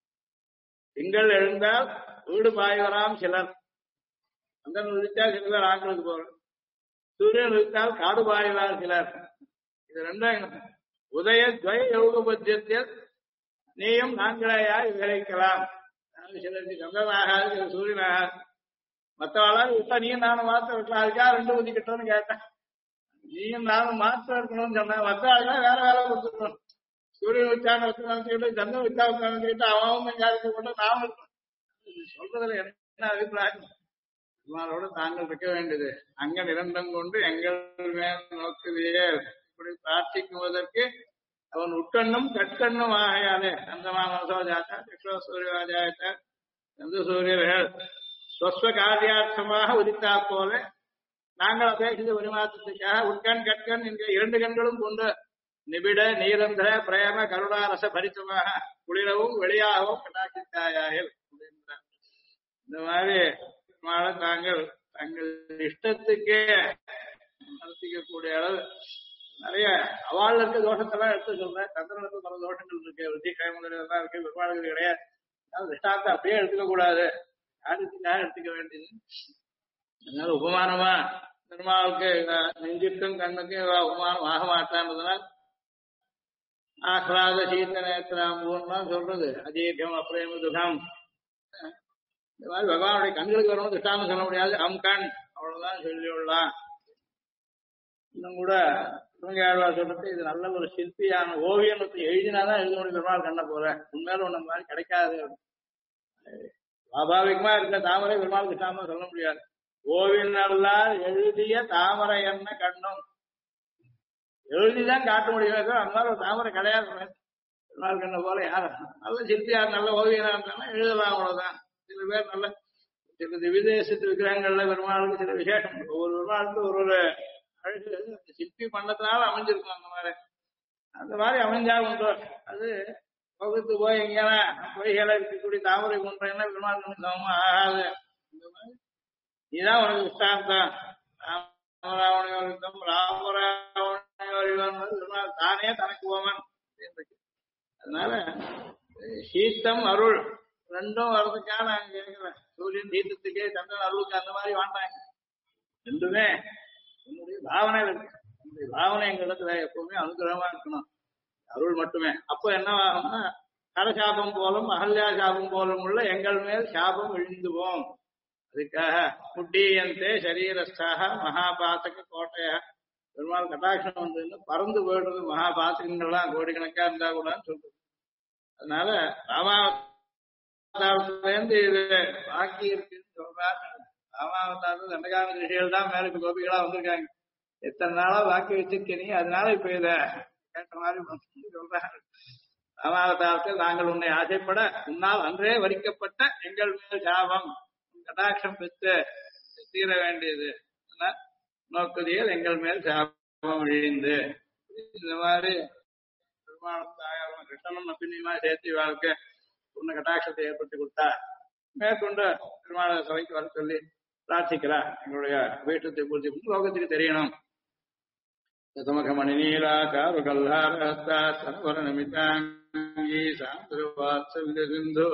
திங்கள் எழுந்தால் வீடு பாய்வராம் சிலர், சந்திரன் உதித்தால் சில பேர் ஆண்களுக்கு போறோம், சூரியன் உதித்தால் காடு பாய்வார் சிலர். இது ரெண்டும் உதய துவய யோகபத்தியத்தில் நீயும் நான்களையாய் விவரிக்கலாம். சிலருக்கு சந்திரன் ஆகாது, சில சூரியன் ஆகாது. மற்றவாளால் விட்டா நீயும் நானும் மாத்திரம் இருக்கலாம், அதுக்காக ரெண்டு ஒதுக்கிட்டோன்னு கேட்டேன். நீயும் நானும் மாத்திரம் இருக்கணும்னு சொன்னா மற்ற ஆளுதான் வேற வேலை கொடுத்துருக்கணும். சூரியன் வச்சான வச்சுக்கிட்டு சந்திரன் வச்சா வச்சுக்கிட்டு அவன் யாருக்கு கொண்டு நாம இருக்கணும். சொல்றதுல என்ன அபிப்பிராயம்? இவனோட தாங்கள் இருக்க வேண்டியது அங்க நிரந்தரம் கொண்டு எங்கள் மேல் நோக்குதையே இப்படி பிரார்த்திக்குவதற்கு அவன் உட்கண்ணும் கட்கண்ணும் ஆகையாலே அந்த மனசோ ஜாத்தா திக்ஷோ சூரியவாஜாயத்த சந்திர சூரியர்கள் ஸ்வஸ்வ காரியார்த்தமாக உதித்தா போல நாங்கள் அபேட்சித்த பரிமாற்றத்துக்காக உட்கண் கட்கண் என்கிற இரண்டு கண்களும் கொண்டு நிபிட நீரந்திர பிரேம கருணாரச பரித்தமாக குளிரவும் வெளியாகவும் கட்டாட்சித்தாயாயில் அப்படின்றார். இந்த மாதிரி தாங்கள் தங்கள் இஷ்டத்துக்கே நடத்திக்கக்கூடிய அளவு நிறைய அவாள் இருக்க தோஷத்தெல்லாம் எடுத்து சொல்றேன். சந்திரனுக்கு பல தோஷங்கள் இருக்கு, ருச்சி கைமுதலாம் இருக்கு, பெருமாளுக்கு கிடையாது. திஷ்டாந்தம் அப்படியே எடுத்துக்க கூடாது, யாருக்காக எடுத்துக்க வேண்டியது. அதனால உபமானமா பெருமாளுக்கு நெஞ்சிற்கும் கண்ணுக்கும் உபமானம் ஆக மாட்டான்றதுனால் ஆஹ்லாத சீத்த நேத்திராம்பூர்லாம் சொல்றது அதீர்க்கம் அப்ரேம துகம். இந்த மாதிரி பகவானுடைய கண்களுக்கு வரணும் திஷ்டாந்தம் சொல்ல முடியாது, அம் கண் அவ்வளவுதான் சொல்லி விடலாம். இன்னும் கூட ஆழ்வார் சொல்றது இது நல்ல ஒரு சிற்பியான ஓவியத்தை எழுதினாதான் எழுத முடியும். பெருமாள் கண்ண போற உண்மையில ஒண்ணு மாதிரி கிடைக்காது. சுவாபாவிகமா இருக்க தாமரை பெருமாள் திஷ்டாந்தம் சொல்ல முடியாது. ஓவியனல்லால் எழுதிய தாமரை என்ன கண்ணும் எழுதிதான் காட்ட முடியும். அந்த மாதிரி ஒரு தாமரை கிடையாது பெருமாள் கண்ண போல. யாரும் நல்ல சிற்பியார் நல்ல ஓவியனா இருந்தாலும் எழுதலாம், அவ்வளவுதான். சில பேர் நல்ல சில விதேசத்து விக்கிரகங்கள்ல பெருமாளுக்கு சில விசேஷம், ஒவ்வொரு பெருமாளுக்கு ஒரு ஒரு அழகு சிற்பி பண்ணதுனால அமைஞ்சிருக்கும். அந்த மாதிரி அமைஞ்சா உண்டோ அது பகுத்து போய் எங்கேனா பொய்களை இருக்கக்கூடிய தாமரை பண்றேன்னா பெருமாள் சமமா ஆகாது. இந்த மாதிரி இதுதான் உனக்கு விஸ்தாந்தம். ராமராவணம் ராமராவணம் பெருமாள் தானே தனக்கு போவன். அதனால சீத்தம் அருள் ரெண்டும் வர்றதுக்காக நாங்க கேட்கிறேன். சூரியன் தீர்த்தத்துக்கே சந்திரன் அருளுக்கு அந்த மாதிரி வாண்டாங்க. ரெண்டுமே என்னுடைய பாவனையில இருக்கு. என்னுடைய பாவனை எங்க இடத்துல எப்பவுமே அனுகிரகமா இருக்கணும், அருள் மட்டுமே. அப்போ என்ன ஆகும்னா கரசாபம் போலும் அகல்யா சாபம் போலும் உள்ள எங்கள் மேல் சாபம் விழுந்துவோம். அதுக்காக குட்டியந்தே சரீரஸ்தாக மகாபாத்தக கோட்டைய பெருமாள் கட்டாட்சம் வந்து பறந்து போயிடுறது. மகாபாத்தகங்கள்லாம் கோடிக்கணக்கா இருந்தா கூட சொல்றது. அதனால ராமாவதாரத்திலேருந்து இது பாக்கி இருக்குன்னு சொல்றாரு. ராமாவதாரத்தில் ரெண்டகால ரிஷிகள் தான் மேலுக்கு கோபிகளா வந்திருக்காங்க. எத்தனை நாளா வாக்கி வச்சிருக்கீங்க, அதனால இப்ப இத கேட்ட மாதிரி சொல்றாரு. ராமாவதாரத்தில் நாங்கள் உன்னை ஆசைப்பட உன்னால் அன்றே வரிக்கப்பட்ட எங்கள் மேல் சாபம் கடாட்சம் பெற்று தீர வேண்டியது நோக்குதியில் எங்கள் மேல் சாபம் விழிந்து. இந்த மாதிரி பெருமாளும் தாயாரும் கிருஷ்ணனும் நப்பினியுமா சேர்த்து வாழ்க்கை உன்னை கடாட்சத்தை ஏற்படுத்தி கொடுத்தா மேற்கொண்டு பெருமாள சபைக்கு வர சொல்லி பிரார்த்திக்கிறா. எங்களுடைய வீட்டத்தை பூர்த்தி லோகத்துக்கு தெரியணும். சமகமணிநீலாக்காருகல்லாரஸ்தாரவரநமிதாங்கி சாந்திரவாத்சவிதசிந்து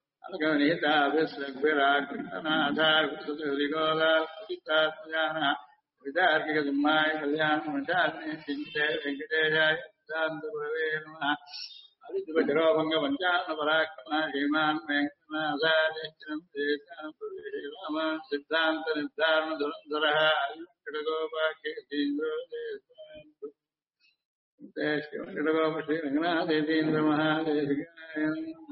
அலகவனிதாபிஸ்வராகிருஷ்ணநாதார்கிகோலாத்மஜான விதார்க்கிக சிம்மாய கல்யாணமசாலினி சிந்தே வெங்கடேஷாய சாந்தகுரவே நமः. அதிபஜரோபங்க பஞ்சான பராக்கிரம ஹேமான் வெங்கடநாதாரியம் சித்தாந்த நிர்தாரண துரந்தர கடகோபாக்கேதீந்திர ஸ்ரீ ரங்கநாதேதீந்திர மகாதேசிகாய